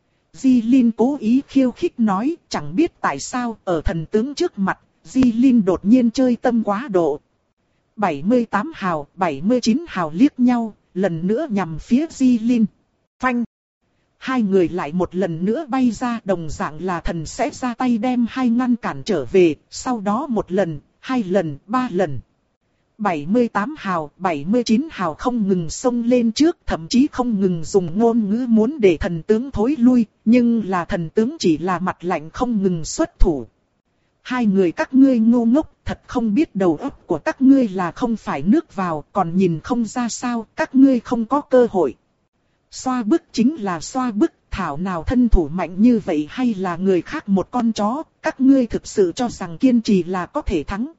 Di Linh cố ý khiêu khích nói, chẳng biết tại sao ở thần tướng trước mặt, Di Linh đột nhiên chơi tâm quá độ. bảy mươi tám hào, bảy mươi chín hào liếc nhau, lần nữa nhằm phía Di Linh. Phanh. Hai người lại một lần nữa bay ra, đồng dạng là thần sẽ ra tay đem hai ngăn cản trở về, sau đó một lần, hai lần, ba lần. bảy mươi tám hào, bảy mươi chín hào không ngừng xông lên trước, thậm chí không ngừng dùng ngôn ngữ muốn để thần tướng thối lui, nhưng là thần tướng chỉ là mặt lạnh không ngừng xuất thủ. Hai người các ngươi ngu ngốc, thật không biết đầu óc của các ngươi là không phải nước vào, còn nhìn không ra sao, các ngươi không có cơ hội. Xoa bức chính là xoa bức, thảo nào thân thủ mạnh như vậy hay là người khác một con chó, các ngươi thực sự cho rằng kiên trì là có thể thắng.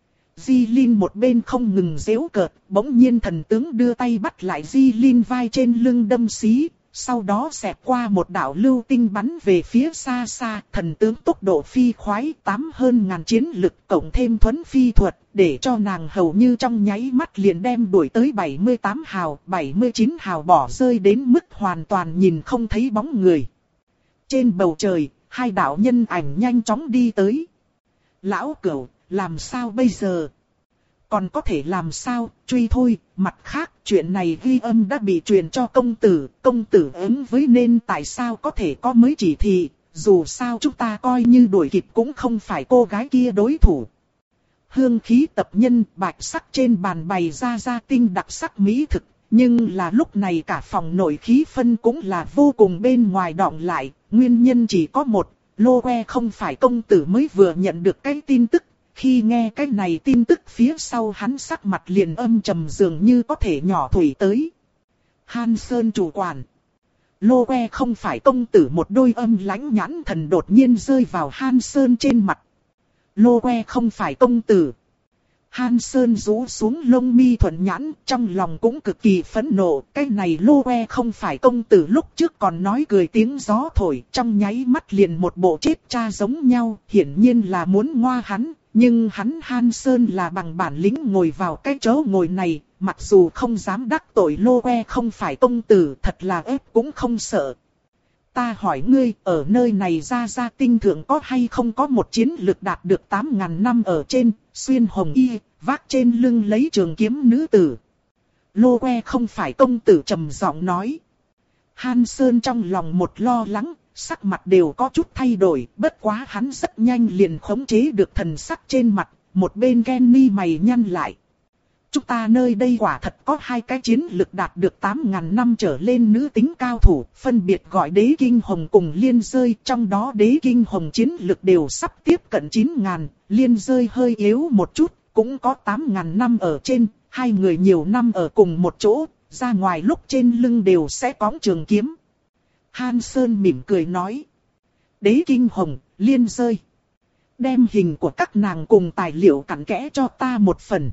Di Linh một bên không ngừng giễu cợt, bỗng nhiên thần tướng đưa tay bắt lại Di Linh vai trên lưng đâm xí, sau đó xẹt qua một đạo lưu tinh bắn về phía xa xa, thần tướng tốc độ phi khoái tám hơn ngàn chiến lực cộng thêm thuấn phi thuật, để cho nàng hầu như trong nháy mắt liền đem đuổi tới bảy mươi tám hào, bảy mươi chín hào bỏ rơi đến mức hoàn toàn nhìn không thấy bóng người. Trên bầu trời, hai đạo nhân ảnh nhanh chóng đi tới. Lão Cửu, làm sao bây giờ? Còn có thể làm sao, truy thôi, mặt khác, chuyện này ghi âm đã bị truyền cho công tử, công tử ứng với nên tại sao có thể có mới chỉ thị, dù sao chúng ta coi như đuổi kịp cũng không phải cô gái kia đối thủ. Hương khí tập nhân, bạch sắc trên bàn bày ra ra tinh đặc sắc mỹ thực, nhưng là lúc này cả phòng nội khí phân cũng là vô cùng bên ngoài đọng lại, nguyên nhân chỉ có một, Lô Que không phải công tử mới vừa nhận được cái tin tức. Khi nghe cái này tin tức phía sau hắn sắc mặt liền âm trầm dường như có thể nhỏ thủy tới. Han Sơn chủ quản. Lô Que không phải công tử một đôi âm lãnh nhãn thần đột nhiên rơi vào Han Sơn trên mặt. Lô Que không phải công tử. Han Sơn rũ xuống lông mi thuận nhãn, trong lòng cũng cực kỳ phẫn nộ. Cái này Lô Que không phải công tử lúc trước còn nói cười tiếng gió thổi, trong nháy mắt liền một bộ chết cha giống nhau, hiển nhiên là muốn ngoa hắn. Nhưng hắn Han Sơn là bằng bản lĩnh ngồi vào cái chỗ ngồi này, mặc dù không dám đắc tội Lô Que không phải công tử, thật là ép cũng không sợ. Ta hỏi ngươi, ở nơi này Gia Gia Tinh Thượng có hay không có một chiến lực đạt được tám ngàn năm ở trên, xuyên hồng y, vác trên lưng lấy trường kiếm nữ tử. Lô Que không phải công tử trầm giọng nói. Han Sơn trong lòng một lo lắng, sắc mặt đều có chút thay đổi, bất quá hắn rất nhanh liền khống chế được thần sắc trên mặt, một bên Kenny mày nhăn lại. Chúng ta nơi đây quả thật có hai cái chiến lực đạt được tám ngàn năm trở lên nữ tính cao thủ, phân biệt gọi Đế Kinh Hồng cùng Liên Dơi, trong đó Đế Kinh Hồng chiến lực đều sắp tiếp cận chín ngàn, Liên Dơi hơi yếu một chút, cũng có tám ngàn năm ở trên, hai người nhiều năm ở cùng một chỗ, ra ngoài lúc trên lưng đều sẽ cõng trường kiếm. Han Sơn mỉm cười nói. Đế Kinh Hồng, Liên Dơi. Đem hình của các nàng cùng tài liệu cặn kẽ cho ta một phần.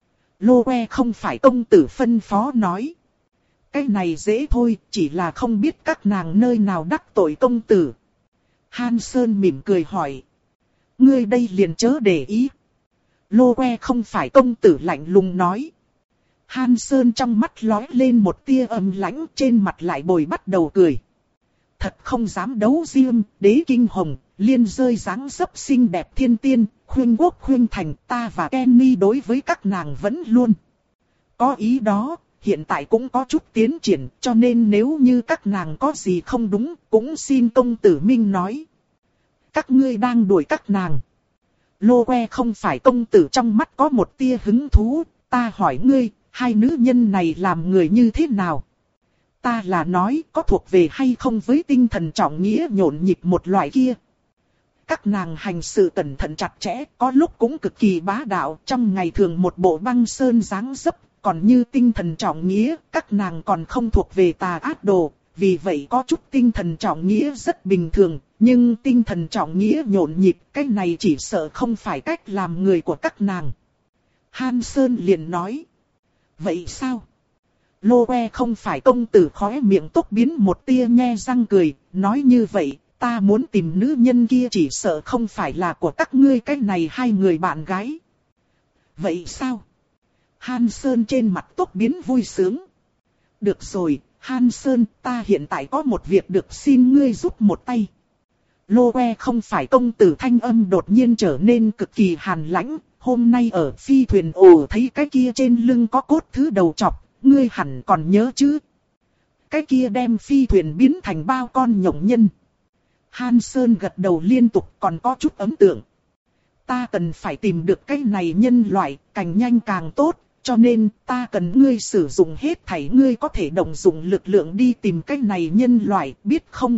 Lô Que không phải công tử phân phó nói. Cái này dễ thôi, chỉ là không biết các nàng nơi nào đắc tội công tử. Han Sơn mỉm cười hỏi. Ngươi đây liền chớ để ý. Lô Que không phải công tử lạnh lùng nói. Han Sơn trong mắt lóe lên một tia âm lãnh, trên mặt lại bồi bắt đầu cười. Thật không dám đấu riêng, Đế Kinh Hồng, Liên Dơi dáng dấp xinh đẹp thiên tiên, khuyên quốc khuyên thành, ta và Kenny đối với các nàng vẫn luôn có ý đó, hiện tại cũng có chút tiến triển, cho nên nếu như các nàng có gì không đúng, cũng xin công tử minh nói. Các ngươi đang đuổi các nàng. Lô Que không phải công tử trong mắt có một tia hứng thú, ta hỏi ngươi, hai nữ nhân này làm người như thế nào? Ta là nói có thuộc về hay không với tinh thần trọng nghĩa nhộn nhịp một loại kia. Các nàng hành sự cẩn thận chặt chẽ, có lúc cũng cực kỳ bá đạo, trong ngày thường một bộ băng sơn dáng dấp, còn như tinh thần trọng nghĩa, các nàng còn không thuộc về tà ác đồ, vì vậy có chút tinh thần trọng nghĩa rất bình thường, nhưng tinh thần trọng nghĩa nhộn nhịp, cái này chỉ sợ không phải cách làm người của các nàng. Han Sơn liền nói. Vậy sao? Lô Que không phải công tử khóe miệng tốc biến một tia nhe răng cười, nói như vậy, ta muốn tìm nữ nhân kia chỉ sợ không phải là của các ngươi cái này hai người bạn gái. Vậy sao? Han Sơn trên mặt tốc biến vui sướng. Được rồi, Han Sơn, ta hiện tại có một việc được xin ngươi giúp một tay. Lô Que không phải công tử thanh âm đột nhiên trở nên cực kỳ hàn lãnh, hôm nay ở phi thuyền ồ thấy cái kia trên lưng có cốt thứ đầu chọc. Ngươi hẳn còn nhớ chứ? Cái kia đem phi thuyền biến thành bao con nhộng nhân. Han Sơn gật đầu liên tục, còn có chút ấn tượng. Ta cần phải tìm được cái này nhân loại, càng nhanh càng tốt, cho nên ta cần ngươi sử dụng hết thảy ngươi có thể động dụng lực lượng đi tìm cái này nhân loại, biết không?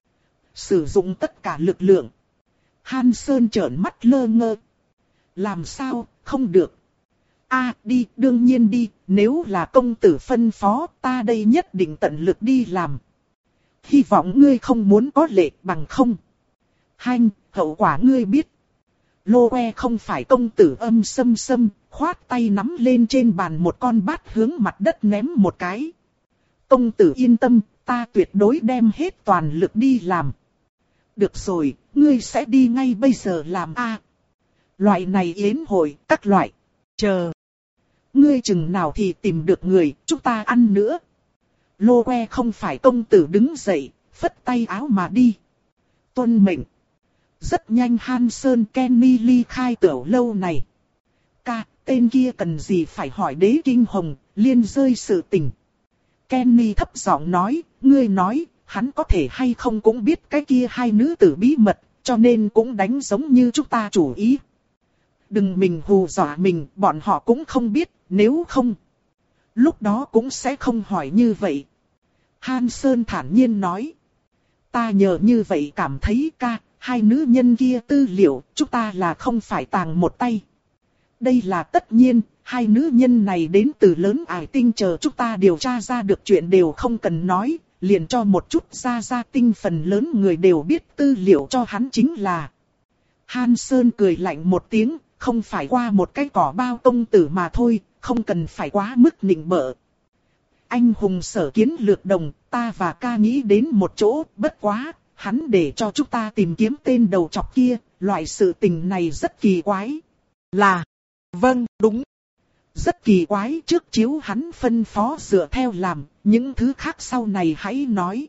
Sử dụng tất cả lực lượng. Han Sơn trợn mắt lơ ngơ. Làm sao, không được. A à, đi, đương nhiên đi, nếu là công tử phân phó, ta đây nhất định tận lực đi làm. Hy vọng ngươi không muốn có lệ bằng không. Hanh, hậu quả ngươi biết. Lô Que không phải công tử âm sâm sâm, khoát tay nắm lên trên bàn một con bát hướng mặt đất ném một cái. Công tử yên tâm, ta tuyệt đối đem hết toàn lực đi làm. Được rồi, ngươi sẽ đi ngay bây giờ làm a. À, loại này yến hội, các loại. Chờ. Ngươi chừng nào thì tìm được người, chúng ta ăn nữa. Lô Que không phải công tử đứng dậy, phất tay áo mà đi. Tuân mệnh. Rất nhanh Han Sơn Kenny ly khai tiểu lâu này. Ca, tên kia cần gì phải hỏi Đế Kinh Hồng, Liên Dơi sự tình. Kenny thấp giọng nói, ngươi nói, hắn có thể hay không cũng biết cái kia hai nữ tử bí mật, cho nên cũng đánh giống như chúng ta chủ ý. Đừng mình hù dọa mình, bọn họ cũng không biết, nếu không. Lúc đó cũng sẽ không hỏi như vậy. Han Sơn thản nhiên nói. Ta nhờ như vậy cảm thấy ca, hai nữ nhân kia tư liệu, chúng ta là không phải tàng một tay. Đây là tất nhiên, hai nữ nhân này đến từ lớn ải tinh chờ chúng ta điều tra ra được chuyện đều không cần nói, liền cho một chút ra ra tinh phần lớn người đều biết tư liệu cho hắn chính là. Han Sơn cười lạnh một tiếng, không phải qua một cái cỏ bao công tử mà thôi, không cần phải quá mức nịnh bợ. Anh hùng sở kiến lược đồng, ta và ca nghĩ đến một chỗ, bất quá, hắn để cho chúng ta tìm kiếm tên đầu chọc kia, loại sự tình này rất kỳ quái. Là, vâng, đúng. Rất kỳ quái, trước chiếu hắn phân phó dựa theo làm, những thứ khác sau này hãy nói.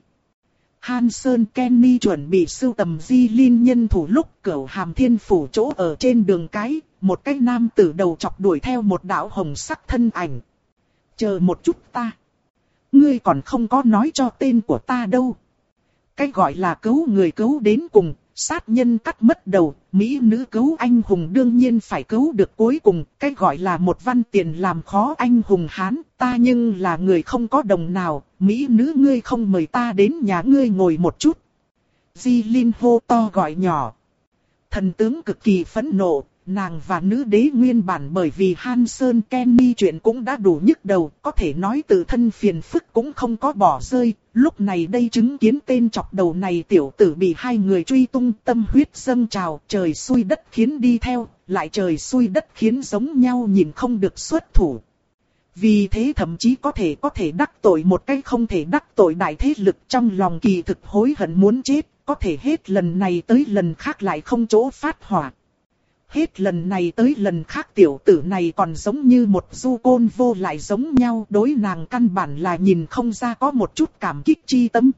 Hansen Kenny chuẩn bị sưu tầm Di Linh nhân thủ lúc Cửu Hàm Thiên Phủ chỗ ở trên đường cái, một cái nam tử đầu chọc đuổi theo một đạo hồng sắc thân ảnh. Chờ một chút ta. Ngươi còn không có nói cho tên của ta đâu. Cái gọi là cứu người cứu đến cùng, sát nhân cắt mất đầu, mỹ nữ cứu anh hùng đương nhiên phải cứu được cuối cùng. Cái gọi là một văn tiền làm khó anh hùng Hán, ta nhưng là người không có đồng nào, mỹ nữ ngươi không mời ta đến nhà ngươi ngồi một chút. Di Linh hô to gọi nhỏ. Thần tướng cực kỳ phẫn nộ. Nàng và nữ đế nguyên bản bởi vì Hansen Kenny chuyện cũng đã đủ nhức đầu, có thể nói tự thân phiền phức cũng không có bỏ rơi. Lúc này đây chứng kiến tên chọc đầu này tiểu tử bị hai người truy tung, tâm huyết dâng trào, trời xui đất khiến đi theo, lại trời xui đất khiến giống nhau nhìn không được xuất thủ. Vì thế thậm chí có thể có thể đắc tội một cách không thể đắc tội đại thế lực, trong lòng kỳ thực hối hận muốn chết, có thể hết lần này tới lần khác lại không chỗ phát hỏa. Hết lần này tới lần khác tiểu tử này còn giống như một du côn vô lại giống nhau, đối nàng căn bản là nhìn không ra có một chút cảm kích chi tâm.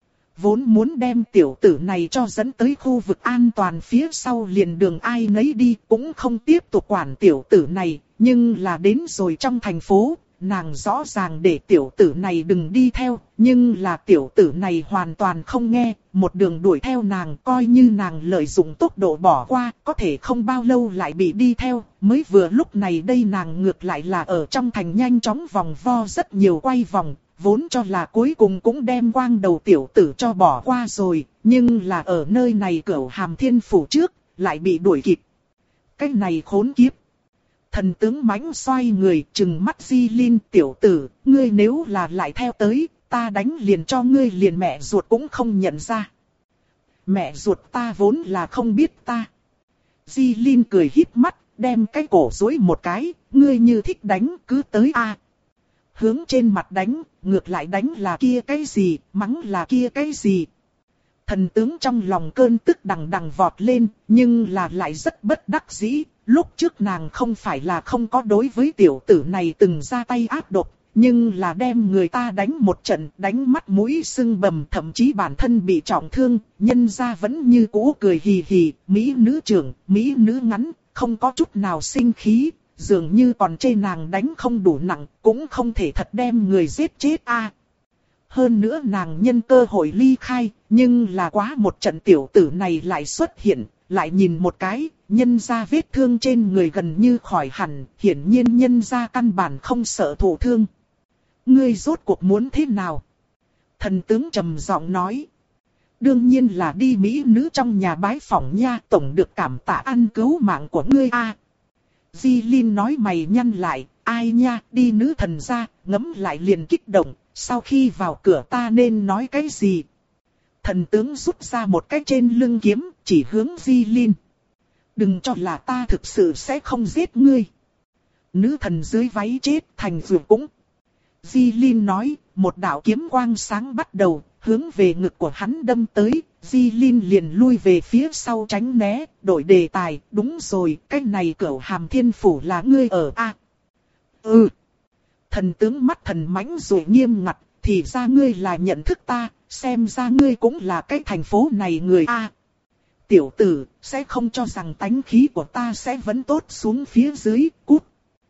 Vốn muốn đem tiểu tử này cho dẫn tới khu vực an toàn phía sau liền đường ai nấy đi, cũng không tiếp tục quản tiểu tử này, nhưng là đến rồi trong thành phố, nàng rõ ràng để tiểu tử này đừng đi theo, nhưng là tiểu tử này hoàn toàn không nghe, một đường đuổi theo nàng, coi như nàng lợi dụng tốc độ bỏ qua, có thể không bao lâu lại bị đi theo, mới vừa lúc này đây nàng ngược lại là ở trong thành nhanh chóng vòng vo rất nhiều quay vòng, vốn cho là cuối cùng cũng đem quang đầu tiểu tử cho bỏ qua rồi, nhưng là ở nơi này Cửu Hàm Thiên Phủ trước, lại bị đuổi kịp. Cái này khốn kiếp. Thần tướng mãnh xoay người trừng mắt Di Linh, tiểu tử, ngươi nếu là lại theo tới, ta đánh liền cho ngươi liền mẹ ruột cũng không nhận ra. Mẹ ruột ta vốn là không biết ta. Di Linh cười híp mắt, đem cái cổ duỗi một cái, ngươi như thích đánh cứ tới a. Hướng trên mặt đánh, ngược lại đánh là kia cái gì, mắng là kia cái gì. Thần tướng trong lòng cơn tức đằng đằng vọt lên, nhưng là lại rất bất đắc dĩ. Lúc trước nàng không phải là không có đối với tiểu tử này từng ra tay ác độc, nhưng là đem người ta đánh một trận, đánh mắt mũi sưng bầm, thậm chí bản thân bị trọng thương, nhân ra vẫn như cũ cười hì hì, mỹ nữ trưởng, mỹ nữ ngắn, không có chút nào sinh khí, dường như còn chê nàng đánh không đủ nặng, cũng không thể thật đem người giết chết a. Hơn nữa nàng nhân cơ hội ly khai, nhưng là quá một trận tiểu tử này lại xuất hiện, lại nhìn một cái, nhân ra vết thương trên người gần như khỏi hẳn, hiển nhiên nhân ra căn bản không sợ thụ thương. Ngươi rốt cuộc muốn thế nào? Thần tướng trầm giọng nói. Đương nhiên là đi mỹ nữ trong nhà bái phỏng nha, tổng được cảm tạ ăn cứu mạng của ngươi a. À, Di Linh nói mày nhăn lại, ai nha, đi nữ thần ra, ngấm lại liền kích động, sau khi vào cửa ta nên nói cái gì? Thần tướng rút ra một cái trên lưng kiếm, chỉ hướng Di Linh. Đừng cho là ta thực sự sẽ không giết ngươi. Nữ thần dưới váy chết thành dược cũng. Di Linh nói, một đạo kiếm quang sáng bắt đầu, hướng về ngực của hắn đâm tới. Di Linh liền lui về phía sau tránh né, đổi đề tài. Đúng rồi, cái này Cửu Hàm Thiên Phủ là ngươi ở a? À, ừ. Thần tướng mắt thần mãnh rồi nghiêm ngặt, thì ra ngươi là nhận thức ta, xem ra ngươi cũng là cái thành phố này người a. À, tiểu tử, sẽ không cho rằng tánh khí của ta sẽ vẫn tốt xuống phía dưới, cút.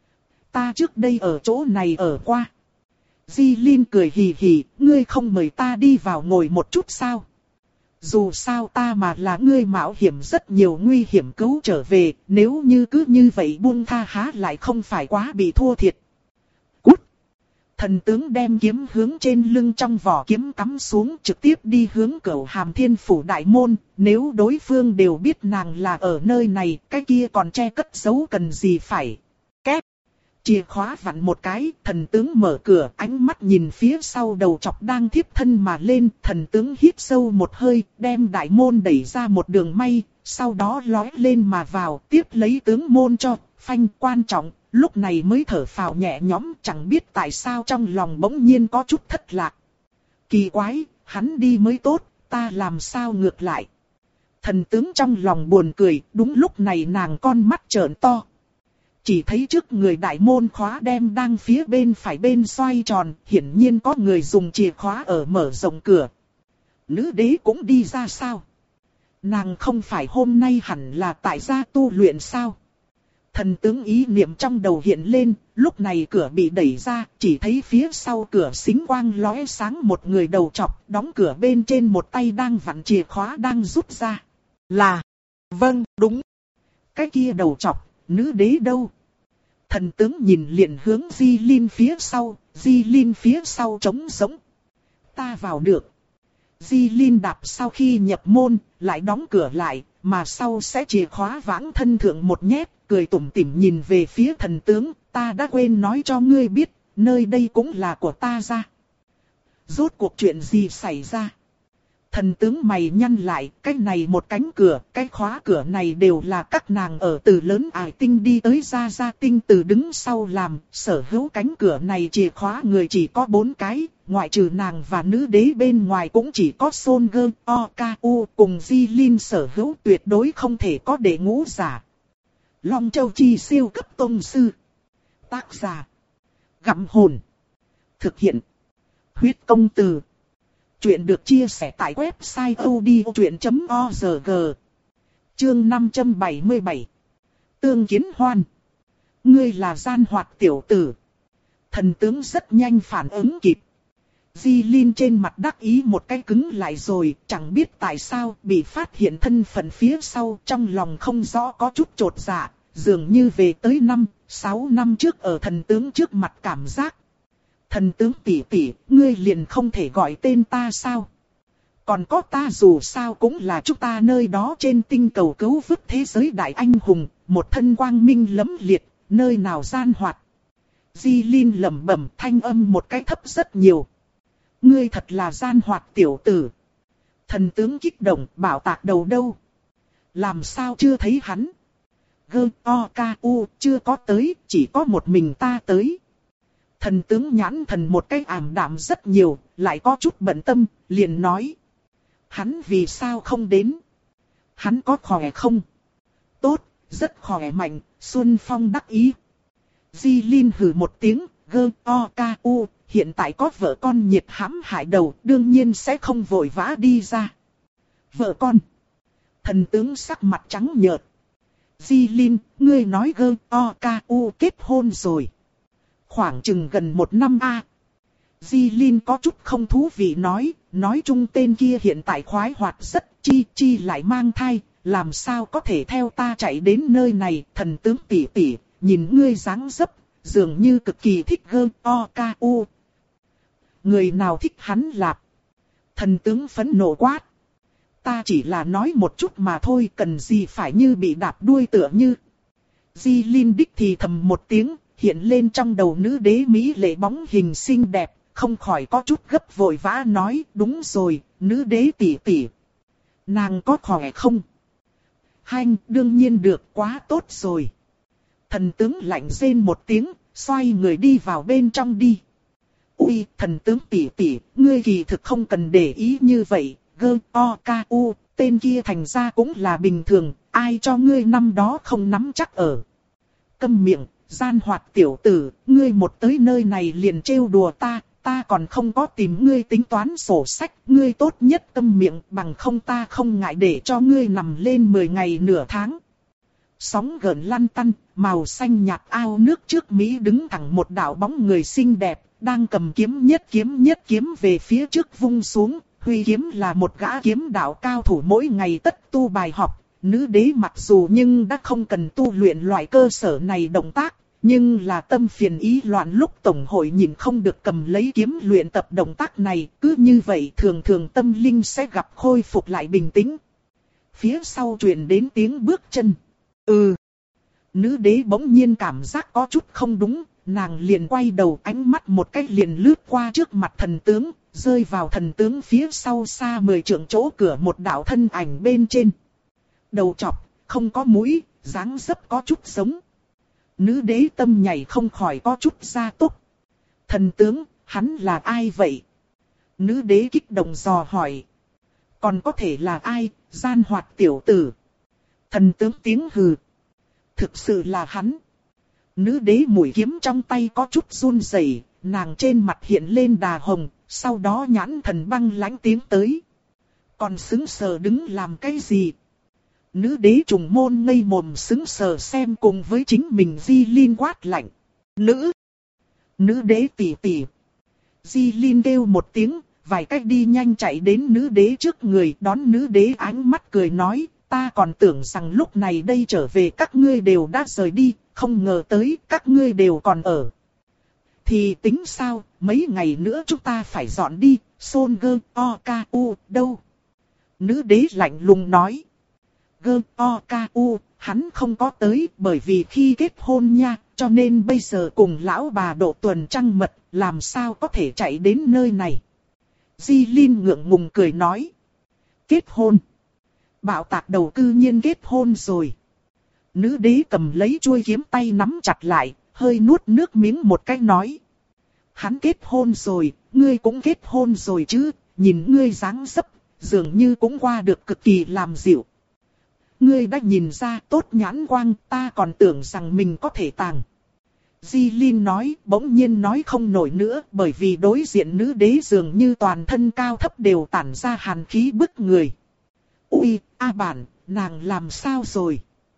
Ta trước đây ở chỗ này ở qua. Di Linh cười hì hì, ngươi không mời ta đi vào ngồi một chút sao? Dù sao ta mà là ngươi mạo hiểm rất nhiều nguy hiểm cứu trở về, nếu như cứ như vậy buông tha há lại không phải quá bị thua thiệt. Cút! Thần tướng đem kiếm hướng trên lưng trong vỏ kiếm cắm xuống trực tiếp đi hướng Cửu Hàm Thiên Phủ đại môn, nếu đối phương đều biết nàng là ở nơi này, cái kia còn che cất giấu cần gì phải. Két! Chìa khóa vặn một cái, thần tướng mở cửa, ánh mắt nhìn phía sau đầu chọc đang thiếp thân mà lên, thần tướng hít sâu một hơi, đem đại môn đẩy ra một đường may, sau đó lói lên mà vào, tiếp lấy tướng môn cho, phanh quan trọng, lúc này mới thở phào nhẹ nhõm, chẳng biết tại sao trong lòng bỗng nhiên có chút thất lạc. Kỳ quái, hắn đi mới tốt, ta làm sao ngược lại. Thần tướng trong lòng buồn cười, đúng lúc này nàng con mắt trợn to. chỉ thấy trước người đại môn khóa đem đang phía bên phải bên xoay tròn, hiển nhiên có người dùng chìa khóa ở mở rộng cửa. Nữ đế cũng đi ra sao? Nàng không phải hôm nay hẳn là tại gia tu luyện sao? Thần tướng ý niệm trong đầu hiện lên, lúc này cửa bị đẩy ra, chỉ thấy phía sau cửa xính quang lóe sáng một người đầu trọc, đóng cửa bên trên một tay đang vặn chìa khóa đang rút ra. Là, vâng, đúng. Cái kia đầu trọc, nữ đế đâu? Thần tướng nhìn liền hướng Di Linh phía sau, Di Linh phía sau trống rỗng. Ta vào được. Di Linh đạp sau khi nhập môn, lại đóng cửa lại, mà sau sẽ chìa khóa vãng thân thượng một nhét, cười tủm tỉm nhìn về phía thần tướng, ta đã quên nói cho ngươi biết, nơi đây cũng là của ta ra. Rốt cuộc chuyện gì xảy ra? Thần tướng mày nhăn lại, cái này một cánh cửa, cái khóa cửa này đều là các nàng ở từ lớn Ải Tinh đi tới Gia Gia Tinh từ đứng sau làm, sở hữu cánh cửa này chìa khóa người chỉ có bốn cái, ngoại trừ nàng và nữ đế bên ngoài cũng chỉ có Son Gơ, O K U cùng Di Linh sở hữu, tuyệt đối không thể có đệ ngũ giả. Long Châu Chi siêu cấp tông sư. Tác giả: Gặm Hồn. Thực hiện: Huyết Công Từ. Chuyện được chia sẻ tại website odchuyện chấm org. Chương năm trăm bảy mươi bảy. Tương Kiến Hoan. Ngươi là gian hoạt tiểu tử. Thần tướng rất nhanh phản ứng kịp. Di Linh trên mặt đắc ý một cái cứng lại rồi, chẳng biết tại sao bị phát hiện thân phận phía sau, trong lòng không rõ có chút chột dạ, dường như về tới năm, sáu năm trước ở thần tướng trước mặt cảm giác. Thần tướng tỷ tỷ, ngươi liền không thể gọi tên ta sao? Còn có ta dù sao cũng là chúng ta nơi đó trên tinh cầu cứu vớt thế giới đại anh hùng, một thân quang minh lẫm liệt, nơi nào gian hoạt. Di Linh lẩm bẩm, thanh âm một cái thấp rất nhiều. Ngươi thật là gian hoạt tiểu tử. Thần tướng kích động, bảo tạc đầu đâu? Làm sao chưa thấy hắn? Gơ, O, K, U, chưa có tới, chỉ có một mình ta tới. Thần tướng nhãn thần một cái ảm đạm rất nhiều, lại có chút bận tâm, liền nói. Hắn vì sao không đến? Hắn có khỏe không? Tốt, rất khỏe mạnh, Xuân Phong đắc ý. Di Linh hừ một tiếng, Gơ, O, K, U, hiện tại có vợ con nhiệt hãm hại đầu, đương nhiên sẽ không vội vã đi ra. Vợ con? Thần tướng sắc mặt trắng nhợt. Di Linh, ngươi nói Gơ, O, K, U kết hôn rồi. Khoảng chừng gần một năm a. À. Di Linh có chút không thú vị nói, nói chung tên kia hiện tại khoái hoạt rất, chi chi lại mang thai, làm sao có thể theo ta chạy đến nơi này, thần tướng tỷ tỷ, nhìn ngươi dáng dấp, dường như cực kỳ thích Gơ, O, K, U. Người nào thích hắn lạp? Thần tướng phẫn nộ quát. Ta chỉ là nói một chút mà thôi, cần gì phải như bị đạp đuôi tựa như. Di Linh đích thì thầm một tiếng, hiện lên trong đầu nữ đế mỹ lệ bóng hình xinh đẹp, không khỏi có chút gấp vội vã nói, đúng rồi, nữ đế tỷ tỷ. Nàng có khỏe không? Hanh, đương nhiên được, quá tốt rồi. Thần tướng lạnh rên một tiếng, xoay người đi vào bên trong đi. Ui, thần tướng tỷ tỷ, ngươi kỳ thực không cần để ý như vậy, Gơ, O, K, U, tên kia thành ra cũng là bình thường, ai cho ngươi năm đó không nắm chắc ở. Câm miệng, gian hoạt tiểu tử, ngươi một tới nơi này liền trêu đùa ta, ta còn không có tìm ngươi tính toán sổ sách, ngươi tốt nhất câm miệng, bằng không ta không ngại để cho ngươi nằm lên mười ngày nửa tháng. Sóng gợn lăn tăn, màu xanh nhạt ao nước trước Mỹ đứng thẳng một đạo bóng người xinh đẹp, đang cầm kiếm nhất kiếm nhất kiếm về phía trước vung xuống, huy kiếm là một gã kiếm đạo cao thủ mỗi ngày tất tu bài học. Nữ đế mặc dù nhưng đã không cần tu luyện loại cơ sở này động tác, nhưng là tâm phiền ý loạn lúc tổng hội nhìn không được cầm lấy kiếm luyện tập động tác này, cứ như vậy thường thường tâm linh sẽ gặp khôi phục lại bình tĩnh. Phía sau truyền đến tiếng bước chân. Ừ. Nữ đế bỗng nhiên cảm giác có chút không đúng, nàng liền quay đầu ánh mắt một cách liền lướt qua trước mặt thần tướng, rơi vào thần tướng phía sau xa mười trượng chỗ cửa một đạo thân ảnh bên trên. Đầu chọc, không có mũi, dáng dấp có chút giống. Nữ đế tâm nhảy không khỏi có chút gia tốc. Thần tướng, hắn là ai vậy? Nữ đế kích động dò hỏi. Còn có thể là ai, gian hoạt tiểu tử? Thần tướng tiếng hừ. Thực sự là hắn. Nữ đế mũi kiếm trong tay có chút run rẩy, nàng trên mặt hiện lên đà hồng, sau đó nhãn thần băng lãnh tiếng tới. Còn sững sờ đứng làm cái gì? Nữ đế trùng môn ngây mồm sững sờ xem cùng với chính mình Di Linh quát lạnh. Nữ! Nữ đế tỷ tỷ! Di Linh kêu một tiếng, vài cách đi nhanh chạy đến nữ đế trước người đón nữ đế ánh mắt cười nói, ta còn tưởng rằng lúc này đây trở về các ngươi đều đã rời đi, không ngờ tới các ngươi đều còn ở. Thì tính sao, mấy ngày nữa chúng ta phải dọn đi, Son Gơ O Ca U đâu? Nữ đế lạnh lùng nói. Gơ O Ca U, hắn không có tới bởi vì khi kết hôn nha, cho nên bây giờ cùng lão bà độ tuần trăng mật, làm sao có thể chạy đến nơi này. Di Linh ngượng ngùng cười nói. Kết hôn. Bạo tạc đầu cư nhiên kết hôn rồi. Nữ đế cầm lấy chuôi kiếm tay nắm chặt lại, hơi nuốt nước miếng một cái nói. Hắn kết hôn rồi, ngươi cũng kết hôn rồi chứ, nhìn ngươi dáng dấp, dường như cũng qua được cực kỳ làm dịu. Ngươi đã nhìn ra tốt nhãn quang, ta còn tưởng rằng mình có thể tàng. Di Linh nói, bỗng nhiên nói không nổi nữa, bởi vì đối diện nữ đế dường như toàn thân cao thấp đều tản ra hàn khí bức người. Ui, A bản, nàng làm sao rồi?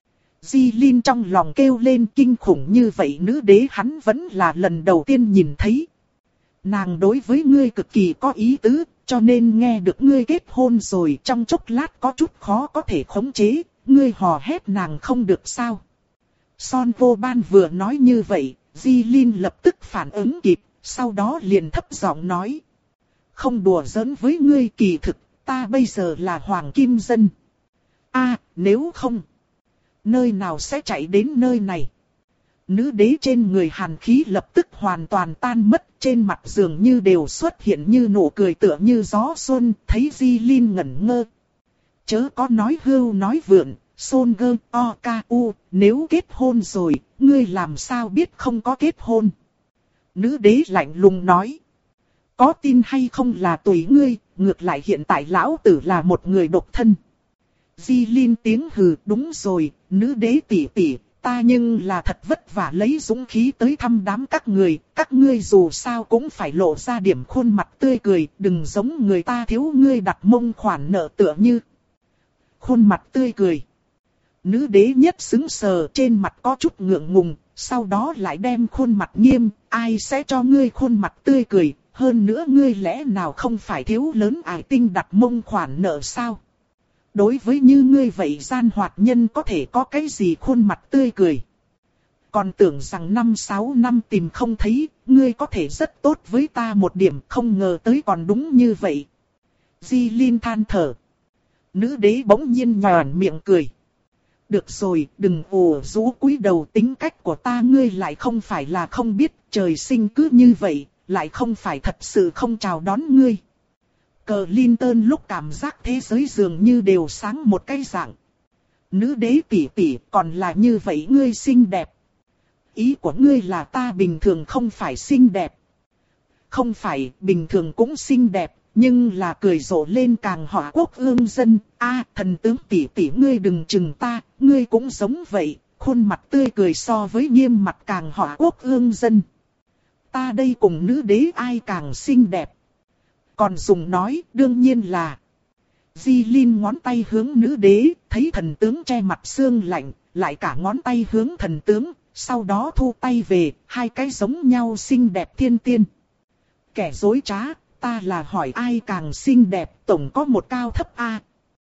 Di Linh trong lòng kêu lên kinh khủng như vậy nữ đế hắn vẫn là lần đầu tiên nhìn thấy. Nàng đối với ngươi cực kỳ có ý tứ, cho nên nghe được ngươi kết hôn rồi trong chốc lát có chút khó có thể khống chế, ngươi hò hét nàng không được sao. Son Vô Ban vừa nói như vậy, Di Linh lập tức phản ứng kịp, sau đó liền thấp giọng nói. Không đùa giỡn với ngươi kỳ thực, ta bây giờ là Hoàng Kim Dân. A, à, nếu không, nơi nào sẽ chạy đến nơi này? Nữ đế trên người hàn khí lập tức hoàn toàn tan mất, trên mặt dường như đều xuất hiện như nụ cười tựa như gió xuân, thấy Di Linh ngẩn ngơ. Chớ có nói hưu nói vượn, Son Gơ O Ca U, nếu kết hôn rồi, ngươi làm sao biết không có kết hôn? Nữ đế lạnh lùng nói. Có tin hay không là tùy ngươi, ngược lại hiện tại lão tử là một người độc thân. Di Linh tiếng hừ, đúng rồi, nữ đế tỷ tỷ, ta nhưng là thật vất vả lấy dũng khí tới thăm đám các người, các ngươi dù sao cũng phải lộ ra điểm khuôn mặt tươi cười, đừng giống người ta thiếu ngươi đặt mông khoản nợ tựa như. Khuôn mặt tươi cười. Nữ đế nhất xứng sờ trên mặt có chút ngượng ngùng, sau đó lại đem khuôn mặt nghiêm, ai sẽ cho ngươi khuôn mặt tươi cười, hơn nữa ngươi lẽ nào không phải thiếu lớn ải tinh đặt mông khoản nợ sao? Đối với như ngươi vậy gian hoạt nhân có thể có cái gì khuôn mặt tươi cười. Còn tưởng rằng năm sáu năm tìm không thấy, ngươi có thể rất tốt với ta một điểm, không ngờ tới còn đúng như vậy. Di Linh than thở. Nữ đế bỗng nhiên nhòn miệng cười. Được rồi, đừng ồ rú cúi đầu, tính cách của ta ngươi lại không phải là không biết, trời sinh cứ như vậy, lại không phải thật sự không chào đón ngươi. Cờ Linton lúc cảm giác thế giới dường như đều sáng một cái dạng. Nữ đế tỷ tỷ còn là như vậy ngươi xinh đẹp. Ý của ngươi là ta bình thường không phải xinh đẹp. Không phải, bình thường cũng xinh đẹp, nhưng là cười rộ lên càng họa quốc ương dân. A à, thần tướng tỷ tỷ ngươi đừng chừng ta, ngươi cũng giống vậy, khuôn mặt tươi cười so với nghiêm mặt càng họa quốc ương dân. Ta đây cùng nữ đế ai càng xinh đẹp. Còn dùng nói, đương nhiên là. Di Linh ngón tay hướng nữ đế, thấy thần tướng che mặt xương lạnh, lại cả ngón tay hướng thần tướng, sau đó thu tay về, hai cái giống nhau xinh đẹp thiên tiên. Kẻ dối trá, ta là hỏi ai càng xinh đẹp, tổng có một cao thấp A.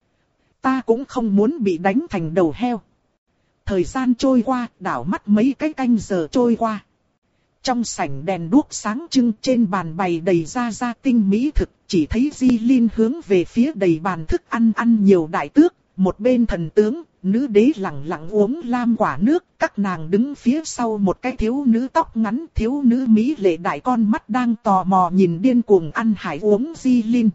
Ta cũng không muốn bị đánh thành đầu heo. Thời gian trôi qua, đảo mắt mấy cái canh giờ trôi qua. Trong sảnh đèn đuốc sáng trưng trên bàn bày đầy ra ra tinh mỹ thực, chỉ thấy Di Linh hướng về phía đầy bàn thức ăn ăn nhiều đại tước, một bên thần tướng, nữ đế lặng lặng uống lam quả nước, các nàng đứng phía sau một cái thiếu nữ tóc ngắn, thiếu nữ mỹ lệ đại con mắt đang tò mò nhìn điên cuồng ăn hải uống Di Linh.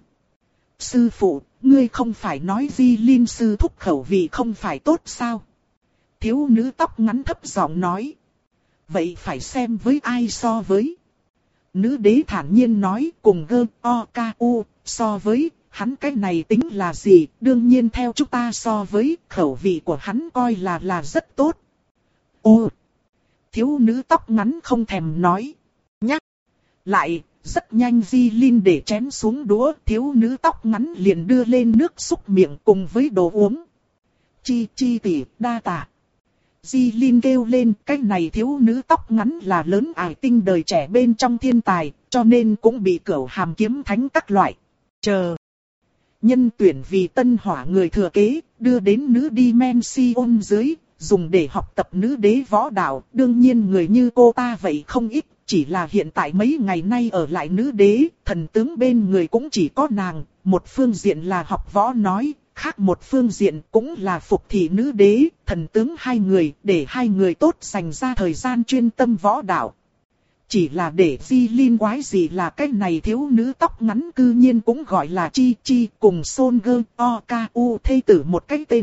Sư phụ, ngươi không phải nói Di Linh sư thúc khẩu vị không phải tốt sao? Thiếu nữ tóc ngắn thấp giọng nói. Vậy phải xem với ai so với. Nữ đế thản nhiên nói cùng Gơ O Ca U so với, hắn cái này tính là gì, đương nhiên theo chúng ta so với, khẩu vị của hắn coi là là rất tốt. Ô! Thiếu nữ tóc ngắn không thèm nói. Nhắc lại, rất nhanh Di Linh để chén xuống đũa, thiếu nữ tóc ngắn liền đưa lên nước súc miệng cùng với đồ uống. Chi chi tỷ, đa tạ. Di Linh kêu lên, cái này thiếu nữ tóc ngắn là lớn ải tinh đời trẻ bên trong thiên tài, cho nên cũng bị cửu hàm kiếm thánh các loại. Chờ. Nhân tuyển vì tân hỏa người thừa kế, đưa đến nữ Dimension dưới, dùng để học tập nữ đế võ đạo. Đương nhiên người như cô ta vậy không ít, chỉ là hiện tại mấy ngày nay ở lại nữ đế, thần tướng bên người cũng chỉ có nàng. Một phương diện là học võ nói, khác một phương diện cũng là phục thị nữ đế, thần tướng hai người, để hai người tốt dành ra thời gian chuyên tâm võ đạo. Chỉ là để Di Linh quái gì là cái này thiếu nữ tóc ngắn cư nhiên cũng gọi là Chi Chi cùng Son Gơ O K U thê tử một cái tên.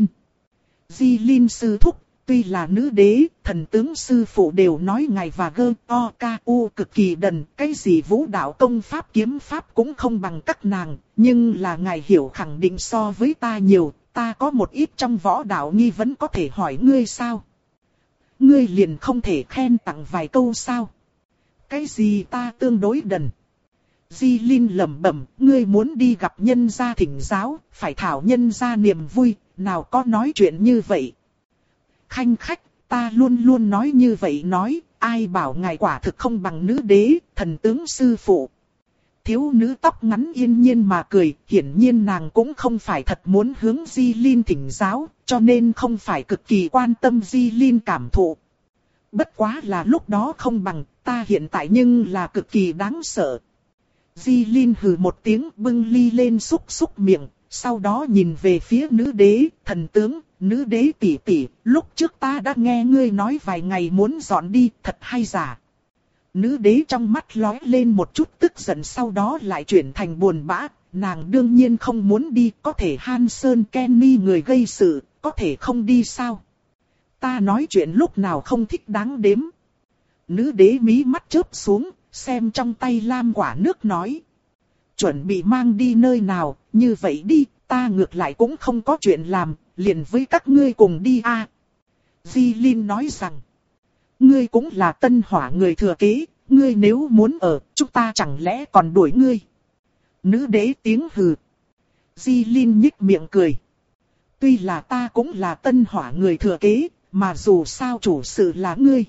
Di Linh sư thúc, tuy là nữ đế, thần tướng sư phụ đều nói ngài và Gơ O K U cực kỳ đần, cái gì vũ đạo công pháp kiếm pháp cũng không bằng các nàng, nhưng là ngài hiểu khẳng định so với ta nhiều, ta có một ít trong võ đạo nghi vấn có thể hỏi ngươi sao? Ngươi liền không thể khen tặng vài câu sao? Cái gì ta tương đối đần? Di Linh lẩm bẩm, ngươi muốn đi gặp nhân gia thỉnh giáo, phải thảo nhân gia niềm vui, nào có nói chuyện như vậy. Khanh khách, ta luôn luôn nói như vậy nói, ai bảo ngài quả thực không bằng nữ đế, thần tướng sư phụ. Thiếu nữ tóc ngắn yên nhiên mà cười, hiển nhiên nàng cũng không phải thật muốn hướng Di Linh thỉnh giáo, cho nên không phải cực kỳ quan tâm Di Linh cảm thụ. Bất quá là lúc đó không bằng, ta hiện tại nhưng là cực kỳ đáng sợ. Di Linh hừ một tiếng bưng ly lên xúc xúc miệng, sau đó nhìn về phía nữ đế, thần tướng, nữ đế tỷ tỷ, lúc trước ta đã nghe ngươi nói vài ngày muốn dọn đi, thật hay giả. Nữ đế trong mắt lóe lên một chút tức giận, sau đó lại chuyển thành buồn bã, nàng đương nhiên không muốn đi, có thể Hansen Kenny người gây sự, có thể không đi sao? Ta nói chuyện lúc nào không thích đáng đếm. Nữ đế mí mắt chớp xuống, xem trong tay lam quả nước nói. Chuẩn bị mang đi nơi nào, như vậy đi, ta ngược lại cũng không có chuyện làm, liền với các ngươi cùng đi a. À. Di Linh nói rằng, ngươi cũng là tân hỏa người thừa kế, ngươi nếu muốn ở, chúng ta chẳng lẽ còn đuổi ngươi. Nữ đế tiếng hừ. Di Linh nhích miệng cười. Tuy là ta cũng là tân hỏa người thừa kế, mà dù sao chủ sự là ngươi.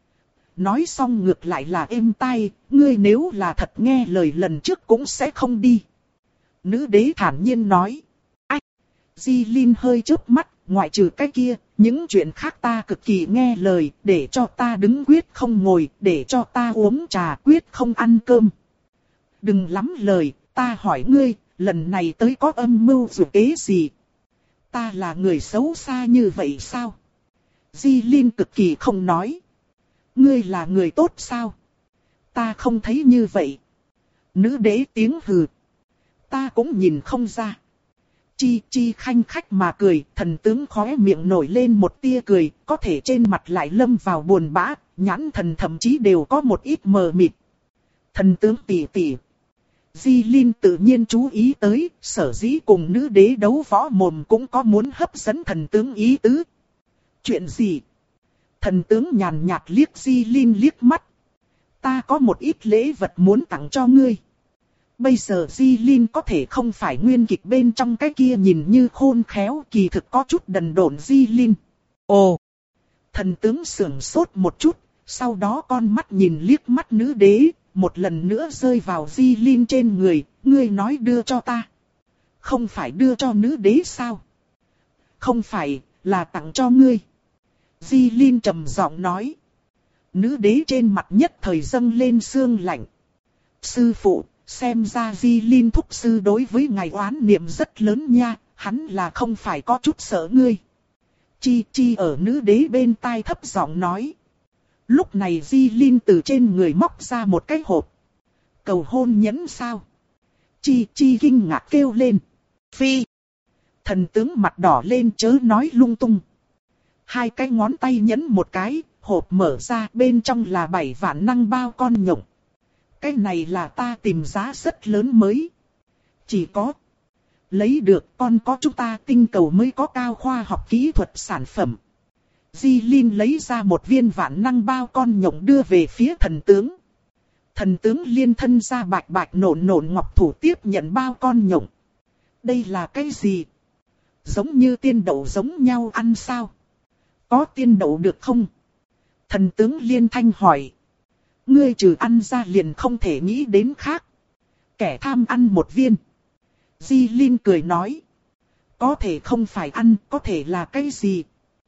Nói xong ngược lại là êm tai, ngươi nếu là thật nghe lời lần trước cũng sẽ không đi. Nữ đế thản nhiên nói. Ách! Di Linh hơi chớp mắt, ngoại trừ cái kia, những chuyện khác ta cực kỳ nghe lời, để cho ta đứng quyết không ngồi, để cho ta uống trà quyết không ăn cơm. Đừng lắm lời, ta hỏi ngươi, lần này tới có âm mưu dù kế gì? Ta là người xấu xa như vậy sao? Di Linh cực kỳ không nói. Ngươi là người tốt sao? Ta không thấy như vậy. Nữ đế tiếng hừ. Ta cũng nhìn không ra. Chi chi khanh khách mà cười, thần tướng khóe miệng nổi lên một tia cười, có thể trên mặt lại lâm vào buồn bã, nhãn thần thậm chí đều có một ít mờ mịt. Thần tướng tỉ tỉ. Di Linh tự nhiên chú ý tới, sở dĩ cùng nữ đế đấu võ mồm cũng có muốn hấp dẫn thần tướng ý tứ. Chuyện gì? Thần tướng nhàn nhạt liếc Di Linh liếc mắt. Ta có một ít lễ vật muốn tặng cho ngươi. Bây giờ Di Linh có thể không phải nguyên kịch bên trong cái kia nhìn như khôn khéo, kỳ thực có chút đần độn Di Linh. Ồ! Thần tướng sưởng sốt một chút, sau đó con mắt nhìn liếc mắt nữ đế, một lần nữa rơi vào Di Linh trên người, ngươi nói đưa cho ta. Không phải đưa cho nữ đế sao? Không phải, là tặng cho ngươi. Di Linh trầm giọng nói. Nữ đế trên mặt nhất thời dâng lên sương lạnh. Sư phụ, xem ra Di Linh thúc sư đối với ngài oán niệm rất lớn nha, hắn là không phải có chút sợ ngươi. Chi chi ở nữ đế bên tai thấp giọng nói. Lúc này Di Linh từ trên người móc ra một cái hộp. Cầu hôn nhẫn sao? Chi chi kinh ngạc kêu lên. Phi! Thần tướng mặt đỏ lên chớ nói lung tung. Hai cái ngón tay nhấn một cái, hộp mở ra, bên trong là bảy vạn năng bao con nhộng. Cái này là ta tìm giá rất lớn mới. Chỉ có lấy được con có chúng ta tinh cầu mới có cao khoa học kỹ thuật sản phẩm. Di Linh lấy ra một viên vạn năng bao con nhộng đưa về phía thần tướng. Thần tướng liên thân ra bạch bạch nổn nổn ngọc thủ tiếp nhận bao con nhộng. Đây là cái gì? Giống như tiên đậu giống nhau ăn sao? Có tiên đậu được không? Thần tướng liên thanh hỏi. Ngươi trừ ăn ra liền không thể nghĩ đến khác. Kẻ tham ăn một viên. Di Linh cười nói. Có thể không phải ăn, có thể là cái gì?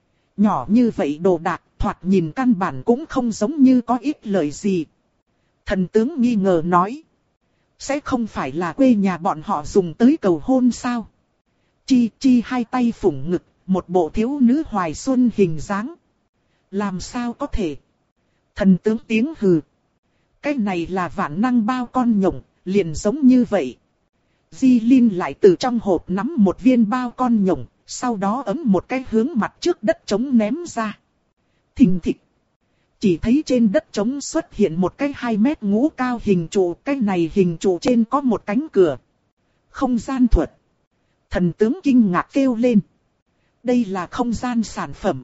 Nhỏ như vậy đồ đạc, thoạt nhìn căn bản cũng không giống như có ích lợi gì. Thần tướng nghi ngờ nói. Sẽ không phải là quê nhà bọn họ dùng tới cầu hôn sao? Chi chi hai tay phủng ngực, một bộ thiếu nữ hoài xuân hình dáng. Làm sao có thể? Thần tướng tiếng hừ. Cái này là vạn năng bao con nhộng, liền giống như vậy. Di Linh lại từ trong hộp nắm một viên bao con nhộng, sau đó ấm một cái hướng mặt trước đất trống ném ra. Thình thịch. Chỉ thấy trên đất trống xuất hiện một cái hai mét ngũ cao hình trụ, cái này hình trụ trên có một cánh cửa. Không gian thuật. Thần tướng kinh ngạc kêu lên. Đây là không gian sản phẩm.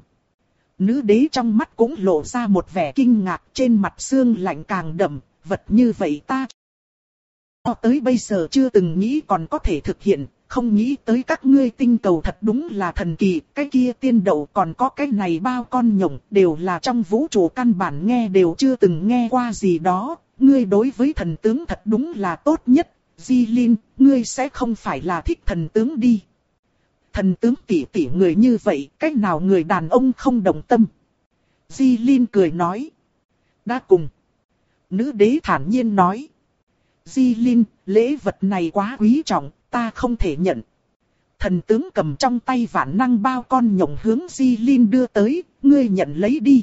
Nữ đế trong mắt cũng lộ ra một vẻ kinh ngạc, trên mặt xương lạnh càng đậm, vật như vậy ta cho tới bây giờ chưa từng nghĩ còn có thể thực hiện, không nghĩ tới các ngươi tinh cầu thật đúng là thần kỳ, cái kia tiên đậu còn có cái này bao con nhộng, đều là trong vũ trụ căn bản nghe đều chưa từng nghe qua gì đó, ngươi đối với thần tướng thật đúng là tốt nhất, Di Linh, ngươi sẽ không phải là thích thần tướng đi. Thần tướng tỷ tỷ người như vậy, cách nào người đàn ông không đồng tâm. Di Linh cười nói. Đã cùng. Nữ đế thản nhiên nói. Di Linh, lễ vật này quá quý trọng, ta không thể nhận. Thần tướng cầm trong tay vạn năng bao con nhộng hướng Di Linh đưa tới, ngươi nhận lấy đi.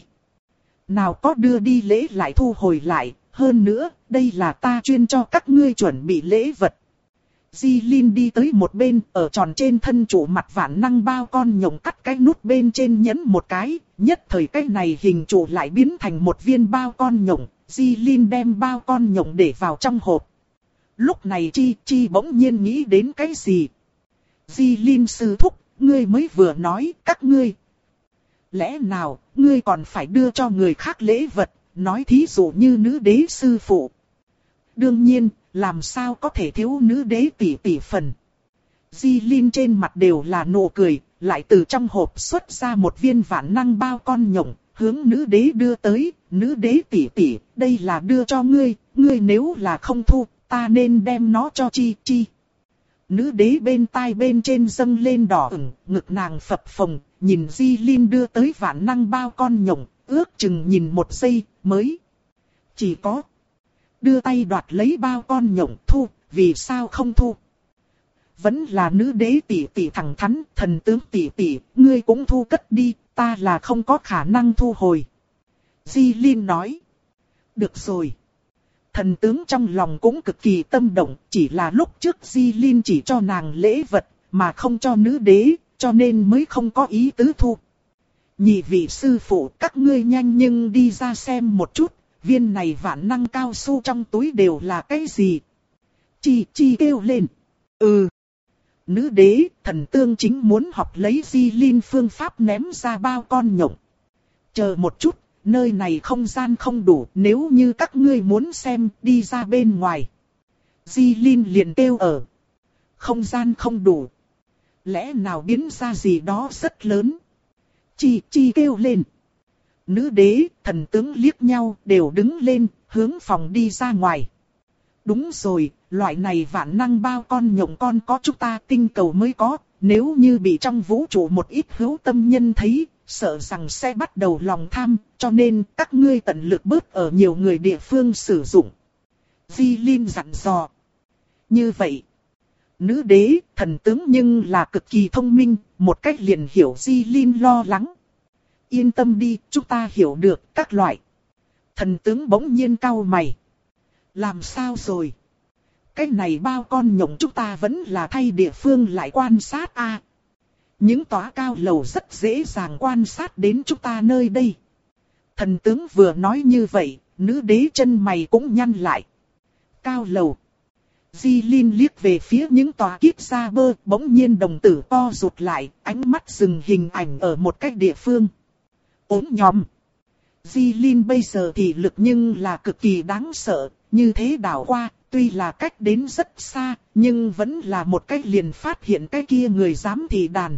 Nào có đưa đi lễ lại thu hồi lại, hơn nữa, đây là ta chuyên cho các ngươi chuẩn bị lễ vật. Di Linh đi tới một bên, ở tròn trên thân trụ mặt vạn năng bao con nhộng cắt cái nút bên trên nhấn một cái, nhất thời cái này hình trụ lại biến thành một viên bao con nhộng, Di Linh đem bao con nhộng để vào trong hộp. Lúc này Chi Chi bỗng nhiên nghĩ đến cái gì? Di Linh sư thúc, ngươi mới vừa nói các ngươi. Lẽ nào, ngươi còn phải đưa cho người khác lễ vật, nói thí dụ như nữ đế sư phụ. Đương nhiên, làm sao có thể thiếu nữ đế tỷ tỷ phần. Di Linh trên mặt đều là nụ cười, lại từ trong hộp xuất ra một viên vạn năng bao con nhộng, hướng nữ đế đưa tới, nữ đế tỷ tỷ, đây là đưa cho ngươi, ngươi nếu là không thu, ta nên đem nó cho Chi Chi. Nữ đế bên tai bên trên dâng lên đỏ ửng, ngực nàng phập phồng, nhìn Di Linh đưa tới vạn năng bao con nhộng, ước chừng nhìn một giây, mới. Chỉ có đưa tay đoạt lấy bao con nhộng thu, vì sao không thu? Vẫn là nữ đế tỷ tỷ thẳng thắn, thần tướng tỷ tỷ, ngươi cũng thu cất đi, ta là không có khả năng thu hồi. Di Linh nói. Được rồi. Thần tướng trong lòng cũng cực kỳ tâm động, chỉ là lúc trước Di Linh chỉ cho nàng lễ vật, mà không cho nữ đế, cho nên mới không có ý tứ thu. Nhị vị sư phụ, các ngươi nhanh nhưng đi ra xem một chút, viên này vạn năng cao su trong túi đều là cái gì? Chi Chi kêu lên. Ừ. Nữ đế, thần tương chính muốn học lấy Di Linh phương pháp ném ra bao con nhộng. Chờ một chút. Nơi này không gian không đủ, nếu như các ngươi muốn xem, đi ra bên ngoài. Di Linh liền kêu ở. Không gian không đủ. Lẽ nào biến ra gì đó rất lớn. Chi Chi kêu lên. Nữ đế, thần tướng liếc nhau, đều đứng lên, hướng phòng đi ra ngoài. Đúng rồi, loại này vạn năng bao con nhộng con có chúng ta tinh cầu mới có, nếu như bị trong vũ trụ một ít hữu tâm nhân thấy, sợ rằng sẽ bắt đầu lòng tham, cho nên các ngươi tận lực bớt ở nhiều người địa phương sử dụng. Di Linh dặn dò. Như vậy, nữ đế, thần tướng nhưng là cực kỳ thông minh, một cách liền hiểu Di Linh lo lắng. Yên tâm đi, chúng ta hiểu được các loại. Thần tướng bỗng nhiên cau mày. Làm sao rồi? Cái này bao con nhộng chúng ta vẫn là thay địa phương lại quan sát a. À, những tòa cao lầu rất dễ dàng quan sát đến chúng ta nơi đây. Thần tướng vừa nói như vậy, nữ đế chân mày cũng nhăn lại. Cao lầu. Di Linh liếc về phía những tòa kiếp ra bơ, bỗng nhiên đồng tử co rụt lại, ánh mắt dừng hình ảnh ở một cách địa phương. ốm nhòm. Di Linh bây giờ thì lực nhưng là cực kỳ đáng sợ, như thế đảo qua, tuy là cách đến rất xa, nhưng vẫn là một cách liền phát hiện cái kia người dám thị đàn.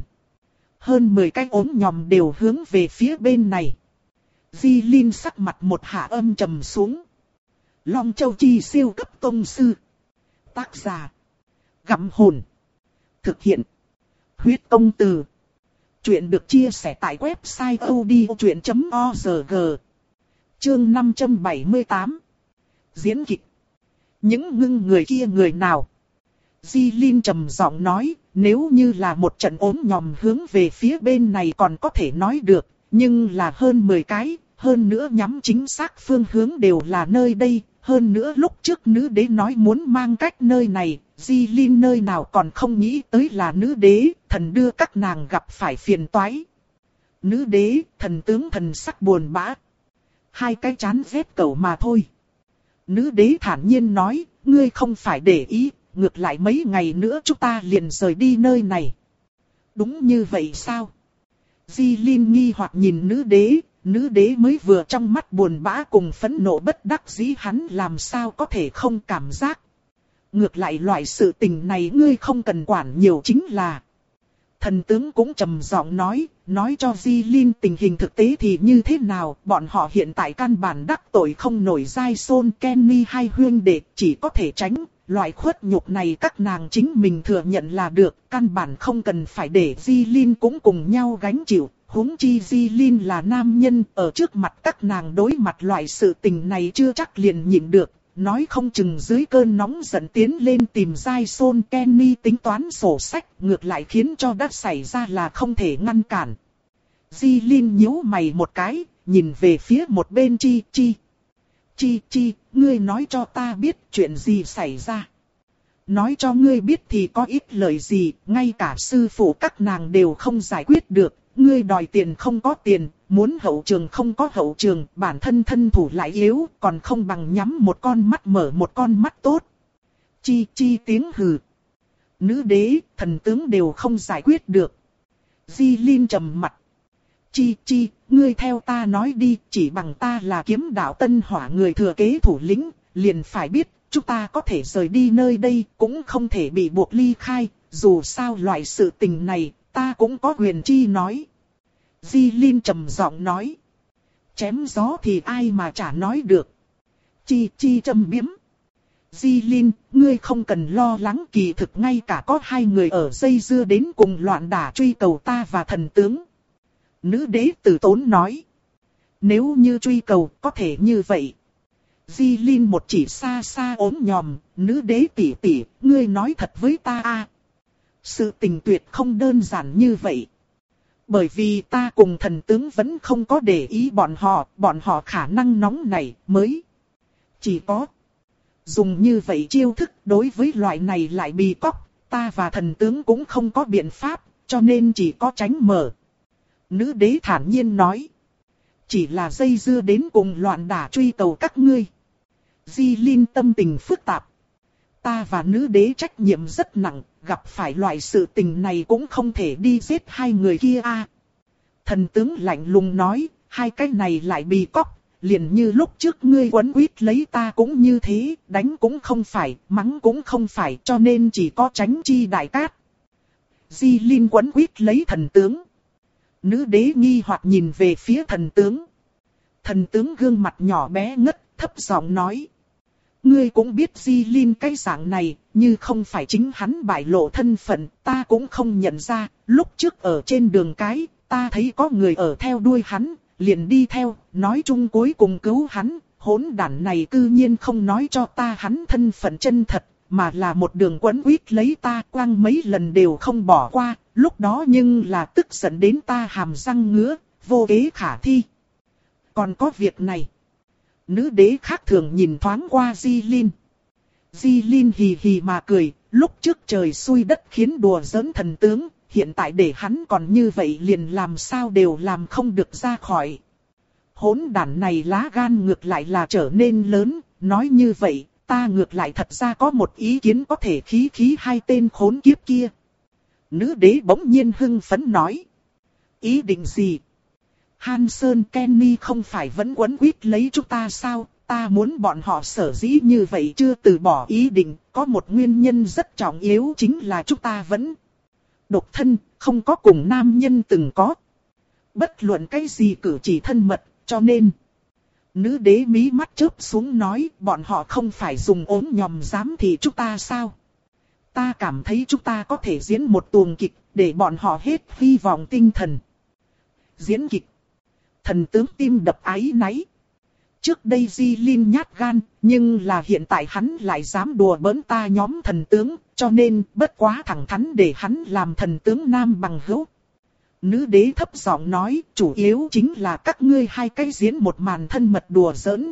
Hơn mười cái ốm nhòm đều hướng về phía bên này. Di Linh sắc mặt một hạ âm trầm xuống. Long Châu Chi siêu cấp tông sư. Tác giả. Gặm hồn. Thực hiện. Huyết công từ. Chuyện được chia sẻ tại website odchuyện chấm org. Chương năm trăm bảy mươi tám. Diễn kịch. Những ngưng người kia người nào? Di Linh trầm giọng nói, nếu như là một trận ốm nhòm hướng về phía bên này còn có thể nói được, nhưng là hơn mười cái, hơn nữa nhắm chính xác phương hướng đều là nơi đây, hơn nữa lúc trước nữ đế nói muốn mang cách nơi này, Di Linh nơi nào còn không nghĩ tới là nữ đế, thần đưa các nàng gặp phải phiền toái. Nữ đế, thần tướng thần sắc buồn bã. Hai cái chán ghét cẩu mà thôi. Nữ đế thản nhiên nói, ngươi không phải để ý, ngược lại mấy ngày nữa chúng ta liền rời đi nơi này. Đúng như vậy sao? Di Linh nghi hoặc nhìn nữ đế, nữ đế mới vừa trong mắt buồn bã cùng phẫn nộ bất đắc dĩ hắn làm sao có thể không cảm giác. Ngược lại loại sự tình này ngươi không cần quản nhiều chính là. Thần tướng cũng trầm giọng nói, nói cho Di Linh tình hình thực tế thì như thế nào, bọn họ hiện tại căn bản đắc tội không nổi Giai Sôn Kenny hai huyên đệ, chỉ có thể tránh, loại khuất nhục này các nàng chính mình thừa nhận là được, căn bản không cần phải để Di Linh cũng cùng nhau gánh chịu, huống chi Di Linh là nam nhân, ở trước mặt các nàng đối mặt loại sự tình này chưa chắc liền nhịn được. Nói không chừng dưới cơn nóng giận tiến lên tìm Giai Sôn Kenny tính toán sổ sách, ngược lại khiến cho đã xảy ra là không thể ngăn cản. Di Linh nhíu mày một cái, nhìn về phía một bên Chi Chi. Chi Chi, ngươi nói cho ta biết chuyện gì xảy ra. Nói cho ngươi biết thì có ít lời gì, ngay cả sư phụ các nàng đều không giải quyết được. Ngươi đòi tiền không có tiền, muốn hậu trường không có hậu trường, bản thân thân thủ lại yếu, còn không bằng nhắm một con mắt mở một con mắt tốt. Chi Chi tiếng hừ. Nữ đế, thần tướng đều không giải quyết được. Di Linh trầm mặt. Chi Chi, ngươi theo ta nói đi, chỉ bằng ta là kiếm đạo tân hỏa người thừa kế thủ lĩnh, liền phải biết, chúng ta có thể rời đi nơi đây, cũng không thể bị buộc ly khai, dù sao loại sự tình này, ta cũng có quyền chi nói. Di Linh trầm giọng nói. Chém gió thì ai mà chả nói được. Chi Chi châm biếm. Di Linh, ngươi không cần lo lắng, kỳ thực ngay cả có hai người ở dây dưa đến cùng loạn đả truy cầu ta và thần tướng. Nữ đế tử tốn nói. Nếu như truy cầu có thể như vậy. Di Linh một chỉ xa xa ốm nhòm, nữ đế tỷ tỷ, ngươi nói thật với ta a. Sự tình tuyệt không đơn giản như vậy. Bởi vì ta cùng thần tướng vẫn không có để ý bọn họ, bọn họ khả năng nóng này mới. Chỉ có dùng như vậy chiêu thức đối với loại này lại bị cóc, ta và thần tướng cũng không có biện pháp, cho nên chỉ có tránh mở. Nữ đế thản nhiên nói. Chỉ là dây dưa đến cùng loạn đả truy cầu các ngươi. Di Linh tâm tình phức tạp. Ta và nữ đế trách nhiệm rất nặng, gặp phải loại sự tình này cũng không thể đi giết hai người kia a. À, thần tướng lạnh lùng nói, hai cái này lại bị cóc, liền như lúc trước ngươi quấn quýt lấy ta cũng như thế, đánh cũng không phải, mắng cũng không phải, cho nên chỉ có tránh chi đại cát. Di Linh quấn quýt lấy thần tướng. Nữ đế nghi hoặc nhìn về phía thần tướng. Thần tướng gương mặt nhỏ bé ngất, thấp giọng nói. Ngươi cũng biết Di Linh cái dạng này, như không phải chính hắn bại lộ thân phận, ta cũng không nhận ra. Lúc trước ở trên đường cái, ta thấy có người ở theo đuôi hắn, liền đi theo, nói chung cuối cùng cứu hắn. Hỗn đản này cư nhiên không nói cho ta hắn thân phận chân thật, mà là một đường quấn quýt lấy ta, quăng mấy lần đều không bỏ qua. Lúc đó nhưng là tức giận đến ta hàm răng ngứa, vô kế khả thi. Còn có việc này. Nữ đế khác thường nhìn thoáng qua Di Linh. Di Linh hì hì mà cười, lúc trước trời xui đất khiến đùa giỡn thần tướng, hiện tại để hắn còn như vậy liền làm sao đều làm không được ra khỏi. Hỗn đản này lá gan ngược lại là trở nên lớn, nói như vậy, ta ngược lại thật ra có một ý kiến có thể khí khí hai tên khốn kiếp kia. Nữ đế bỗng nhiên hưng phấn nói. Ý định gì? Hansen Kenny không phải vẫn quấn quýt lấy chúng ta sao? Ta muốn bọn họ sở dĩ như vậy chưa từ bỏ ý định, có một nguyên nhân rất trọng yếu chính là chúng ta vẫn độc thân, không có cùng nam nhân từng có. Bất luận cái gì cử chỉ thân mật, cho nên... Nữ đế mí mắt chớp xuống nói, bọn họ không phải dùng ốm nhòm giám thị chúng ta sao? Ta cảm thấy chúng ta có thể diễn một tuồng kịch, để bọn họ hết hy vọng tinh thần. Diễn kịch. Thần tướng tim đập áy náy. Trước đây Di Linh nhát gan, nhưng là hiện tại hắn lại dám đùa bỡn ta nhóm thần tướng, cho nên bất quá thẳng thắn để hắn làm thần tướng nam bằng hữu. Nữ đế thấp giọng nói, chủ yếu chính là các ngươi hai cái diễn một màn thân mật đùa giỡn.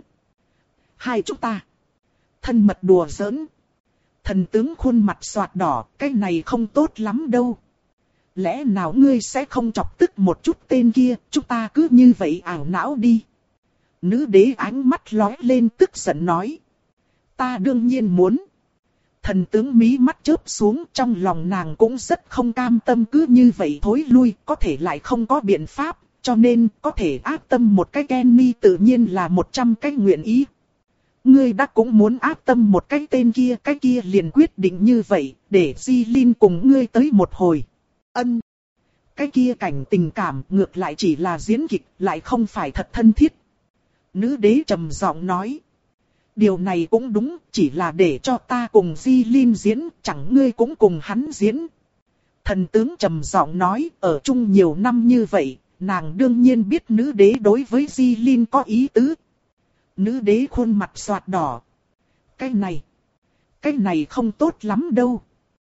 Hai chúng ta. Thân mật đùa giỡn. Thần tướng khuôn mặt xoạt đỏ, cái này không tốt lắm đâu. Lẽ nào ngươi sẽ không chọc tức một chút tên kia, chúng ta cứ như vậy ảo não đi. Nữ đế ánh mắt lóe lên tức giận nói. Ta đương nhiên muốn. Thần tướng mí mắt chớp xuống, trong lòng nàng cũng rất không cam tâm, cứ như vậy thối lui, có thể lại không có biện pháp, cho nên có thể áp tâm một cái Kenny tự nhiên là một trăm cái nguyện ý. Ngươi đã cũng muốn áp tâm một cái tên kia, cái kia liền quyết định như vậy, để Di Linh cùng ngươi tới một hồi. Ân. Cái kia cảnh tình cảm ngược lại chỉ là diễn kịch, lại không phải thật thân thiết. Nữ đế trầm giọng nói. Điều này cũng đúng, chỉ là để cho ta cùng Di Linh diễn, chẳng ngươi cũng cùng hắn diễn. Thần tướng trầm giọng nói, ở chung nhiều năm như vậy, nàng đương nhiên biết nữ đế đối với Di Linh có ý tứ. Nữ đế khuôn mặt xoạt đỏ. Cái này, cái này không tốt lắm đâu.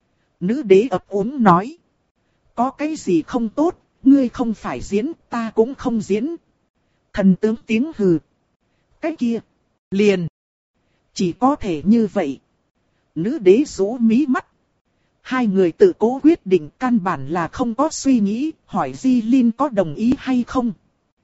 Nữ đế ấp úng nói. Có cái gì không tốt, ngươi không phải diễn, ta cũng không diễn. Thần tướng tiếng hừ. Cái kia, liền. Chỉ có thể như vậy. Nữ đế rũ mí mắt. Hai người tự cố quyết định, căn bản là không có suy nghĩ, hỏi Di Linh có đồng ý hay không.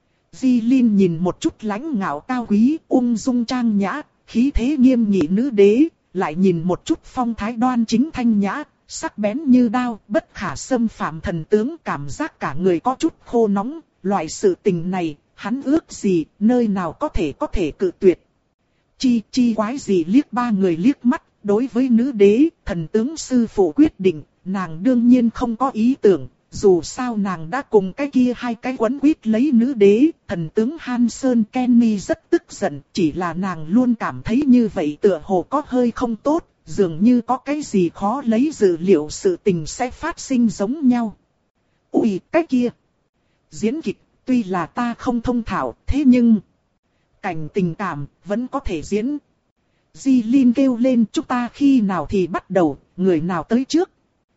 Di Linh nhìn một chút lãnh ngạo cao quý, ung dung trang nhã, khí thế nghiêm nghị nữ đế, lại nhìn một chút phong thái đoan chính thanh nhã, sắc bén như đao, bất khả xâm phạm thần tướng, cảm giác cả người có chút khô nóng, loại sự tình này, hắn ước gì, nơi nào có thể có thể cự tuyệt. Chi chi quái gì liếc ba người liếc mắt, đối với nữ đế, thần tướng sư phụ quyết định, nàng đương nhiên không có ý tưởng, dù sao nàng đã cùng cái kia hai cái quấn quýt lấy nữ đế, thần tướng Hansen Kenny rất tức giận, chỉ là nàng luôn cảm thấy như vậy tựa hồ có hơi không tốt, dường như có cái gì khó lấy dự liệu sự tình sẽ phát sinh giống nhau. Ui, cái kia! Diễn kịch, tuy là ta không thông thạo, thế nhưng... Cảnh tình cảm, vẫn có thể diễn. Di Linh kêu lên, chúng ta khi nào thì bắt đầu, người nào tới trước.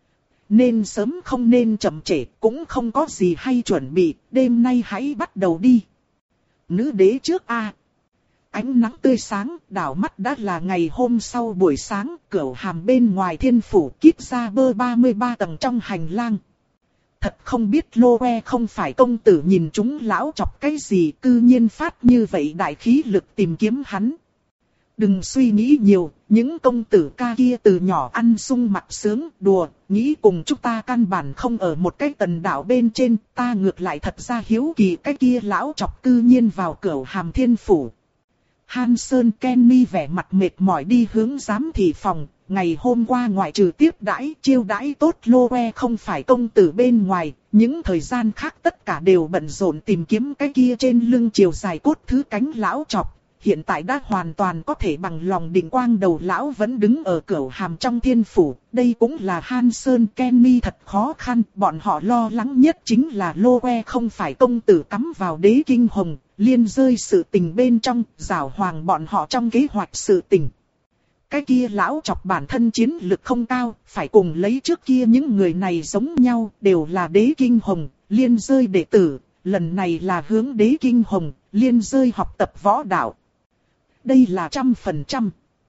Nên sớm không nên chậm trễ, cũng không có gì hay chuẩn bị, đêm nay hãy bắt đầu đi. Nữ đế trước a. À. Ánh nắng tươi sáng, đảo mắt đã là ngày hôm sau buổi sáng, cửu hàm bên ngoài thiên phủ kíp ra bơ ba mươi ba tầng trong hành lang. Thật không biết Lô Que không phải công tử nhìn chúng lão chọc cái gì, cư nhiên phát như vậy đại khí lực tìm kiếm hắn. Đừng suy nghĩ nhiều, những công tử ca kia từ nhỏ ăn sung mặc sướng, đùa, nghĩ cùng chúng ta căn bản không ở một cái tần đạo bên trên, ta ngược lại thật ra hiếu kỳ cái kia lão chọc cư nhiên vào cửu hàm thiên phủ. Hansen Kenny vẻ mặt mệt mỏi đi hướng giám thị phòng, ngày hôm qua ngoại trừ tiếp đãi chiêu đãi tốt Lô Que không phải công tử bên ngoài, những thời gian khác tất cả đều bận rộn tìm kiếm cái kia trên lưng chiều dài cốt thứ cánh lão chọc. Hiện tại đã hoàn toàn có thể bằng lòng định quang đầu lão vẫn đứng ở cửu hàm trong thiên phủ, đây cũng là Hansen Kenny thật khó khăn, bọn họ lo lắng nhất chính là Lô Que không phải công tử cắm vào đế kinh hồng, liên rơi sự tình bên trong, giảo hoàng bọn họ trong kế hoạch sự tình. Cái kia lão chọc bản thân chiến lực không cao, phải cùng lấy trước kia những người này giống nhau, đều là đế kinh hồng, liên rơi đệ tử, lần này là hướng đế kinh hồng, liên rơi học tập võ đạo. Đây là trăm phần trăm.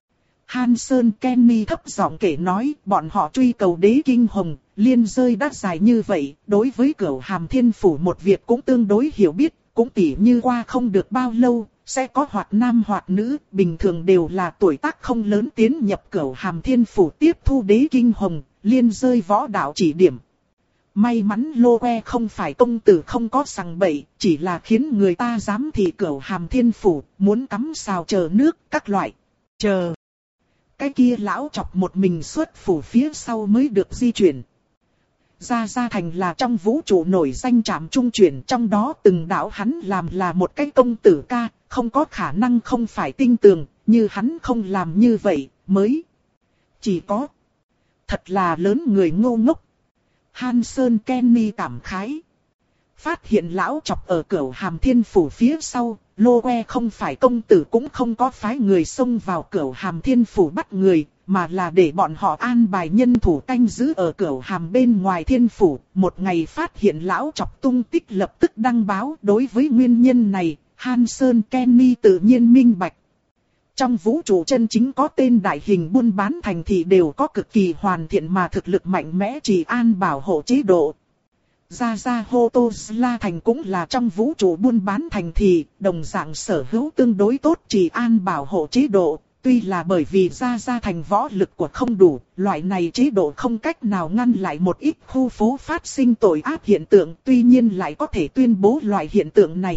Hansen Kenny thấp giọng kể nói, bọn họ truy cầu đế kinh hồng, liên rơi đã dài như vậy, đối với cửu hàm thiên phủ một việc cũng tương đối hiểu biết, cũng tỉ như qua không được bao lâu, sẽ có hoạt nam hoạt nữ, bình thường đều là tuổi tác không lớn tiến nhập cửu hàm thiên phủ tiếp thu đế kinh hồng, liên rơi võ đạo chỉ điểm. May mắn Lô Que không phải công tử không có sằng bậy, chỉ là khiến người ta dám thì Cửu Hàm Thiên Phủ, muốn cắm sào chờ nước, các loại. Chờ. Cái kia lão chọc một mình xuất phủ phía sau mới được di chuyển. Gia Gia Thành là trong vũ trụ nổi danh trạm trung chuyển, trong đó từng đạo hắn làm là một cái công tử ca, không có khả năng không phải tinh tường, như hắn không làm như vậy, mới chỉ có thật là lớn người ngô ngốc. Hanson Kenny cảm khái. Phát hiện lão chọc ở Cửu Hàm Thiên Phủ phía sau, Lô Que không phải công tử cũng không có phái người xông vào Cửu Hàm Thiên Phủ bắt người, mà là để bọn họ an bài nhân thủ canh giữ ở Cửu Hàm bên ngoài Thiên Phủ. Một ngày phát hiện lão chọc tung tích lập tức đăng báo. Đối với nguyên nhân này, Hanson Kenny tự nhiên minh bạch. Trong vũ trụ chân chính có tên đại hình buôn bán thành thị đều có cực kỳ hoàn thiện mà thực lực mạnh mẽ trì an bảo hộ chế độ. Gia Gia Hotosla thành cũng là trong vũ trụ buôn bán thành thị, đồng dạng sở hữu tương đối tốt trì an bảo hộ chế độ. Tuy là bởi vì Gia Gia thành võ lực của không đủ, loại này chế độ không cách nào ngăn lại một ít khu phố phát sinh tội ác hiện tượng, tuy nhiên lại có thể tuyên bố loại hiện tượng này.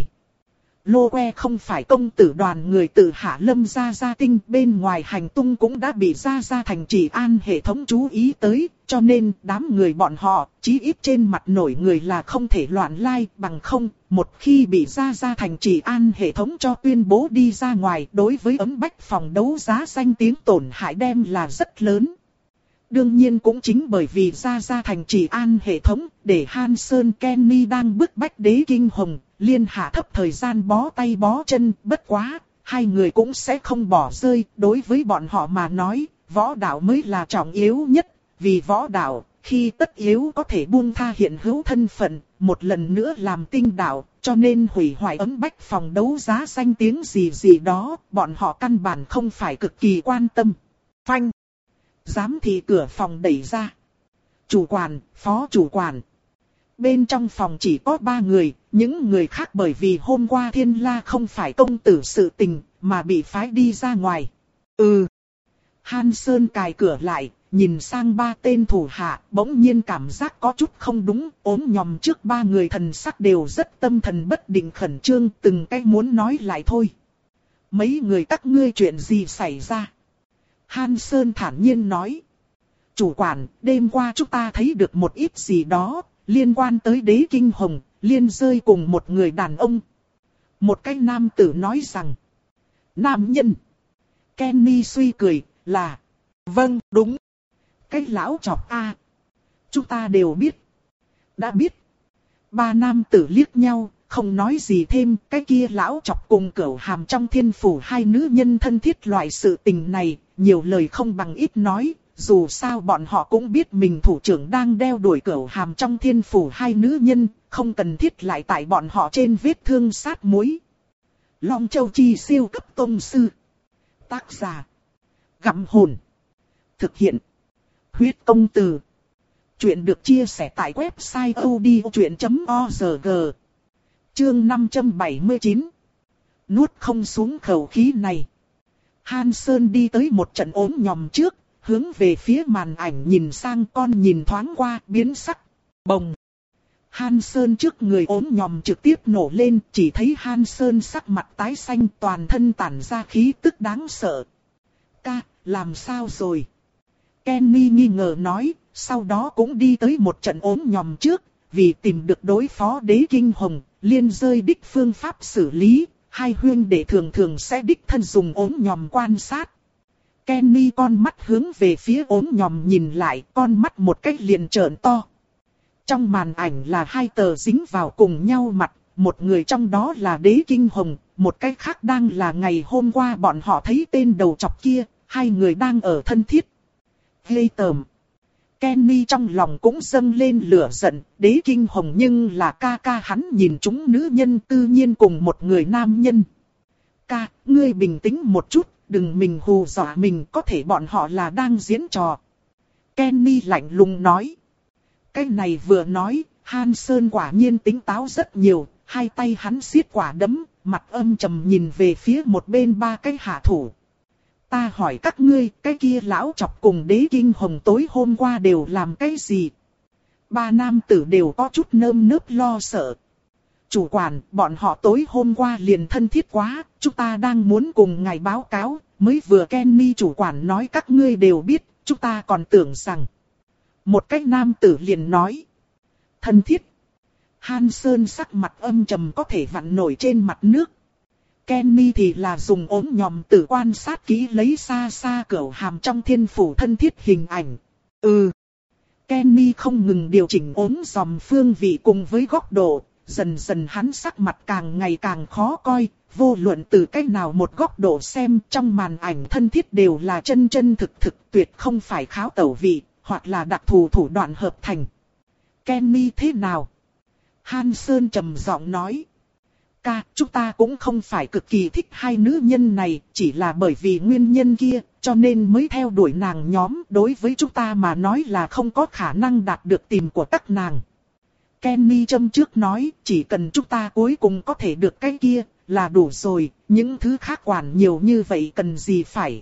Lô Que không phải công tử đoàn người từ Hạ Lâm Gia Gia Tinh, bên ngoài hành tung cũng đã bị Gia Gia thành trì an hệ thống chú ý tới, cho nên đám người bọn họ, chí ít trên mặt nổi người là không thể loạn lai, bằng không, một khi bị Gia Gia thành trì an hệ thống cho tuyên bố đi ra ngoài, đối với ấm bách phòng đấu giá danh tiếng tổn hại đem là rất lớn. Đương nhiên cũng chính bởi vì Gia Gia thành trì an hệ thống, để Hanson Kenny đang bức bách Đế Kinh Hồng, liên hạ thấp thời gian bó tay bó chân, bất quá, hai người cũng sẽ không bỏ rơi, đối với bọn họ mà nói, võ đạo mới là trọng yếu nhất, vì võ đạo, khi tất yếu có thể buông tha hiện hữu thân phận, một lần nữa làm tinh đạo, cho nên hủy hoại ấm bách phòng đấu giá danh tiếng gì gì đó, bọn họ căn bản không phải cực kỳ quan tâm. Phanh! Giám thị cửa phòng đẩy ra. Chủ quản, phó chủ quản. Bên trong phòng chỉ có ba người, những người khác bởi vì hôm qua Thiên La không phải công tử sự tình, mà bị phái đi ra ngoài. Ừ. Hanson cài cửa lại, nhìn sang ba tên thủ hạ, bỗng nhiên cảm giác có chút không đúng, ốm nhòm trước ba người thần sắc đều rất tâm thần bất định khẩn trương, từng cái muốn nói lại thôi. Mấy người các ngươi chuyện gì xảy ra? Hanson thản nhiên nói. Chủ quản, đêm qua chúng ta thấy được một ít gì đó, liên quan tới Đế Kinh Hồng, liên rơi cùng một người đàn ông. Một cái nam tử nói rằng. Nam nhân. Kenny suy cười, là. Vâng, đúng. Cái lão chọc a, chúng ta đều biết. Đã biết. Ba nam tử liếc nhau, không nói gì thêm. Cái kia lão chọc cùng Cửu Hàm trong Thiên Phủ hai nữ nhân thân thiết loại sự tình này, nhiều lời không bằng ít nói. Dù sao bọn họ cũng biết mình thủ trưởng đang đeo đuổi Cửu Hàm trong Thiên Phủ hai nữ nhân, không cần thiết lại tại bọn họ trên vết thương sát muối. Long Châu Chi siêu cấp tông sư. Tác giả. Gặm hồn. Thực hiện. Huyết công từ. Chuyện được chia sẻ tại website odchuyện chấm org. Chương năm trăm bảy mươi chín. Nuốt không xuống khẩu khí này. Hanson đi tới một trận ốm nhòm trước, hướng về phía màn ảnh nhìn sang, con nhìn thoáng qua, biến sắc. Bồng. Hanson trước người ốm nhòm trực tiếp nổ lên, chỉ thấy Hanson sắc mặt tái xanh, toàn thân tản ra khí tức đáng sợ. Ca, làm sao rồi? Kenny nghi ngờ nói, sau đó cũng đi tới một trận ốm nhòm trước, vì tìm được đối phó Đế Kinh Hồng, liên rơi đích phương pháp xử lý, hai huynh đệ thường thường sẽ đích thân dùng ốm nhòm quan sát. Kenny con mắt hướng về phía ốm nhòm nhìn lại, con mắt một cách liền trợn to. Trong màn ảnh là hai tờ dính vào cùng nhau mặt, một người trong đó là Đế Kinh Hồng, một cái khác đang là ngày hôm qua bọn họ thấy tên đầu chọc kia, hai người đang ở thân thiết. Ghê tởm. Kenny trong lòng cũng dâng lên lửa giận, Đế Kinh Hồng nhưng là ca ca hắn nhìn chúng nữ nhân tự nhiên cùng một người nam nhân. Ca, ngươi bình tĩnh một chút, đừng mình hù dọa mình, có thể bọn họ là đang diễn trò. Kenny lạnh lùng nói. Cái này vừa nói, Hanson quả nhiên tính táo rất nhiều, hai tay hắn siết quả đấm, mặt âm trầm nhìn về phía một bên ba cái hạ thủ. Ta hỏi các ngươi, cái kia lão chọc cùng Đế Kinh Hồng tối hôm qua đều làm cái gì? Ba nam tử đều có chút nơm nớp lo sợ. Chủ quản, bọn họ tối hôm qua liền thân thiết quá, chúng ta đang muốn cùng ngài báo cáo, mới vừa Kenny chủ quản nói các ngươi đều biết, chúng ta còn tưởng rằng. Một cái nam tử liền nói. Thân thiết. Han Sơn sắc mặt âm trầm có thể vặn nổi trên mặt nước. Kenny thì là dùng ốm nhòm tử quan sát kỹ lấy xa xa cửu hàm trong thiên phủ thân thiết hình ảnh. Ừ. Kenny không ngừng điều chỉnh ốm giòm phương vị cùng với góc độ, dần dần hắn sắc mặt càng ngày càng khó coi, vô luận từ cách nào một góc độ xem trong màn ảnh thân thiết đều là chân chân thực thực tuyệt không phải kháo tẩu vị, hoặc là đặc thù thủ đoạn hợp thành. Kenny thế nào? Han Sơn trầm giọng nói. Ca, chúng ta cũng không phải cực kỳ thích hai nữ nhân này, chỉ là bởi vì nguyên nhân kia, cho nên mới theo đuổi nàng nhóm. Đối với chúng ta mà nói là không có khả năng đạt được tìm của các nàng. Kenny châm trước nói, chỉ cần chúng ta cuối cùng có thể được cái kia, là đủ rồi, những thứ khác quản nhiều như vậy cần gì phải.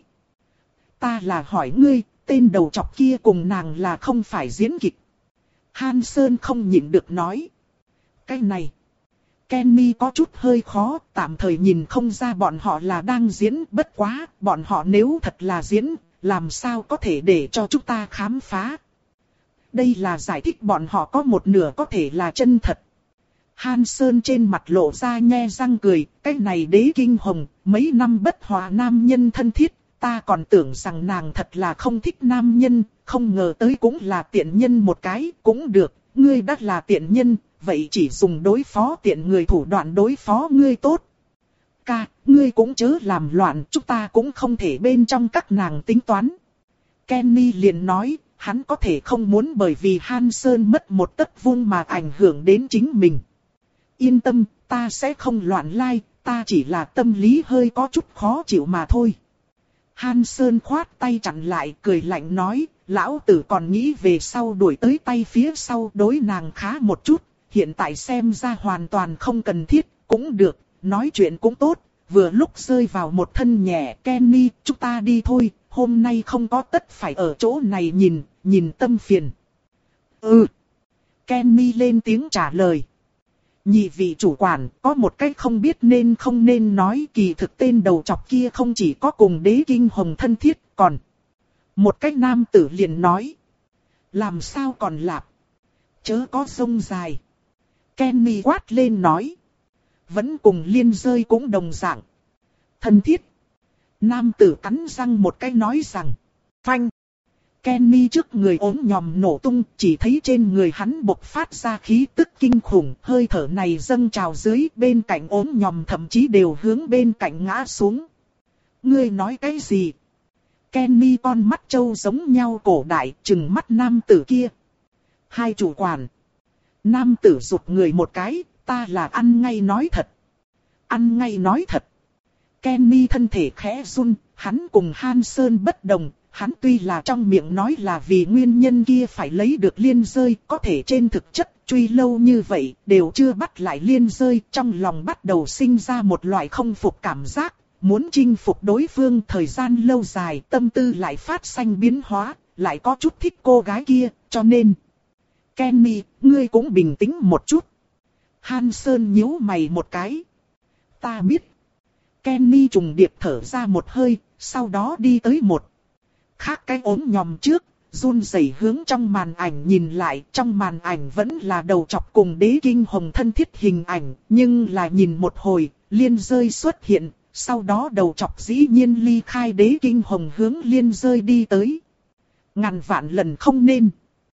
Ta là hỏi ngươi, tên đầu trọc kia cùng nàng là không phải diễn kịch. Han Sơn không nhịn được nói. Cái này. Kenny có chút hơi khó, tạm thời nhìn không ra bọn họ là đang diễn, bất quá, bọn họ nếu thật là diễn, làm sao có thể để cho chúng ta khám phá. Đây là giải thích bọn họ có một nửa có thể là chân thật. Han Sơn trên mặt lộ ra nhe răng cười, cái này Đế Kinh Hồng, mấy năm bất hòa nam nhân thân thiết, ta còn tưởng rằng nàng thật là không thích nam nhân, không ngờ tới cũng là tiện nhân một cái, cũng được, ngươi đã là tiện nhân. Vậy chỉ dùng đối phó tiện người thủ đoạn đối phó ngươi tốt. Ca, ngươi cũng chớ làm loạn, chúng ta cũng không thể bên trong các nàng tính toán. Kenny liền nói, hắn có thể không muốn bởi vì Han Sơn mất một tấc vuông mà ảnh hưởng đến chính mình. Yên tâm, ta sẽ không loạn lai, ta chỉ là tâm lý hơi có chút khó chịu mà thôi. Han Sơn khoát tay chặn lại, cười lạnh nói, lão tử còn nghĩ về sau đuổi tới tay phía sau đối nàng khá một chút. Hiện tại xem ra hoàn toàn không cần thiết, cũng được, nói chuyện cũng tốt, vừa lúc rơi vào một thân nhẹ. Kenny, chúng ta đi thôi, hôm nay không có tất phải ở chỗ này nhìn, nhìn tâm phiền. Ừ. Kenny lên tiếng trả lời. Nhị vị chủ quản, có một cách không biết nên không nên nói, kỳ thực tên đầu trọc kia không chỉ có cùng Đế Kinh Hồng thân thiết, còn. Một cách nam tử liền nói. Làm sao còn lạp? Chớ có sông dài. Kenny quát lên nói. Vẫn cùng Liên rơi cũng đồng dạng. Thân thiết. Nam tử cắn răng một cái nói rằng. Phanh. Kenny trước người ốm nhòm nổ tung, chỉ thấy trên người hắn bộc phát ra khí tức kinh khủng. Hơi thở này dâng trào dưới, bên cạnh ốm nhòm thậm chí đều hướng bên cạnh ngã xuống. Ngươi nói cái gì? Kenny con mắt trâu giống nhau cổ đại, trừng mắt nam tử kia. Hai chủ quản. Nam tử rụt người một cái, ta là ăn ngay nói thật. Ăn ngay nói thật. Kenny thân thể khẽ run, hắn cùng Han Sơn bất đồng, hắn tuy là trong miệng nói là vì nguyên nhân kia phải lấy được Liên rơi, có thể trên thực chất truy lâu như vậy, đều chưa bắt lại Liên rơi, trong lòng bắt đầu sinh ra một loại không phục cảm giác, muốn chinh phục đối phương thời gian lâu dài, tâm tư lại phát sinh biến hóa, lại có chút thích cô gái kia, cho nên... Kenny, ngươi cũng bình tĩnh một chút. Han Sơn nhíu mày một cái. Ta biết. Kenny trùng điệp thở ra một hơi, sau đó đi tới một. Khác cái ốm nhòm trước, run rẩy hướng trong màn ảnh nhìn lại. Trong màn ảnh vẫn là đầu trọc cùng Đế Kinh Hồng thân thiết hình ảnh, nhưng là nhìn một hồi, Liên rơi xuất hiện. Sau đó đầu trọc dĩ nhiên ly khai Đế Kinh Hồng hướng Liên rơi đi tới. Ngàn vạn lần không nên.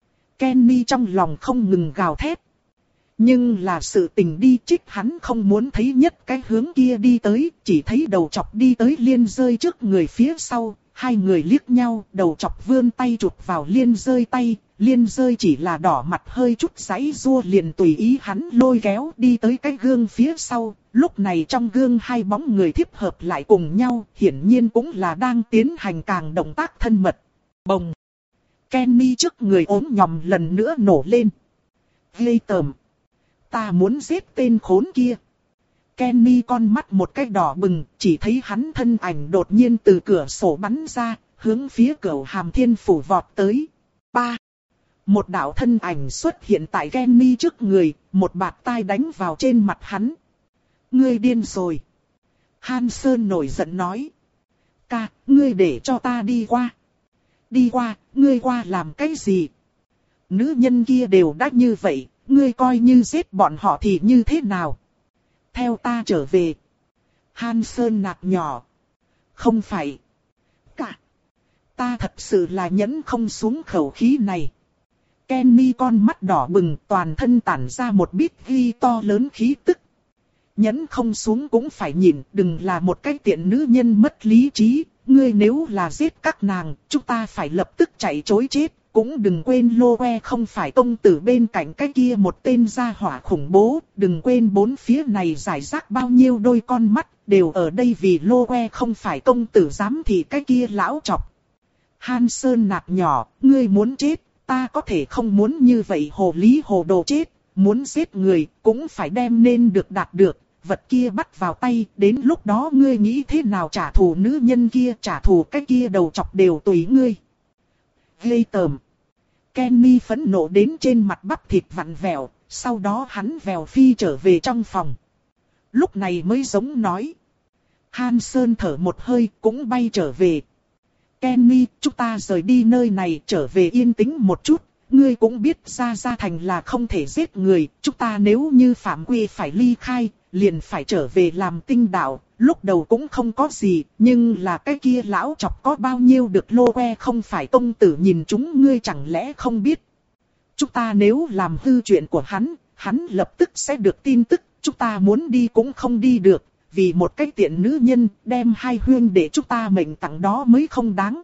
Kenny trong lòng không ngừng gào thét. Nhưng là sự tình đi trích hắn không muốn thấy nhất cái hướng kia đi tới, chỉ thấy đầu trọc đi tới Liên rơi trước người phía sau, hai người liếc nhau, đầu trọc vươn tay chụp vào Liên rơi tay, Liên rơi chỉ là đỏ mặt hơi chút giãy giụa liền tùy ý hắn lôi kéo đi tới cái gương phía sau, lúc này trong gương hai bóng người thiếp hợp lại cùng nhau, hiển nhiên cũng là đang tiến hành càng động tác thân mật. Bồng! Kenny trước người ốm nhòm lần nữa nổ lên. Ghê tởm! Ta muốn giết tên khốn kia. Kenny con mắt một cái đỏ bừng, chỉ thấy hắn thân ảnh đột nhiên từ cửa sổ bắn ra, hướng phía Cửu Hàm Thiên Phủ vọt tới. Ba! Một đạo thân ảnh xuất hiện tại Kenny trước người, một bạt tai đánh vào trên mặt hắn. Ngươi điên rồi. Hansen nổi giận nói. Ca, ngươi để cho ta đi qua. Đi qua, ngươi qua làm cái gì? Nữ nhân kia đều đã như vậy, ngươi coi như giết bọn họ thì như thế nào? Theo ta trở về. Hansen nạt nhỏ. Không phải. Cả. Ta thật sự là nhẫn không xuống khẩu khí này. Kenny con mắt đỏ bừng, toàn thân tản ra một bít ghi to lớn khí tức. Nhẫn không xuống cũng phải nhìn, đừng là một cái tiện nữ nhân mất lý trí. Ngươi nếu là giết các nàng, chúng ta phải lập tức chạy trối chết. Cũng đừng quên Lô Que không phải công tử bên cạnh cái kia một tên gia hỏa khủng bố. Đừng quên bốn phía này giải rác bao nhiêu đôi con mắt, đều ở đây vì Lô Que không phải công tử dám thì cái kia lão chọc. Hansen nạt nhỏ, ngươi muốn chết, ta có thể không muốn như vậy hồ lý hồ đồ chết. Muốn giết người, cũng phải đem nên được đạt được. Vật kia bắt vào tay, đến lúc đó ngươi nghĩ thế nào trả thù nữ nhân kia, trả thù cái kia đầu chọc đều tùy ngươi. Ghê tởm. Kenny phẫn nộ đến trên mặt bắp thịt vặn vẹo, sau đó hắn vèo phi trở về trong phòng. Lúc này mới giống nói. Hansen thở một hơi cũng bay trở về. Kenny, chúng ta rời đi nơi này trở về yên tĩnh một chút. Ngươi cũng biết Gia Gia Thành là không thể giết người, chúng ta nếu như phạm quy phải ly khai, liền phải trở về làm tinh đạo. Lúc đầu cũng không có gì, nhưng là cái kia lão chọc có bao nhiêu được Lô Que không phải công tử nhìn chúng ngươi chẳng lẽ không biết. Chúng ta nếu làm hư chuyện của hắn, hắn lập tức sẽ được tin tức, chúng ta muốn đi cũng không đi được, vì một cái tiện nữ nhân đem hai huyên để chúng ta mệnh tặng đó mới không đáng.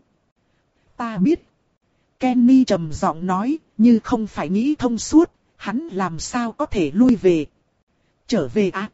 Ta biết. Kenny trầm giọng nói, như không phải nghĩ thông suốt, hắn làm sao có thể lui về. Trở về à?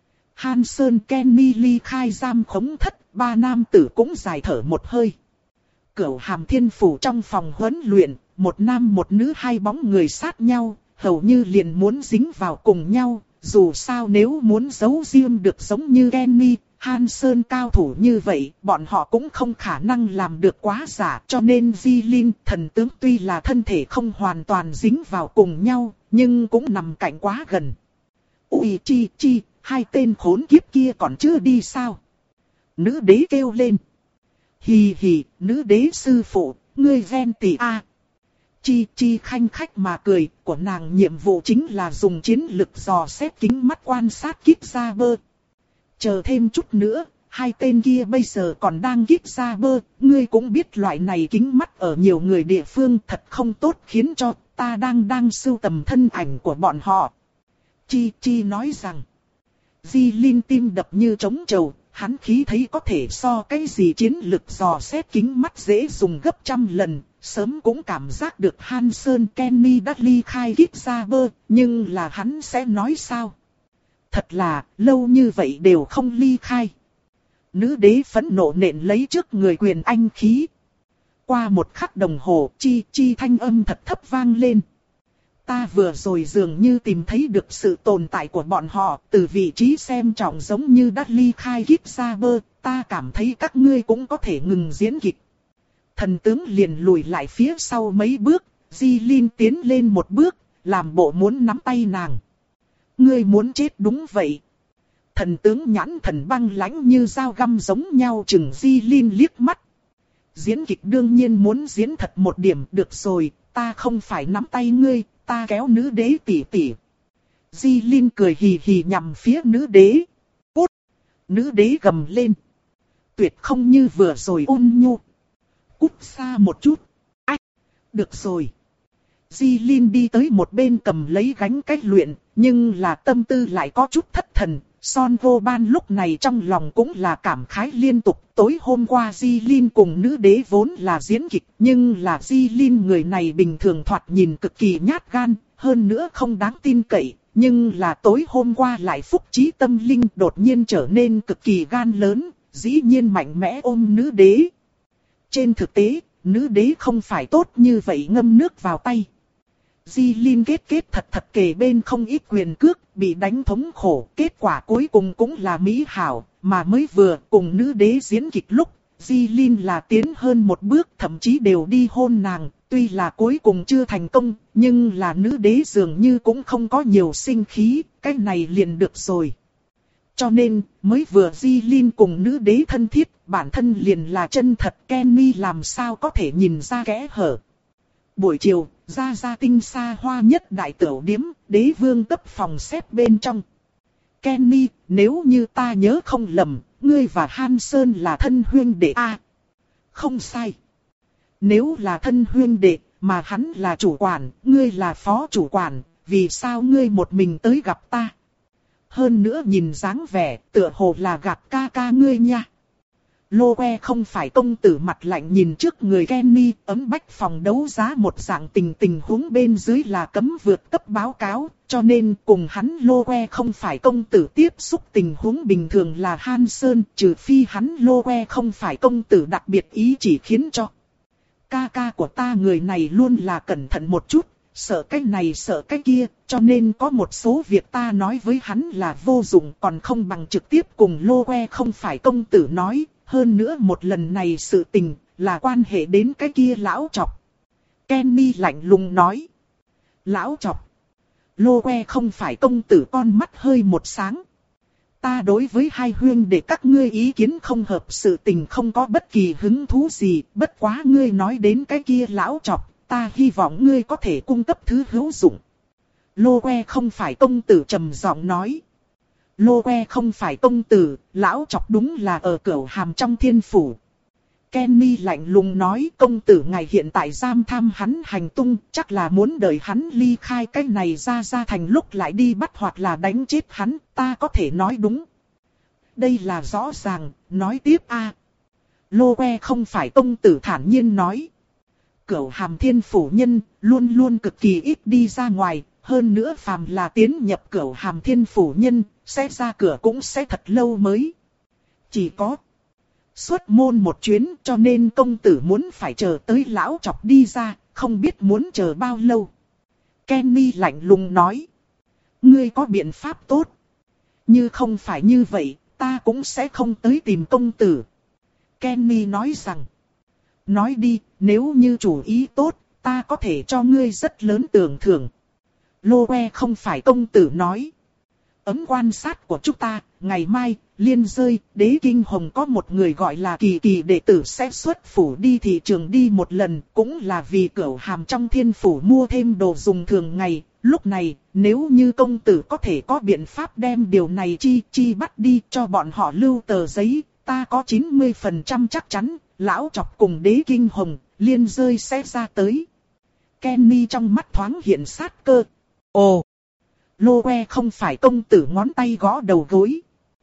Hansen Kenny ly khai giam khống thất, ba nam tử cũng dài thở một hơi. Cửu Hàm Thiên Phủ trong phòng huấn luyện, một nam một nữ hai bóng người sát nhau, hầu như liền muốn dính vào cùng nhau. Dù sao nếu muốn giấu riêng được giống như Kenny, Hansen cao thủ như vậy, bọn họ cũng không khả năng làm được quá giả. Cho nên Jilin thần tướng tuy là thân thể không hoàn toàn dính vào cùng nhau, nhưng cũng nằm cạnh quá gần. Ui chi chi, hai tên khốn kiếp kia còn chưa đi sao? Nữ đế kêu lên. Hì hì, nữ đế sư phụ, ngươi ghen tị a. Chi chi khanh khách mà cười, của nàng nhiệm vụ chính là dùng chiến lực dò xét kính mắt quan sát Kip Saber. Chờ thêm chút nữa, hai tên kia bây giờ còn đang Kip Saber, ngươi cũng biết loại này kính mắt ở nhiều người địa phương thật không tốt khiến cho ta đang đang sưu tầm thân ảnh của bọn họ. Chi chi nói rằng, Jilin tim đập như trống trầu, hắn khí thấy có thể so cái gì chiến lực dò xét kính mắt dễ dùng gấp trăm lần, sớm cũng cảm giác được Hansen Kenny đã ly khai Kip Saber, nhưng là hắn sẽ nói sao? Thật là, lâu như vậy đều không ly khai. Nữ đế phẫn nộ nện lấy trước người quyền anh khí. Qua một khắc đồng hồ, chi chi thanh âm thật thấp vang lên. Ta vừa rồi dường như tìm thấy được sự tồn tại của bọn họ, từ vị trí xem trọng giống như đã ly khai Kip Saber, ta cảm thấy các ngươi cũng có thể ngừng diễn kịch. Thần tướng liền lùi lại phía sau mấy bước, Jilin tiến lên một bước, làm bộ muốn nắm tay nàng. Ngươi muốn chết đúng vậy. Thần tướng nhãn thần băng lãnh như dao găm giống nhau chừng Jilin liếc mắt. Diễn kịch đương nhiên muốn diễn thật một điểm, được rồi, ta không phải nắm tay ngươi, ta kéo nữ đế tỉ tỉ. Jilin cười hì hì nhằm phía nữ đế. Cút! Nữ đế gầm lên. Tuyệt không như vừa rồi ôn nhu. Cút xa một chút. Ách! Được rồi. Jilin đi tới một bên cầm lấy gánh cách luyện, nhưng là tâm tư lại có chút thất thần. Son Vô Ban lúc này trong lòng cũng là cảm khái liên tục. Tối hôm qua Jilin cùng nữ đế vốn là diễn kịch, nhưng là Jilin người này bình thường thoạt nhìn cực kỳ nhát gan, hơn nữa không đáng tin cậy. Nhưng là tối hôm qua lại phúc trí tâm linh đột nhiên trở nên cực kỳ gan lớn, dĩ nhiên mạnh mẽ ôm nữ đế. Trên thực tế, nữ đế không phải tốt như vậy ngâm nước vào tay. Jilin kết kết thật thật kề bên không ít quyền cước, bị đánh thống khổ, kết quả cuối cùng cũng là mỹ hảo, mà mới vừa cùng nữ đế diễn kịch lúc, Jilin là tiến hơn một bước thậm chí đều đi hôn nàng, Tuy là cuối cùng chưa thành công, nhưng là nữ đế dường như cũng không có nhiều sinh khí, cái này liền được rồi. Cho nên, mới vừa Di Linh cùng nữ đế thân thiết, bản thân liền là chân thật, Kenny làm sao có thể nhìn ra kẽ hở. Buổi chiều, ra ra tinh xa hoa nhất đại tửu điếm, đế vương cấp phòng xếp bên trong. Kenny, nếu như ta nhớ không lầm, ngươi và Han Sơn là thân huynh đệ a? Không sai. Nếu là thân huynh đệ, mà hắn là chủ quản, ngươi là phó chủ quản, vì sao ngươi một mình tới gặp ta? Hơn nữa nhìn dáng vẻ, tựa hồ là gạt ca ca ngươi nha. Lô Que không phải công tử mặt lạnh nhìn trước người Kenny, ấm bách phòng đấu giá một dạng tình tình huống bên dưới là cấm vượt cấp báo cáo, cho nên cùng hắn Lô Que không phải công tử tiếp xúc tình huống bình thường là Han Sơn, trừ phi hắn Lô Que không phải công tử đặc biệt ý chỉ khiến cho. Ca ca của ta người này luôn là cẩn thận một chút, sợ cái này sợ cái kia, cho nên có một số việc ta nói với hắn là vô dụng, còn không bằng trực tiếp cùng Lô Que không phải công tử nói. Hơn nữa một lần này sự tình là quan hệ đến cái kia lão chọc. Kenny lạnh lùng nói. Lão chọc. Lô Que không phải công tử con mắt hơi một sáng. Ta đối với hai huynh đệ các ngươi ý kiến không hợp, sự tình không có bất kỳ hứng thú gì. Bất quá ngươi nói đến cái kia lão chọc, ta hy vọng ngươi có thể cung cấp thứ hữu dụng. Lô Que không phải công tử trầm giọng nói. Lô Que không phải công tử, lão chọc đúng là ở Cửu Hàm trong thiên phủ. Kenny lạnh lùng nói, công tử ngài hiện tại giam tham hắn hành tung, chắc là muốn đợi hắn ly khai cái này ra ra thành lúc lại đi bắt hoặc là đánh chết hắn, ta có thể nói đúng. Đây là rõ ràng, nói tiếp a. À. Lô Que không phải công tử thản nhiên nói. Cửu Hàm thiên phủ nhân, luôn luôn cực kỳ ít đi ra ngoài, hơn nữa phàm là tiến nhập Cửu Hàm thiên phủ nhân, sẽ ra cửa cũng sẽ thật lâu mới. Chỉ có xuất môn một chuyến, cho nên công tử muốn phải chờ tới lão chọc đi ra, không biết muốn chờ bao lâu. Kenny lạnh lùng nói. Ngươi có biện pháp tốt. Như không phải như vậy, ta cũng sẽ không tới tìm công tử. Kenny nói rằng. Nói đi, nếu như chủ ý tốt, ta có thể cho ngươi rất lớn tưởng thưởng. Lô Que không phải công tử nói. Ấm quan sát của chúng ta, ngày mai, Liên Rơi, Đế Kinh Hồng có một người gọi là Kỳ Kỳ đệ tử sẽ xuất phủ đi thị trường đi một lần, cũng là vì Cửu Hàm trong thiên phủ mua thêm đồ dùng thường ngày. Lúc này, nếu như công tử có thể có biện pháp đem điều này chi chi bắt đi cho bọn họ lưu tờ giấy, ta có chín mươi phần trăm chắc chắn, lão chọc cùng Đế Kinh Hồng, Liên Rơi sẽ ra tới. Kenny trong mắt thoáng hiện sát cơ. Ồ! Lô Que không phải công tử ngón tay gõ đầu gối.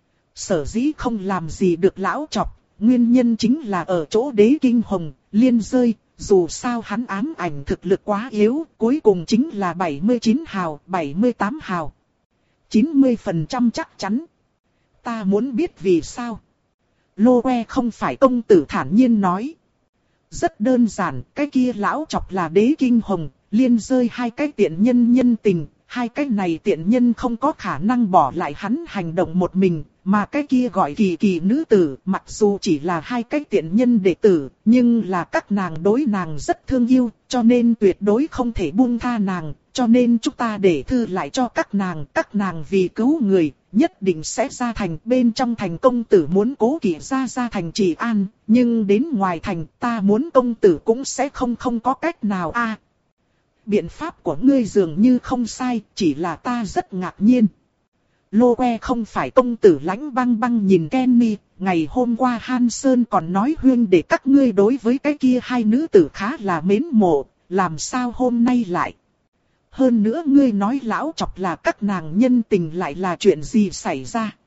Sở dĩ không làm gì được lão chọc, nguyên nhân chính là ở chỗ Đế Kinh Hồng, Liên Rơi, dù sao hắn ám ảnh thực lực quá yếu, cuối cùng chính là bảy mươi chín hào, bảy mươi tám hào. chín mươi phần trăm chắc chắn. Ta muốn biết vì sao. Lô Que không phải công tử thản nhiên nói. Rất đơn giản, cái kia lão chọc là Đế Kinh Hồng, Liên Rơi hai cái tiện nhân nhân tình. Hai cái này tiện nhân không có khả năng bỏ lại hắn hành động một mình, mà cái kia gọi Kỳ Kỳ nữ tử, mặc dù chỉ là hai cái tiện nhân đệ tử, nhưng là các nàng đối nàng rất thương yêu, cho nên tuyệt đối không thể buông tha nàng, cho nên chúng ta để thư lại cho các nàng, các nàng vì cứu người, nhất định sẽ ra thành. Bên trong thành công tử muốn cố kỵ ra ra thành trì an, nhưng đến ngoài thành ta muốn công tử cũng sẽ không không có cách nào a. À, biện pháp của ngươi dường như không sai, chỉ là ta rất ngạc nhiên. Lô Que không phải công tử lãnh băng băng nhìn Kenny, ngày hôm qua Han Sơn còn nói huyên để các ngươi đối với cái kia hai nữ tử khá là mến mộ, làm sao hôm nay lại. Hơn nữa ngươi nói lão chọc là các nàng nhân tình, lại là chuyện gì xảy ra.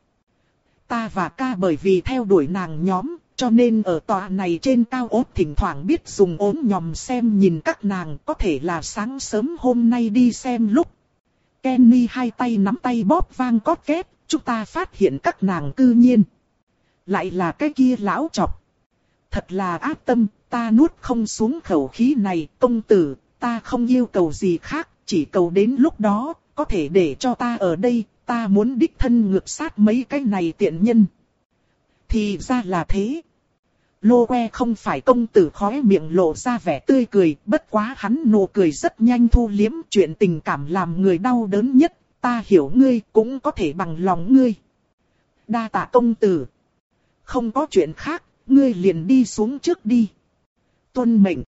Ta và ca bởi vì theo đuổi nàng nhóm, cho nên ở tòa này trên cao ốt thỉnh thoảng biết dùng ốm nhòm xem nhìn các nàng, có thể là sáng sớm hôm nay đi xem lúc. Kenny hai tay nắm tay bóp vang cót két, chúng ta phát hiện các nàng cư nhiên lại là cái kia lão chọc. Thật là ác tâm, ta nuốt không xuống khẩu khí này, công tử, ta không yêu cầu gì khác, chỉ cầu đến lúc đó, có thể để cho ta ở đây, ta muốn đích thân ngược sát mấy cái này tiện nhân. Thì ra là thế. Lô Que không phải công tử khóe miệng lộ ra vẻ tươi cười, bất quá hắn nụ cười rất nhanh thu liếm, chuyện tình cảm làm người đau đớn nhất, ta hiểu ngươi cũng có thể bằng lòng ngươi. Đa tạ công tử. Không có chuyện khác, ngươi liền đi xuống trước đi. Tuân mệnh.